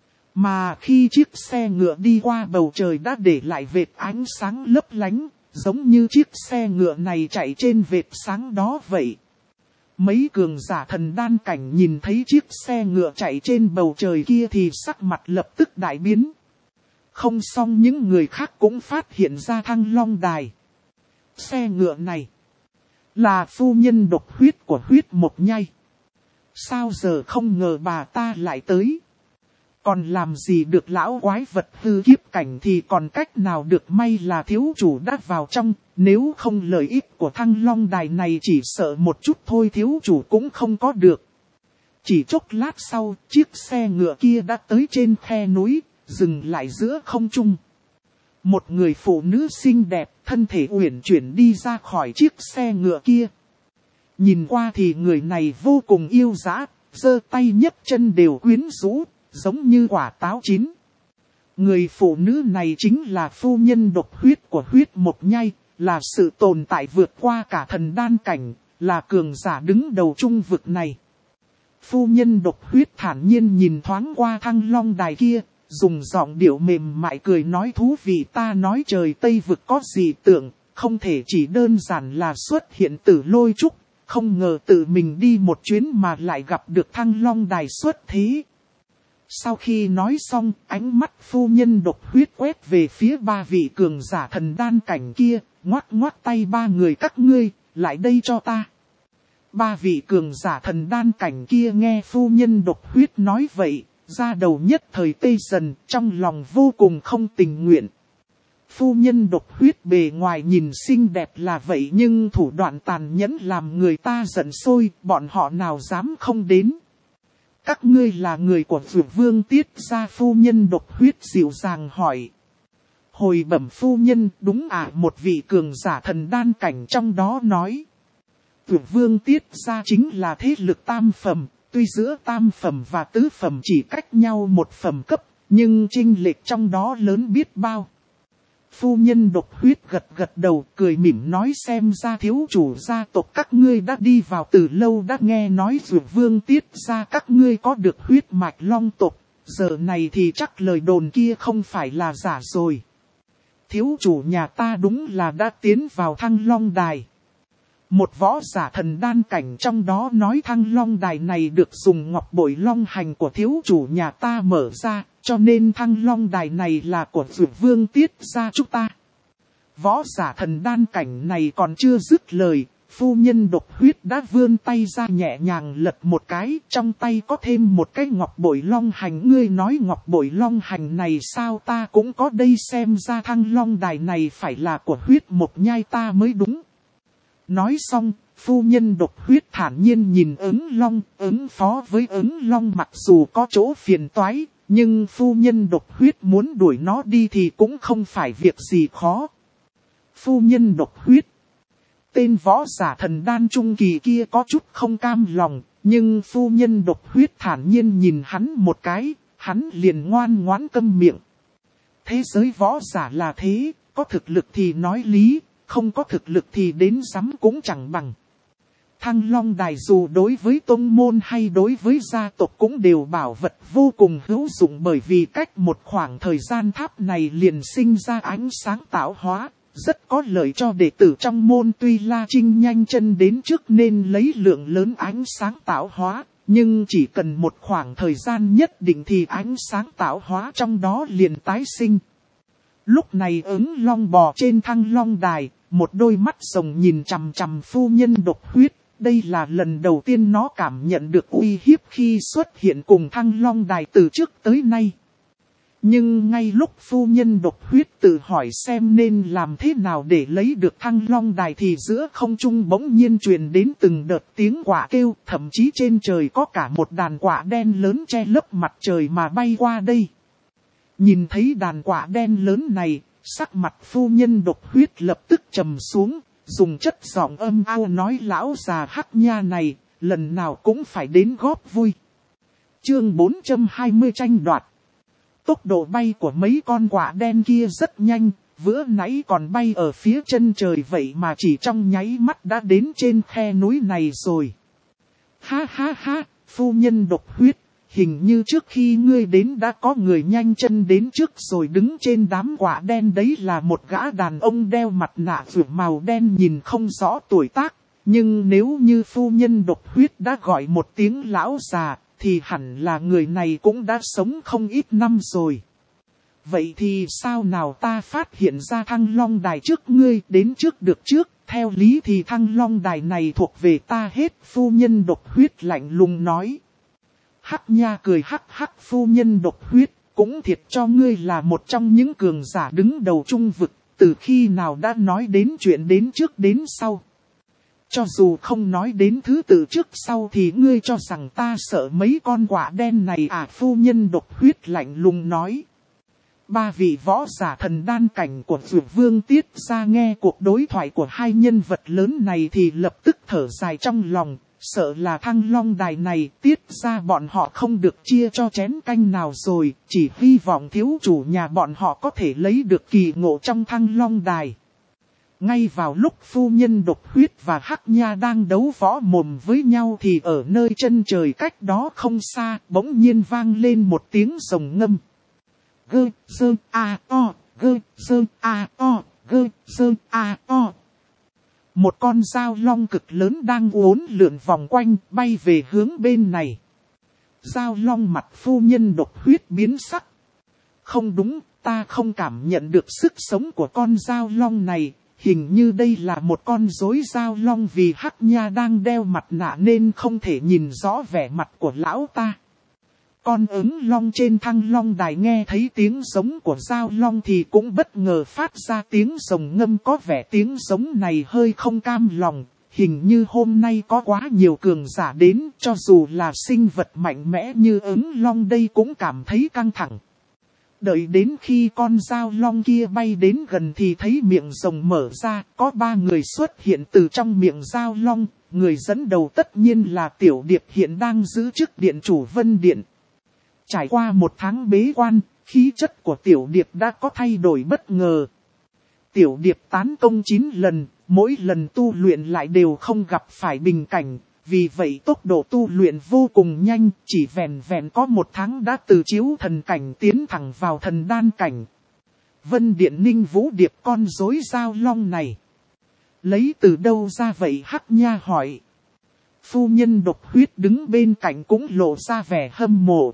Mà khi chiếc xe ngựa đi qua bầu trời đã để lại vệt ánh sáng lấp lánh, giống như chiếc xe ngựa này chạy trên vệt sáng đó vậy. Mấy cường giả thần đan cảnh nhìn thấy chiếc xe ngựa chạy trên bầu trời kia thì sắc mặt lập tức đại biến. Không xong những người khác cũng phát hiện ra Thăng Long Đài. Xe ngựa này là phu nhân độc huyết của huyết mộc nhai. Sao giờ không ngờ bà ta lại tới. Còn làm gì được lão quái vật hư kiếp cảnh thì còn cách nào được, may là thiếu chủ đã vào trong. Nếu không lợi ích của Thăng Long Đài này chỉ sợ một chút thôi thiếu chủ cũng không có được. Chỉ chốc lát sau, chiếc xe ngựa kia đã tới trên khe núi, dừng lại giữa không trung. Một người phụ nữ xinh đẹp, thân thể uyển chuyển đi ra khỏi chiếc xe ngựa kia. Nhìn qua thì người này vô cùng yêu dã, giơ tay nhấc chân đều quyến rũ, giống như quả táo chín. Người phụ nữ này chính là phu nhân độc huyết của huyết một nhai, là sự tồn tại vượt qua cả thần đan cảnh, là cường giả đứng đầu trung vực này. Phu nhân độc huyết thản nhiên nhìn thoáng qua Thăng Long đài kia, dùng giọng điệu mềm mại cười nói thú vị. Ta nói trời Tây vực có gì tưởng, không thể chỉ đơn giản là xuất hiện Tử Lôi Trúc, không ngờ tự mình đi một chuyến mà lại gặp được Thăng Long đài xuất thế. Sau khi nói xong, ánh mắt phu nhân độc huyết quét về phía ba vị cường giả thần đan cảnh kia, ngoắc ngoắc tay ba người các ngươi, lại đây cho ta. Ba vị cường giả thần đan cảnh kia nghe phu nhân độc huyết nói vậy, ra đầu nhất thời tê dần, trong lòng vô cùng không tình nguyện. Phu nhân độc huyết bề ngoài nhìn xinh đẹp là vậy nhưng thủ đoạn tàn nhẫn làm người ta giận sôi, bọn họ nào dám không đến. Các ngươi là người của Dược Vương Tiết gia, phu nhân độc huyết dịu dàng hỏi. Hồi bẩm phu nhân, đúng à, một vị cường giả thần đan cảnh trong đó nói. Dược Vương Tiết gia chính là thế lực tam phẩm, tuy giữa tam phẩm và tứ phẩm chỉ cách nhau một phẩm cấp, nhưng chênh lệch trong đó lớn biết bao. Phu nhân độc huyết gật gật đầu, cười mỉm nói xem ra thiếu chủ gia tộc các ngươi đã đi vào từ lâu, đã nghe nói Dược Vương Tiết gia các ngươi có được huyết mạch long tộc, giờ này thì chắc lời đồn kia không phải là giả rồi. Thiếu chủ nhà ta đúng là đã tiến vào Thăng Long đài. Một võ giả thần đan cảnh trong đó nói Thăng Long đài này được dùng ngọc bội long hành của thiếu chủ nhà ta mở ra, cho nên Thăng Long đài này là của Dược Vương Tiết gia chúng ta. Võ giả thần đan cảnh này còn chưa dứt lời, phu nhân độc huyết đã vươn tay ra nhẹ nhàng lật một cái, trong tay có thêm một cái ngọc bội long hành. Ngươi nói ngọc bội long hành này sao, ta cũng có đây, xem ra Thăng Long đài này phải là của huyết một nhai ta mới đúng. Nói xong, phu nhân độc huyết thản nhiên nhìn ứng long, ứng phó với ứng long mặc dù có chỗ phiền toái, nhưng phu nhân độc huyết muốn đuổi nó đi thì cũng không phải việc gì khó. Phu nhân độc huyết. Tên võ giả thần đan trung kỳ kia có chút không cam lòng, nhưng phu nhân độc huyết thản nhiên nhìn hắn một cái, hắn liền ngoan ngoãn câm miệng. Thế giới võ giả là thế, có thực lực thì nói lý, không có thực lực thì đến dám cũng chẳng bằng. Thăng Long đài dù đối với tông môn hay đối với gia tộc cũng đều bảo vật vô cùng hữu dụng, bởi vì cách một khoảng thời gian tháp này liền sinh ra ánh sáng tạo hóa, rất có lợi cho đệ tử trong môn. Tuy La Trinh nhanh chân đến trước nên lấy lượng lớn ánh sáng tạo hóa, nhưng chỉ cần một khoảng thời gian nhất định thì ánh sáng tạo hóa trong đó liền tái sinh. Lúc này ứng long bò trên Thăng Long đài, một đôi mắt rồng nhìn chằm chằm phu nhân độc huyết. Đây là lần đầu tiên nó cảm nhận được uy hiếp khi xuất hiện cùng Thăng Long đài từ trước tới nay. Nhưng ngay lúc phu nhân độc huyết tự hỏi xem nên làm thế nào để lấy được Thăng Long đài thì giữa không trung bỗng nhiên truyền đến từng đợt tiếng quạ kêu, thậm chí trên trời có cả một đàn quạ đen lớn che lấp mặt trời mà bay qua đây. Nhìn thấy đàn quạ đen lớn này, sắc mặt phu nhân độc huyết lập tức trầm xuống, dùng chất giọng âm ao nói lão già hắc nha này, lần nào cũng phải đến góp vui. Chương bốn trăm hai mươi tranh đoạt. Tốc độ bay của mấy con quạ đen kia rất nhanh, vừa nãy còn bay ở phía chân trời vậy mà chỉ trong nháy mắt đã đến trên khe núi này rồi. Ha ha ha, phu nhân độc huyết, hình như trước khi ngươi đến đã có người nhanh chân đến trước rồi. Đứng trên đám quạ đen đấy là một gã đàn ông đeo mặt nạ vượt màu đen nhìn không rõ tuổi tác, nhưng nếu như phu nhân độc huyết đã gọi một tiếng lão già, thì hẳn là người này cũng đã sống không ít năm rồi. Vậy thì sao nào ta phát hiện ra Thăng Long đài trước ngươi đến trước được trước, theo lý thì Thăng Long đài này thuộc về ta hết, phu nhân độc huyết lạnh lùng nói. Hắc nha cười hắc hắc, phu nhân độc huyết, cũng thiệt cho ngươi là một trong những cường giả đứng đầu trung vực, từ khi nào đã nói đến chuyện đến trước đến sau. Cho dù không nói đến thứ tự trước sau thì ngươi cho rằng ta sợ mấy con quạ đen này à? Phu nhân độc huyết lạnh lùng nói. Ba vị võ giả thần đan cảnh của Dược Vương Tiết ra nghe cuộc đối thoại của hai nhân vật lớn này thì lập tức thở dài trong lòng, sợ là Thăng Long Đài này Tiết ra bọn họ không được chia cho chén canh nào rồi, chỉ hy vọng thiếu chủ nhà bọn họ có thể lấy được kỳ ngộ trong Thăng Long Đài. Ngay vào lúc phu nhân độc huyết và Hắc Nha đang đấu võ mồm với nhau thì ở nơi chân trời cách đó không xa bỗng nhiên vang lên một tiếng rồng ngâm. Gơ, sơ, a, o, gơ, sơ, a, o, gơ, sơ, a, o. Một con dao long cực lớn đang uốn lượn vòng quanh bay về hướng bên này. Dao long mặt phu nhân độc huyết biến sắc. Không đúng, ta không cảm nhận được sức sống của con dao long này. Hình như đây là một con rối dao long vì Hắc Nha đang đeo mặt nạ nên không thể nhìn rõ vẻ mặt của lão ta. Con ứng long trên Thăng Long Đài nghe thấy tiếng giống của dao long thì cũng bất ngờ phát ra tiếng rồng ngâm, có vẻ tiếng giống này hơi không cam lòng. Hình như hôm nay có quá nhiều cường giả đến, cho dù là sinh vật mạnh mẽ như ứng long đây cũng cảm thấy căng thẳng. Đợi đến khi con dao long kia bay đến gần thì thấy miệng rồng mở ra, có ba người xuất hiện từ trong miệng dao long. Người dẫn đầu tất nhiên là Tiểu Điệp hiện đang giữ chức điện chủ Vân Điện. Trải qua một tháng bế quan, khí chất của Tiểu Điệp đã có thay đổi bất ngờ. Tiểu Điệp tán công chín lần, mỗi lần tu luyện lại đều không gặp phải bình cảnh. Vì vậy tốc độ tu luyện vô cùng nhanh, chỉ vẹn vẹn có một tháng đã từ chiếu thần cảnh tiến thẳng vào thần đan cảnh. Vân Điện Ninh Vũ Điệp con rối dao long này. Lấy từ đâu ra vậy? Hắc Nha hỏi. Phu nhân độc huyết đứng bên cạnh cũng lộ ra vẻ hâm mộ.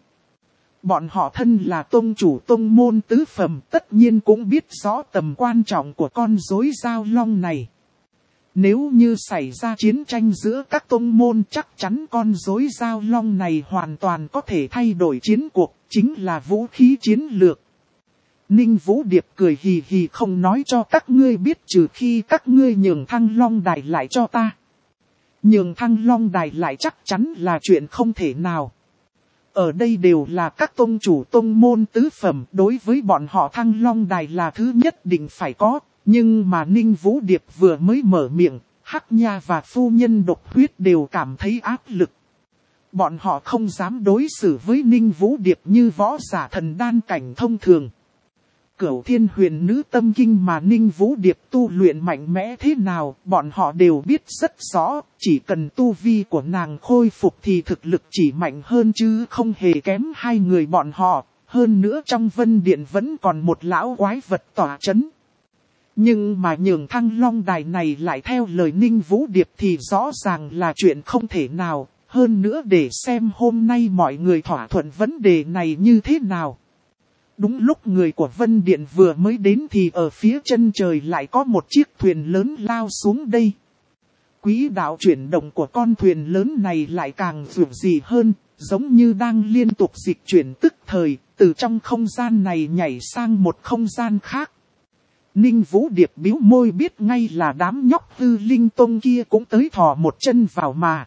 Bọn họ thân là tông chủ tông môn tứ phẩm, tất nhiên cũng biết rõ tầm quan trọng của con rối dao long này. Nếu như xảy ra chiến tranh giữa các tông môn chắc chắn con rối dao long này hoàn toàn có thể thay đổi chiến cuộc, chính là vũ khí chiến lược. Ninh Vũ Điệp cười hì hì không nói cho các ngươi biết trừ khi các ngươi nhường Thăng Long Đài lại cho ta. Nhường Thăng Long Đài lại chắc chắn là chuyện không thể nào. Ở đây đều là các tông chủ tông môn tứ phẩm, đối với bọn họ Thăng Long Đài là thứ nhất định phải có. Nhưng mà Ninh Vũ Điệp vừa mới mở miệng, Hắc Nha và phu nhân độc huyết đều cảm thấy áp lực. Bọn họ không dám đối xử với Ninh Vũ Điệp như võ giả thần đan cảnh thông thường. Cửu Thiên Huyền Nữ Tâm Kinh mà Ninh Vũ Điệp tu luyện mạnh mẽ thế nào, bọn họ đều biết rất rõ, chỉ cần tu vi của nàng khôi phục thì thực lực chỉ mạnh hơn chứ không hề kém hai người bọn họ, hơn nữa trong Vân Điện vẫn còn một lão quái vật tỏa chấn. Nhưng mà nhường Thăng Long Đài này lại theo lời Ninh Vũ Điệp thì rõ ràng là chuyện không thể nào, hơn nữa để xem hôm nay mọi người thỏa thuận vấn đề này như thế nào. Đúng lúc người của Vân Điện vừa mới đến thì ở phía chân trời lại có một chiếc thuyền lớn lao xuống đây. Quỹ đạo chuyển động của con thuyền lớn này lại càng dữ dội hơn, giống như đang liên tục dịch chuyển tức thời, từ trong không gian này nhảy sang một không gian khác. Ninh Vũ Điệp bĩu môi biết ngay là đám nhóc Hư Linh Tông kia cũng tới thò một chân vào mà.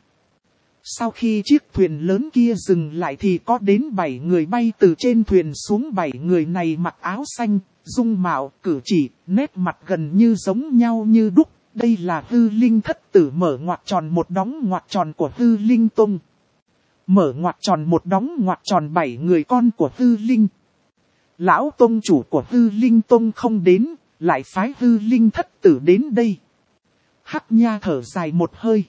Sau khi chiếc thuyền lớn kia dừng lại thì có đến bảy người bay từ trên thuyền xuống. Bảy người này mặc áo xanh, dung mạo, cử chỉ, nét mặt gần như giống nhau như đúc. Đây là Hư Linh Thất Tử mở ngoặc tròn một đóng ngoặc tròn của Hư Linh Tông. Mở ngoặc tròn một đóng ngoặc tròn bảy người con của Hư Linh. Lão Tông chủ của Hư Linh Tông không đến, lại phái Hư Linh Thất Tử đến đây. Hắc Nha thở dài một hơi.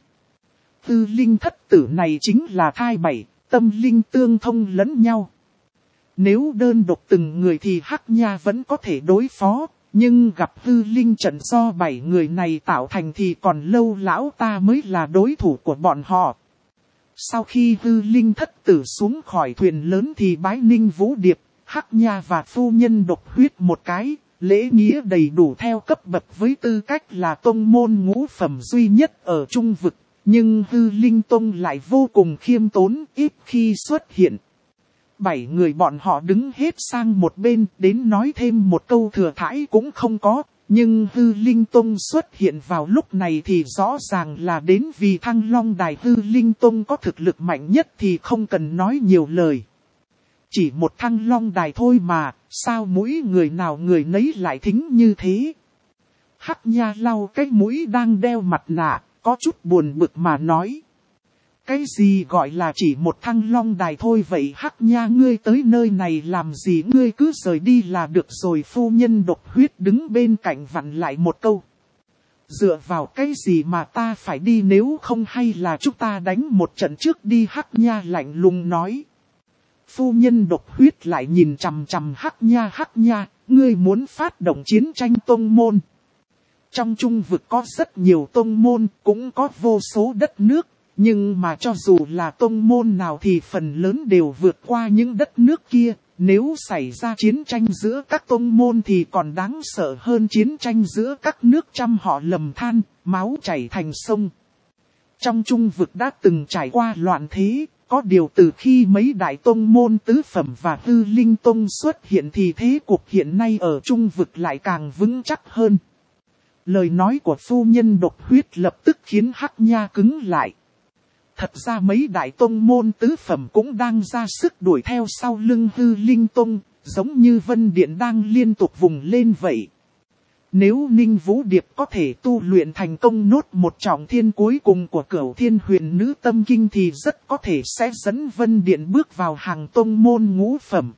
Hư Linh Thất Tử này chính là thai bảy, tâm linh tương thông lẫn nhau. Nếu đơn độc từng người thì Hắc Nha vẫn có thể đối phó, nhưng gặp Hư Linh trận do bảy người này tạo thành thì còn lâu lão ta mới là đối thủ của bọn họ. Sau khi Hư Linh Thất Tử xuống khỏi thuyền lớn thì bái Ninh Vũ Điệp, Hắc Nha và phu nhân độc huyết một cái. Lễ nghĩa đầy đủ theo cấp bậc với tư cách là tông môn ngũ phẩm duy nhất ở Trung Vực, nhưng Hư Linh Tông lại vô cùng khiêm tốn, ít khi xuất hiện. Bảy người bọn họ đứng hết sang một bên, đến nói thêm một câu thừa thãi cũng không có, Nhưng Hư Linh Tông xuất hiện vào lúc này thì rõ ràng là đến vì Thăng Long Đài Hư Linh Tông có thực lực mạnh nhất thì không cần nói nhiều lời. Chỉ một Thăng Long Đài thôi mà, sao mỗi người nào người nấy lại thính như thế? Hắc Nha lau cái mũi đang đeo mặt nạ, có chút buồn bực mà nói. Cái gì gọi là chỉ một Thăng Long Đài thôi vậy? Hắc Nha, ngươi tới nơi này làm gì? Ngươi cứ rời đi là được rồi. Phu nhân Độc Huyết đứng bên cạnh vặn lại một câu. Dựa vào cái gì mà ta phải đi, nếu không hay là chúng ta đánh một trận trước đi? Hắc Nha lạnh lùng nói. Phu nhân Độc Huyết lại nhìn chằm chằm Hắc Nha. Hắc Nha, ngươi muốn phát động chiến tranh tông môn. Trong Trung vực có rất nhiều tông môn, cũng có vô số đất nước. Nhưng mà cho dù là tông môn nào thì phần lớn đều vượt qua những đất nước kia. Nếu xảy ra chiến tranh giữa các tông môn thì còn đáng sợ hơn chiến tranh giữa các nước trăm họ lầm than, máu chảy thành sông. Trong Trung vực đã từng trải qua loạn thế, có điều từ khi mấy đại tông môn tứ phẩm và Hư Linh Tông xuất hiện thì thế cục hiện nay ở Trung vực lại càng vững chắc hơn. Lời nói của phu nhân Độc Huyết lập tức khiến Hắc Nha cứng lại. Thật ra mấy đại tông môn tứ phẩm cũng đang ra sức đuổi theo sau lưng Hư Linh Tông, giống như Vân Điện đang liên tục vùng lên vậy. Nếu Ninh Vũ Điệp có thể tu luyện thành công nốt một trọng thiên cuối cùng của Cửu Thiên Huyền Nữ Tâm Kinh thì rất có thể sẽ dẫn Vân Điện bước vào hàng tông môn ngũ phẩm.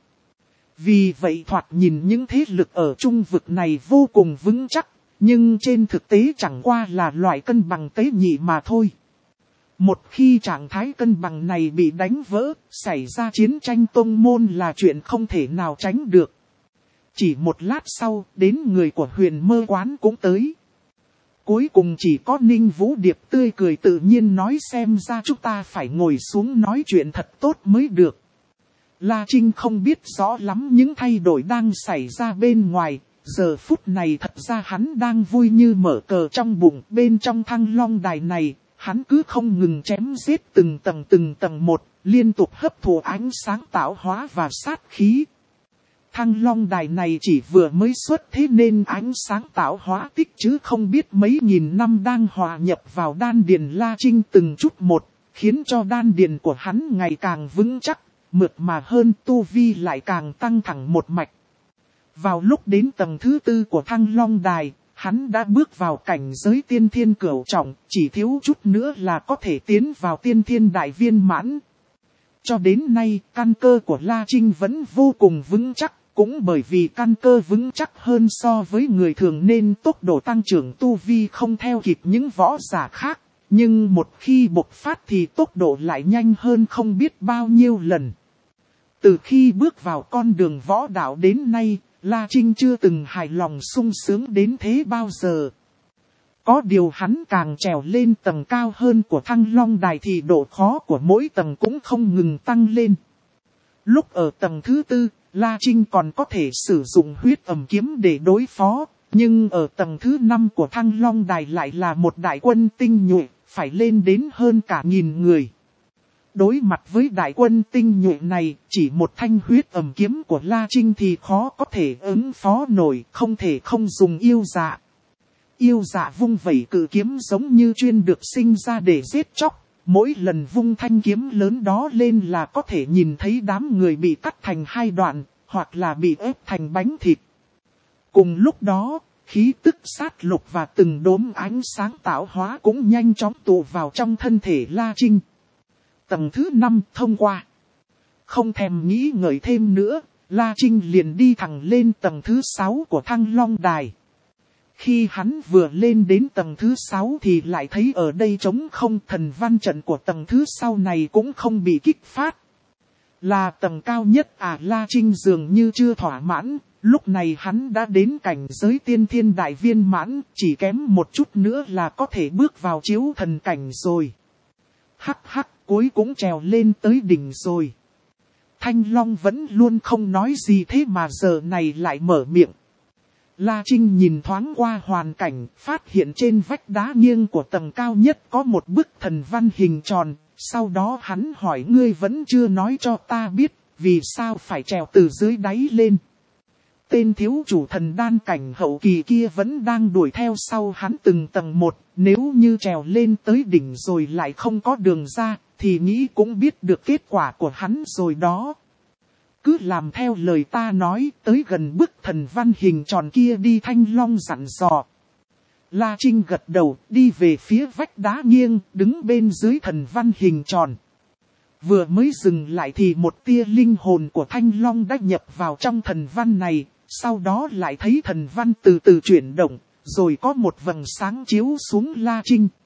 Vì vậy thoạt nhìn những thế lực ở Trung vực này vô cùng vững chắc, nhưng trên thực tế chẳng qua là loại cân bằng tế nhị mà thôi. Một khi trạng thái cân bằng này bị đánh vỡ, xảy ra chiến tranh tông môn là chuyện không thể nào tránh được. Chỉ một lát sau, đến người của Huyền Mơ Quán cũng tới. Cuối cùng chỉ có Ninh Vũ Điệp tươi cười tự nhiên nói, xem ra chúng ta phải ngồi xuống nói chuyện thật tốt mới được. La Trinh không biết rõ lắm những thay đổi đang xảy ra bên ngoài. Giờ phút này thật ra hắn đang vui như mở cờ trong bụng. Bên trong Thăng Long Đài này, hắn cứ không ngừng chém giết từng tầng từng tầng một, liên tục hấp thụ ánh sáng tạo hóa và sát khí. Thăng Long Đài này chỉ vừa mới xuất thế nên ánh sáng tạo hóa tích chứ không biết mấy nghìn năm đang hòa nhập vào đan điền La Trinh từng chút một, khiến cho đan điền của hắn ngày càng vững chắc, mượt mà hơn, tu vi lại càng tăng thẳng một mạch. Vào lúc đến tầng thứ tư của Thăng Long Đài, hắn đã bước vào cảnh giới tiên thiên cửu trọng, chỉ thiếu chút nữa là có thể tiến vào tiên thiên đại viên mãn. Cho đến nay, căn cơ của La Trinh vẫn vô cùng vững chắc, cũng bởi vì căn cơ vững chắc hơn so với người thường nên tốc độ tăng trưởng tu vi không theo kịp những võ giả khác. Nhưng một khi bộc phát thì tốc độ lại nhanh hơn không biết bao nhiêu lần. Từ khi bước vào con đường võ đạo đến nay, La Trinh chưa từng hài lòng sung sướng đến thế bao giờ. Có điều hắn càng trèo lên tầng cao hơn của Thăng Long Đài thì độ khó của mỗi tầng cũng không ngừng tăng lên. Lúc ở tầng thứ tư, La Trinh còn có thể sử dụng huyết ẩm kiếm để đối phó, nhưng ở tầng thứ năm của Thăng Long Đài lại là một đại quân tinh nhuệ, phải lên đến hơn cả nghìn người. Đối mặt với đại quân tinh nhuệ này, chỉ một thanh huyết ẩm kiếm của La Trinh thì khó có thể ứng phó nổi, không thể không dùng yêu dạ. Yêu dạ vung vẩy cự kiếm giống như chuyên được sinh ra để giết chóc. Mỗi lần vung thanh kiếm lớn đó lên là có thể nhìn thấy đám người bị cắt thành hai đoạn, hoặc là bị ép thành bánh thịt. Cùng lúc đó, khí tức sát lục và từng đốm ánh sáng tạo hóa cũng nhanh chóng tụ vào trong thân thể La Trinh. Tầng thứ năm thông qua. Không thèm nghĩ ngợi thêm nữa, La Trinh liền đi thẳng lên tầng thứ sáu của Thăng Long Đài. Khi hắn vừa lên đến tầng thứ sáu thì lại thấy ở đây trống không, thần văn trận của tầng thứ sau này cũng không bị kích phát. Là tầng cao nhất à? La Trinh dường như chưa thỏa mãn, lúc này hắn đã đến cảnh giới tiên thiên đại viên mãn, chỉ kém một chút nữa là có thể bước vào chiếu thần cảnh rồi. Hắc hắc, cuối cũng trèo lên tới đỉnh rồi. Thanh Long vẫn luôn không nói gì thế mà giờ này lại mở miệng. La Trinh nhìn thoáng qua hoàn cảnh, phát hiện trên vách đá nghiêng của tầng cao nhất có một bức thần văn hình tròn. Sau đó hắn hỏi, ngươi vẫn chưa nói cho ta biết, vì sao phải trèo từ dưới đáy lên. Tên thiếu chủ thần đan cảnh hậu kỳ kia vẫn đang đuổi theo sau hắn từng tầng một, nếu như trèo lên tới đỉnh rồi lại không có đường ra, thì nghĩ cũng biết được kết quả của hắn rồi đó. Cứ làm theo lời ta nói, tới gần bức thần văn hình tròn kia đi, Thanh Long dặn dò. La Trinh gật đầu, đi về phía vách đá nghiêng, đứng bên dưới thần văn hình tròn. Vừa mới dừng lại thì một tia linh hồn của Thanh Long đã nhập vào trong thần văn này, sau đó lại thấy thần văn từ từ chuyển động, rồi có một vầng sáng chiếu xuống La Trinh.